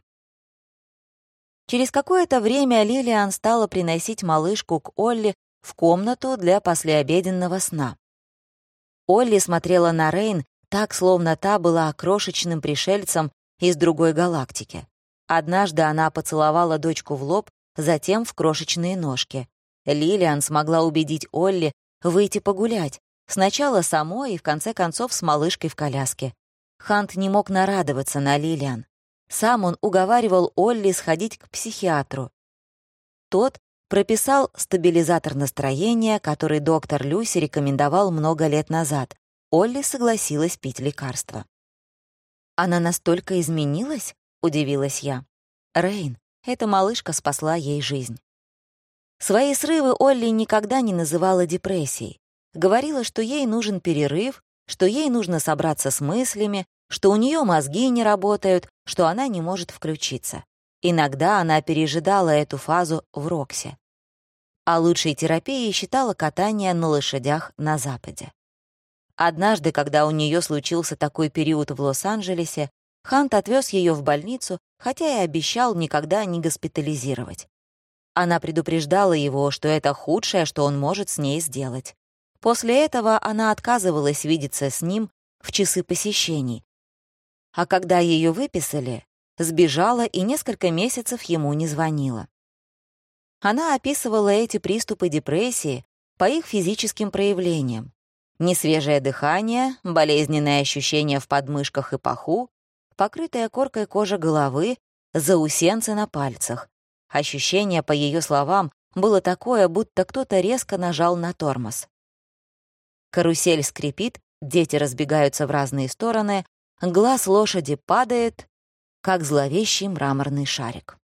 Через какое-то время Лилиан стала приносить малышку к Олли в комнату для послеобеденного сна. Олли смотрела на Рейн так, словно та была крошечным пришельцем из другой галактики. Однажды она поцеловала дочку в лоб, затем в крошечные ножки. Лилиан смогла убедить Олли выйти погулять, сначала самой и, в конце концов, с малышкой в коляске. Хант не мог нарадоваться на Лилиан. Сам он уговаривал Олли сходить к психиатру. Тот прописал стабилизатор настроения, который доктор Люси рекомендовал много лет назад. Олли согласилась пить лекарство. «Она настолько изменилась?» — удивилась я. Рейн, эта малышка спасла ей жизнь. Свои срывы Олли никогда не называла депрессией. Говорила, что ей нужен перерыв, что ей нужно собраться с мыслями, что у нее мозги не работают, что она не может включиться. Иногда она пережидала эту фазу в Роксе. А лучшей терапией считала катание на лошадях на Западе. Однажды, когда у нее случился такой период в Лос-Анджелесе, Хант отвез ее в больницу, хотя и обещал никогда не госпитализировать. Она предупреждала его, что это худшее, что он может с ней сделать. После этого она отказывалась видеться с ним в часы посещений. А когда ее выписали, сбежала и несколько месяцев ему не звонила. Она описывала эти приступы депрессии по их физическим проявлениям. Несвежее дыхание, болезненные ощущения в подмышках и паху, покрытая коркой кожа головы, заусенцы на пальцах. Ощущение, по ее словам, было такое, будто кто-то резко нажал на тормоз. Карусель скрипит, дети разбегаются в разные стороны, глаз лошади падает, как зловещий мраморный шарик.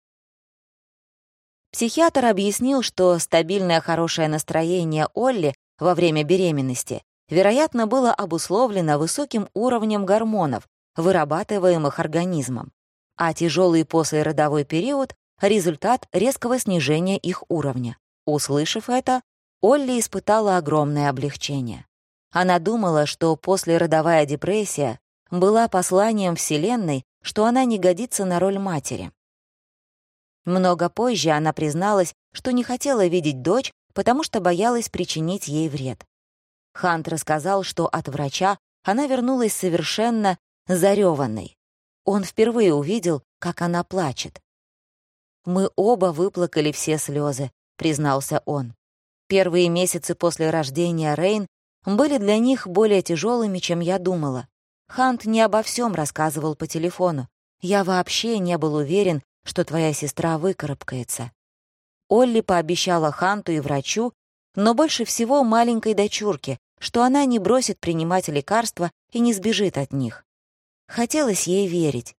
Психиатр объяснил, что стабильное хорошее настроение Олли во время беременности, вероятно, было обусловлено высоким уровнем гормонов, вырабатываемых организмом, а тяжелый послеродовой период — результат резкого снижения их уровня. Услышав это, Олли испытала огромное облегчение. Она думала, что послеродовая депрессия была посланием Вселенной, что она не годится на роль матери. Много позже она призналась, что не хотела видеть дочь, потому что боялась причинить ей вред. Хант рассказал, что от врача она вернулась совершенно зареванной. Он впервые увидел, как она плачет. «Мы оба выплакали все слезы», — признался он. Первые месяцы после рождения Рейн были для них более тяжелыми, чем я думала. Хант не обо всем рассказывал по телефону. Я вообще не был уверен, что твоя сестра выкарабкается. Олли пообещала Ханту и врачу, но больше всего маленькой дочурке, что она не бросит принимать лекарства и не сбежит от них. Хотелось ей верить.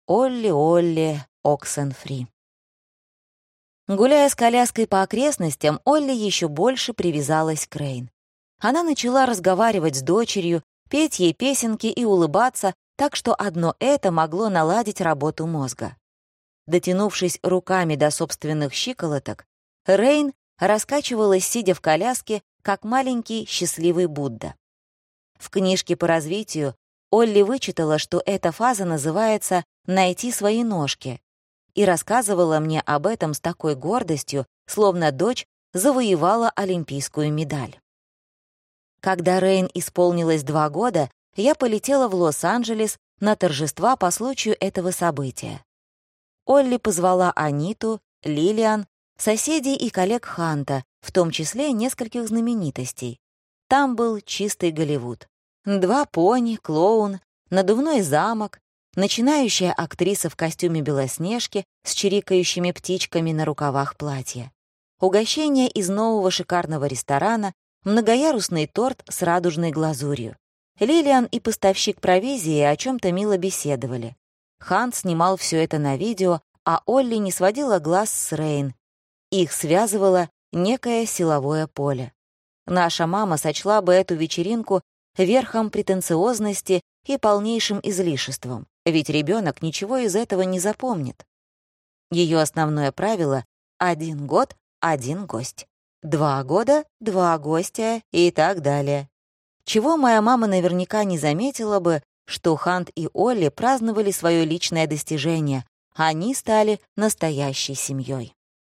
Олли, Оксенфри. Гуляя с коляской по окрестностям, Олли еще больше привязалась к Рейн. Она начала разговаривать с дочерью, петь ей песенки и улыбаться, так что одно это могло наладить работу мозга. Дотянувшись руками до собственных щиколоток, Рейн раскачивалась, сидя в коляске, как маленький счастливый Будда. В книжке по развитию Олли вычитала, что эта фаза называется «найти свои ножки», и рассказывала мне об этом с такой гордостью, словно дочь завоевала олимпийскую медаль. Когда Рейн исполнилось 2 года, я полетела в Лос-Анджелес на торжества по случаю этого события. Олли позвала Аниту, Лилиан, соседей и коллег Ханта, в том числе нескольких знаменитостей. Там был чистый Голливуд. 2 пони, клоун, надувной замок, начинающая актриса в костюме Белоснежки с чирикающими птичками на рукавах платья. Угощение из нового шикарного ресторана, многоярусный торт с радужной глазурью. Лилиан и поставщик провизии о чем-то мило беседовали. Хант снимал все это на видео, а Олли не сводила глаз с Рейн. Их связывало некое силовое поле. Наша мама сочла бы эту вечеринку верхом претенциозности и полнейшим излишеством, ведь ребенок ничего из этого не запомнит. Ее основное правило — 1 год — 1 гость, 2 года — 2 гостя и так далее. Чего моя мама наверняка не заметила бы, что Хант и Олли праздновали свое личное достижение. Они стали настоящей семьей.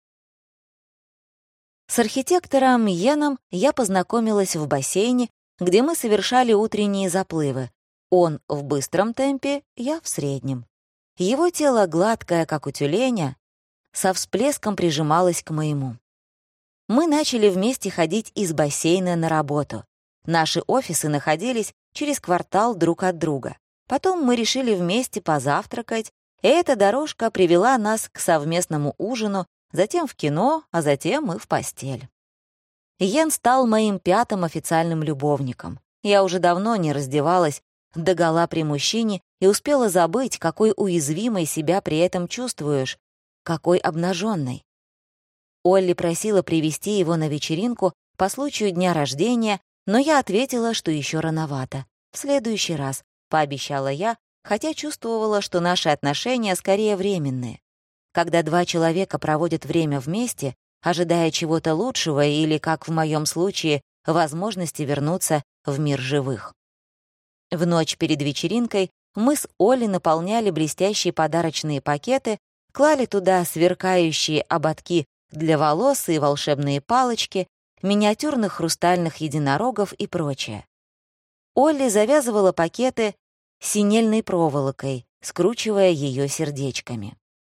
С архитектором Йеном я познакомилась в бассейне, где мы совершали утренние заплывы. Он в быстром темпе, я в среднем. Его тело, гладкое, как у тюленя, со всплеском прижималось к моему. Мы начали вместе ходить из бассейна на работу. Наши офисы находились через квартал друг от друга. Потом мы решили вместе позавтракать, и эта дорожка привела нас к совместному ужину, затем в кино, а затем и в постель. Йен стал моим 5-м официальным любовником. Я уже давно не раздевалась догола при мужчине и успела забыть, какой уязвимой себя при этом чувствуешь, какой обнаженной. Олли просила привести его на вечеринку по случаю дня рождения, но я ответила, что еще рановато. В следующий раз, пообещала я, хотя чувствовала, что наши отношения скорее временные. Когда 2 человека проводят время вместе, ожидая чего-то лучшего или, как в моем случае, возможности вернуться в мир живых. В ночь перед вечеринкой мы с Олли наполняли блестящие подарочные пакеты, клали туда сверкающие ободки для волос и волшебные палочки, миниатюрных хрустальных единорогов и прочее. Олли завязывала пакеты синельной проволокой, скручивая ее сердечками.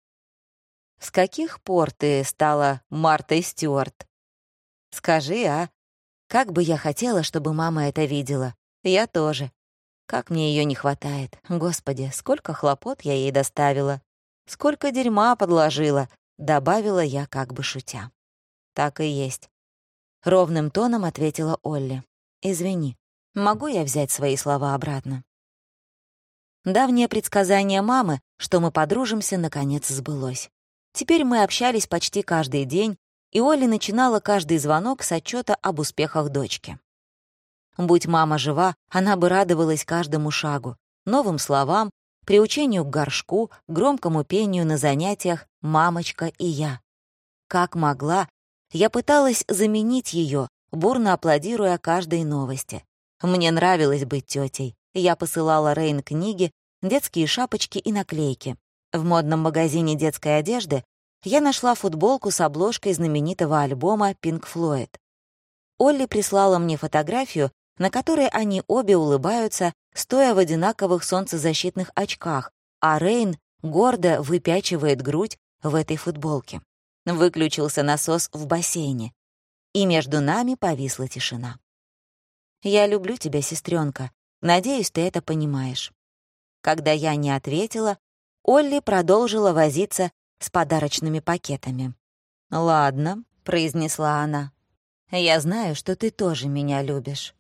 «С каких пор ты стала Мартой Стюарт? Скажи, а? Как бы я хотела, чтобы мама это видела. Я тоже. Как мне ее не хватает. Господи, сколько хлопот я ей доставила. Сколько дерьма подложила», — добавила я как бы шутя. «Так и есть», — ровным тоном ответила Олли. «Извини, могу я взять свои слова обратно?» Давнее предсказание мамы, что мы подружимся, наконец сбылось. Теперь мы общались почти каждый день, и Олли начинала каждый звонок с отчета об успехах дочки. Будь мама жива, она бы радовалась каждому шагу, новым словам, приучению к горшку, громкому пению на занятиях «мамочка» и «я». Как могла, я пыталась заменить ее, бурно аплодируя каждой новости. Мне нравилось быть тетей. Я посылала Рейн книги, детские шапочки и наклейки. В модном магазине детской одежды я нашла футболку с обложкой знаменитого альбома Pink Floyd. Олли прислала мне фотографию, на которой они обе улыбаются, стоя в одинаковых солнцезащитных очках, а Рейн гордо выпячивает грудь в этой футболке. Выключился насос в бассейне, и между нами повисла тишина. «Я люблю тебя, сестренка. Надеюсь, ты это понимаешь». Когда я не ответила, Олли продолжила возиться с подарочными пакетами. «Ладно», — произнесла она. «Я знаю, что ты тоже меня любишь».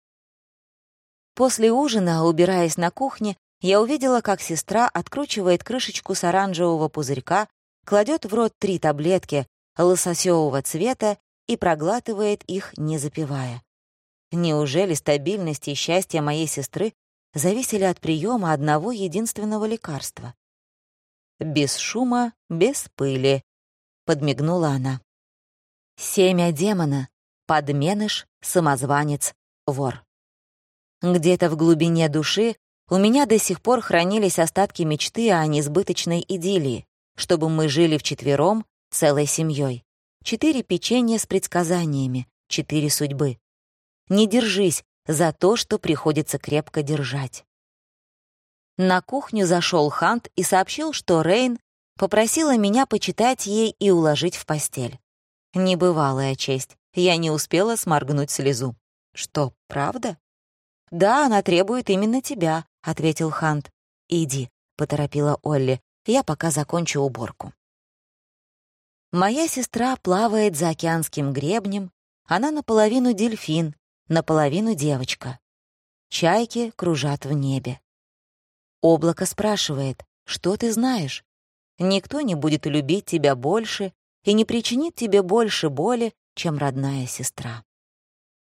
После ужина, убираясь на кухне, я увидела, как сестра откручивает крышечку с оранжевого пузырька, кладет в рот 3 таблетки лососевого цвета и проглатывает их, не запивая. Неужели стабильность и счастье моей сестры зависели от приема одного единственного лекарства? «Без шума, без пыли», — подмигнула она. «Семя демона, подменыш, самозванец, вор». Где-то в глубине души у меня до сих пор хранились остатки мечты о несбыточной идиллии, чтобы мы жили вчетвером, целой семьей. 4 печенья с предсказаниями, 4 судьбы. Не держись за то, что приходится крепко держать. На кухню зашел Хант и сообщил, что Рейн попросила меня почитать ей и уложить в постель. Небывалая честь. Я не успела сморгнуть слезу. «Что, правда?» «Да, она требует именно тебя», — ответил Хант. «Иди», — поторопила Олли, — «я пока закончу уборку». Моя сестра плавает за океанским гребнем, она наполовину дельфин, наполовину девочка. Чайки кружат в небе. Облако спрашивает: «Что ты знаешь? Никто не будет любить тебя больше и не причинит тебе больше боли, чем родная сестра».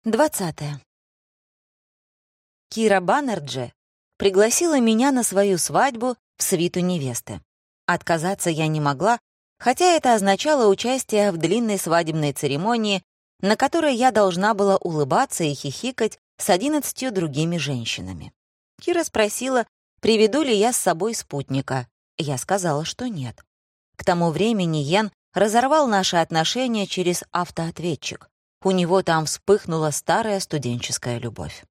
20. Кира Баннерджи пригласила меня на свою свадьбу в свиту невесты. Отказаться я не могла, хотя это означало участие в длинной свадебной церемонии, на которой я должна была улыбаться и хихикать с 11 другими женщинами. Кира спросила, приведу ли я с собой спутника. Я сказала, что нет. К тому времени Йен разорвал наши отношения через автоответчик. У него там вспыхнула старая студенческая любовь.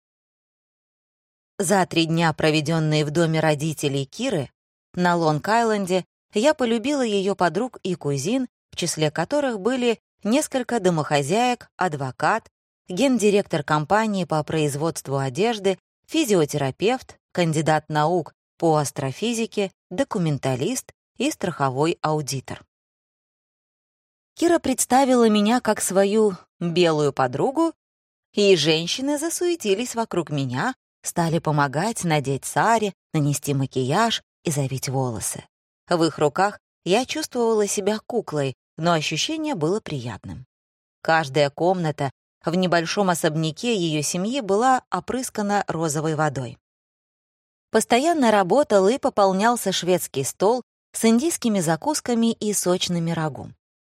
За 3 дня, проведенные в доме родителей Киры, на Лонг-Айленде, я полюбила ее подруг и кузин, в числе которых были несколько домохозяек, адвокат, гендиректор компании по производству одежды, физиотерапевт, кандидат наук по астрофизике, документалист и страховой аудитор. Кира представила меня как свою белую подругу, и женщины засуетились вокруг меня, стали помогать надеть сари, нанести макияж и завить волосы. В их руках я чувствовала себя куклой, но ощущение было приятным. Каждая комната в небольшом особняке ее семьи была опрыскана розовой водой. Постоянно работал и пополнялся шведский стол с индийскими закусками и сочными рагу.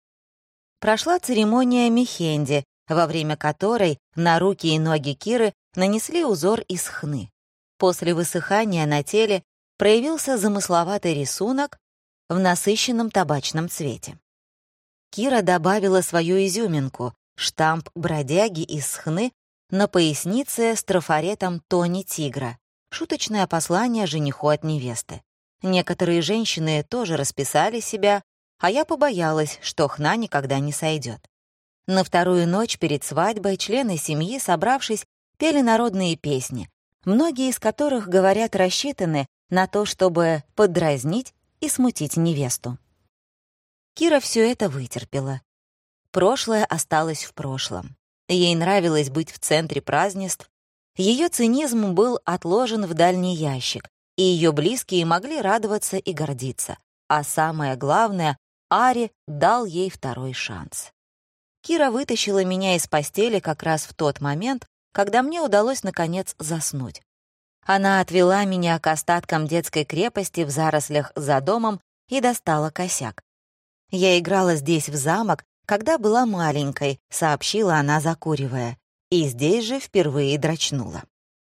Прошла церемония мехенди, во время которой на руки и ноги Киры нанесли узор из хны. После высыхания на теле проявился замысловатый рисунок в насыщенном табачном цвете. Кира добавила свою изюминку — штамп бродяги из хны на пояснице с трафаретом Тони Тигра, шуточное послание жениху от невесты. Некоторые женщины тоже расписали себя, а я побоялась, что хна никогда не сойдет. На вторую ночь перед свадьбой члены семьи, собравшись, пели народные песни, многие из которых, говорят, рассчитаны на то, чтобы подразнить и смутить невесту. Кира все это вытерпела. Прошлое осталось в прошлом. Ей нравилось быть в центре празднеств. Ее цинизм был отложен в дальний ящик, и ее близкие могли радоваться и гордиться. А самое главное, Ари дал ей второй шанс. Кира вытащила меня из постели как раз в тот момент, когда мне удалось, наконец, заснуть. Она отвела меня к остаткам детской крепости в зарослях за домом и достала косяк. «Я играла здесь в замок, когда была маленькой», — сообщила она, закуривая, «и здесь же впервые дрочнула».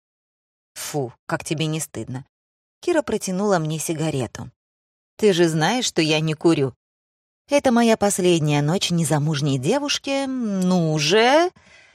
«Фу, как тебе не стыдно». Кира протянула мне сигарету. «Ты же знаешь, что я не курю. Это моя последняя ночь незамужней девушки. Ну же!»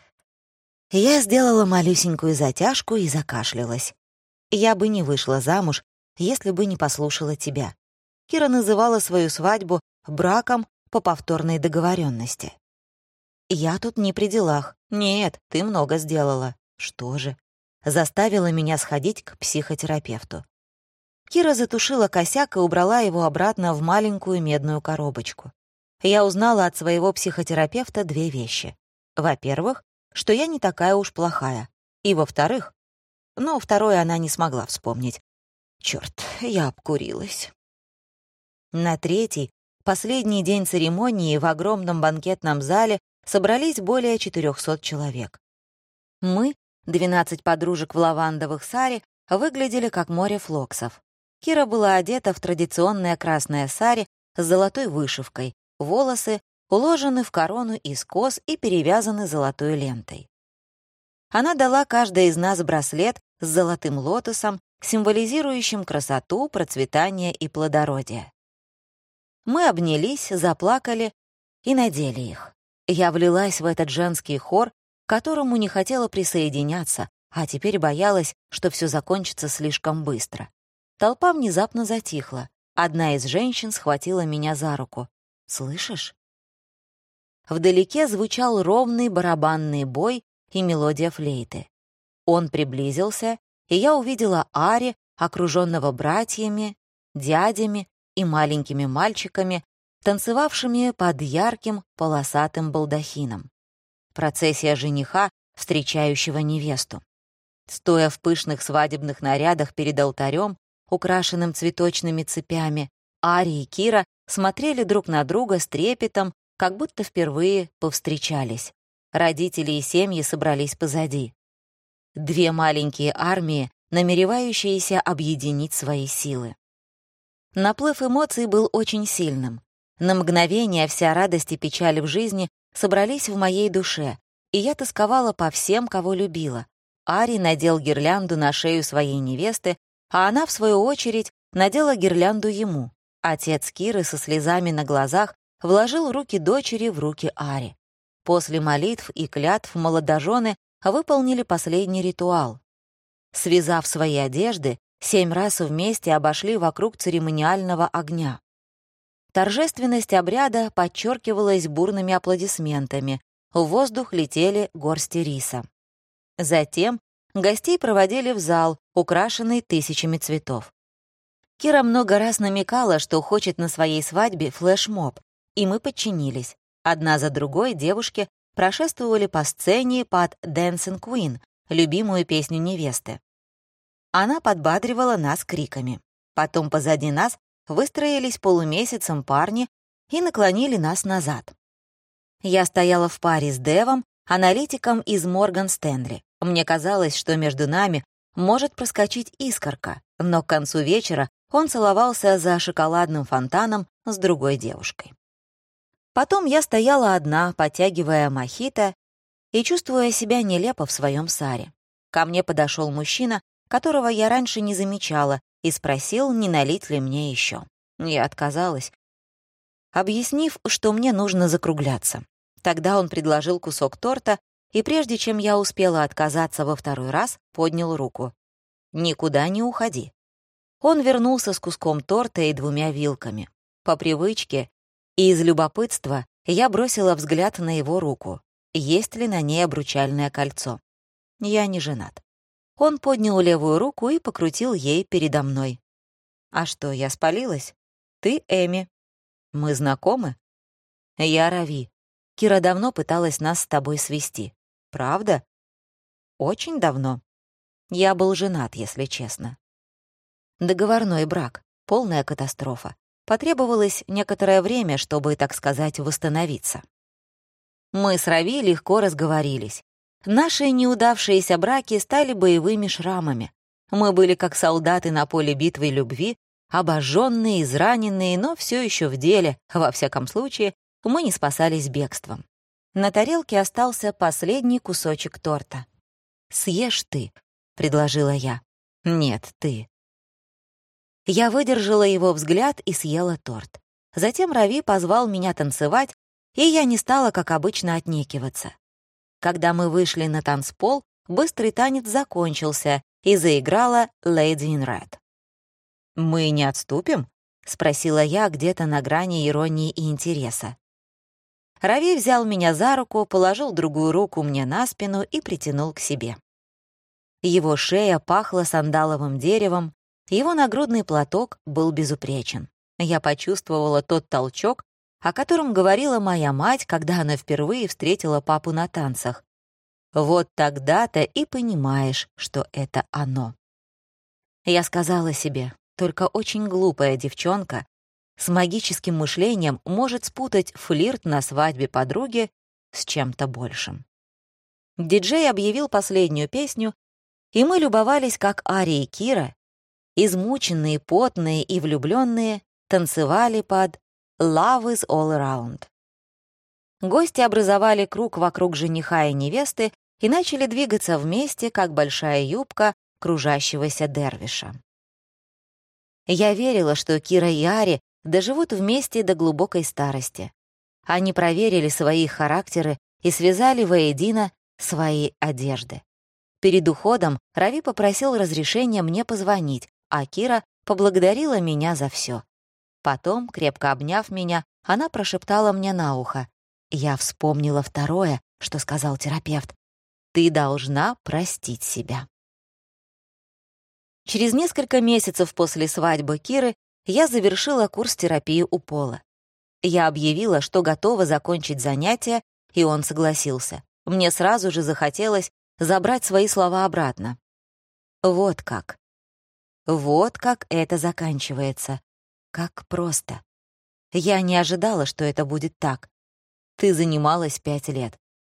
Я сделала малюсенькую затяжку и закашлялась. «Я бы не вышла замуж, если бы не послушала тебя». Кира называла свою свадьбу браком по повторной договоренности. «Я тут не при делах. Нет, ты много сделала». «Что же?» Заставила меня сходить к психотерапевту. Кира затушила косяк и убрала его обратно в маленькую медную коробочку. Я узнала от своего психотерапевта 2 вещи. Во-первых, что я не такая уж плохая. И во-вторых, второе она не смогла вспомнить. Чёрт, я обкурилась. На 3-й, последний день церемонии, в огромном банкетном зале собрались более 400 человек. Мы, 12 подружек в лавандовых сари, выглядели как море флоксов. Кира была одета в традиционное красное сари с золотой вышивкой, волосы уложены в корону из кос и перевязаны золотой лентой. Она дала каждой из нас браслет с золотым лотосом, символизирующим красоту, процветание и плодородие. Мы обнялись, заплакали и надели их. Я влилась в этот женский хор, к которому не хотела присоединяться, а теперь боялась, что все закончится слишком быстро. Толпа внезапно затихла. Одна из женщин схватила меня за руку. «Слышишь?» Вдалеке звучал ровный барабанный бой и мелодия флейты. Он приблизился, и я увидела Ари, окруженного братьями, дядями и маленькими мальчиками, танцевавшими под ярким полосатым балдахином. Процессия жениха, встречающего невесту. Стоя в пышных свадебных нарядах перед алтарем, украшенным цветочными цепями, Ари и Кира смотрели друг на друга с трепетом, как будто впервые повстречались. Родители и семьи собрались позади. Две маленькие армии, намеревающиеся объединить свои силы. Наплыв эмоций был очень сильным. На мгновение вся радость и печаль в жизни собрались в моей душе, и я тосковала по всем, кого любила. Ари надел гирлянду на шею своей невесты, а она, в свою очередь, надела гирлянду ему. Отец Киры со слезами на глазах вложил руки дочери в руки Ари. После молитв и клятв молодожены выполнили последний ритуал. Связав свои одежды, 7 раз вместе обошли вокруг церемониального огня. Торжественность обряда подчеркивалась бурными аплодисментами, в воздух летели горсти риса. Затем гостей проводили в зал, украшенный тысячами цветов. Кира много раз намекала, что хочет на своей свадьбе флешмоб, и мы подчинились. Одна за другой девушки прошествовали по сцене под «Dancing Queen», любимую песню невесты. Она подбадривала нас криками. Потом позади нас выстроились полумесяцем парни и наклонили нас назад. Я стояла в паре с Дэвом, аналитиком из Морган Стэнли. Мне казалось, что между нами может проскочить искорка, но к концу вечера он целовался за шоколадным фонтаном с другой девушкой. Потом я стояла одна, потягивая мохито и чувствуя себя нелепо в своем саре. Ко мне подошел мужчина, которого я раньше не замечала, и спросил, не налить ли мне еще. Я отказалась, объяснив, что мне нужно закругляться. Тогда он предложил кусок торта, и прежде чем я успела отказаться во второй раз, поднял руку. «Никуда не уходи». Он вернулся с куском торта и 2 вилками. По привычке и из любопытства я бросила взгляд на его руку. Есть ли на ней обручальное кольцо? Я не женат. Он поднял левую руку и покрутил ей передо мной. «А что, я спалилась? Ты Эми. Мы знакомы?» «Я Рави. Кира давно пыталась нас с тобой свести. Правда?» «Очень давно. Я был женат, если честно. Договорной брак. Полная катастрофа. Потребовалось некоторое время, чтобы, так сказать, восстановиться. Мы с Рави легко разговорились. Наши неудавшиеся браки стали боевыми шрамами. Мы были как солдаты на поле битвы любви, обожженные, израненные, но все еще в деле, во всяком случае, мы не спасались бегством. На тарелке остался последний кусочек торта. «Съешь ты», — предложила я. «Нет, ты». Я выдержала его взгляд и съела торт. Затем Рави позвал меня танцевать, и я не стала, как обычно, отнекиваться. Когда мы вышли на танцпол, быстрый танец закончился, и заиграла «Lady in Red». «Мы не отступим?» — спросила я где-то на грани иронии и интереса. Рави взял меня за руку, положил другую руку мне на спину и притянул к себе. Его шея пахла сандаловым деревом, его нагрудный платок был безупречен. Я почувствовала тот толчок, о котором говорила моя мать, когда она впервые встретила папу на танцах. Вот тогда-то и понимаешь, что это оно. Я сказала себе, только очень глупая девчонка с магическим мышлением может спутать флирт на свадьбе подруги с чем-то большим. Диджей объявил последнюю песню, и мы любовались, как Ари и Кира, измученные, потные и влюбленные, танцевали под «Love is all around». Гости образовали круг вокруг жениха и невесты и начали двигаться вместе, как большая юбка кружащегося дервиша. Я верила, что Кира и Ари доживут вместе до глубокой старости. Они проверили свои характеры и связали воедино свои одежды. Перед уходом Рави попросил разрешения мне позвонить, а Кира поблагодарила меня за все. Потом, крепко обняв меня, она прошептала мне на ухо. Я вспомнила второе, что сказал терапевт. «Ты должна простить себя». Через несколько месяцев после свадьбы Киры я завершила курс терапии у Пола. Я объявила, что готова закончить занятия, и он согласился. Мне сразу же захотелось забрать свои слова обратно. Вот как. Вот как это заканчивается. Как просто. Я не ожидала, что это будет так. Ты занималась 5 лет.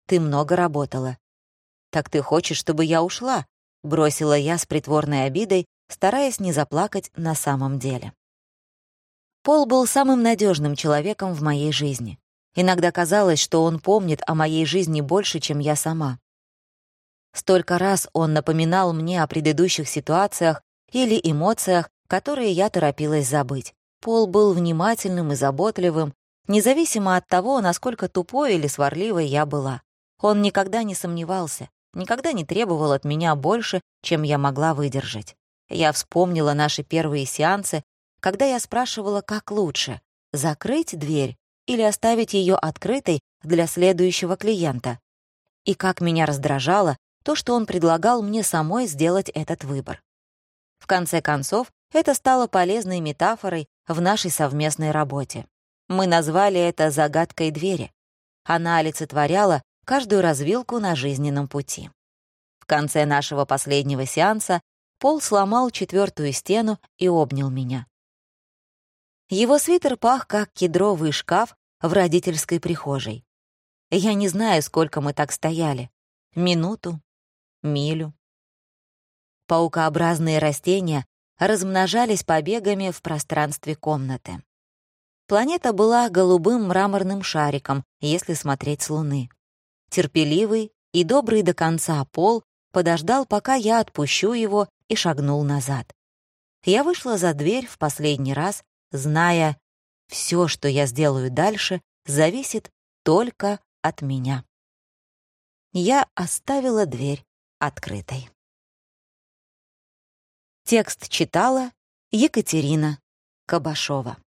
Ты много работала». «Так ты хочешь, чтобы я ушла?» — бросила я с притворной обидой, стараясь не заплакать на самом деле. Пол был самым надежным человеком в моей жизни. Иногда казалось, что он помнит о моей жизни больше, чем я сама. Столько раз он напоминал мне о предыдущих ситуациях или эмоциях, которые я торопилась забыть. Пол был внимательным и заботливым, независимо от того, насколько тупой или сварливой я была. Он никогда не сомневался, никогда не требовал от меня больше, чем я могла выдержать. Я вспомнила наши первые сеансы, когда я спрашивала, как лучше — закрыть дверь или оставить ее открытой для следующего клиента. И как меня раздражало то, что он предлагал мне самой сделать этот выбор. В конце концов, это стало полезной метафорой в нашей совместной работе. Мы назвали это «загадкой двери». Она олицетворяла каждую развилку на жизненном пути. В конце нашего последнего сеанса Пол сломал 4-ю стену и обнял меня. Его свитер пах, как кедровый шкаф в родительской прихожей. Я не знаю, сколько мы так стояли. Минуту, милю. Паукообразные растения размножались побегами в пространстве комнаты. Планета была голубым мраморным шариком, если смотреть с Луны. Терпеливый и добрый до конца Пол подождал, пока я отпущу его, и шагнул назад. Я вышла за дверь в последний раз, зная, все, что я сделаю дальше, зависит только от меня. Я оставила дверь открытой. Текст читала Екатерина Кабашова.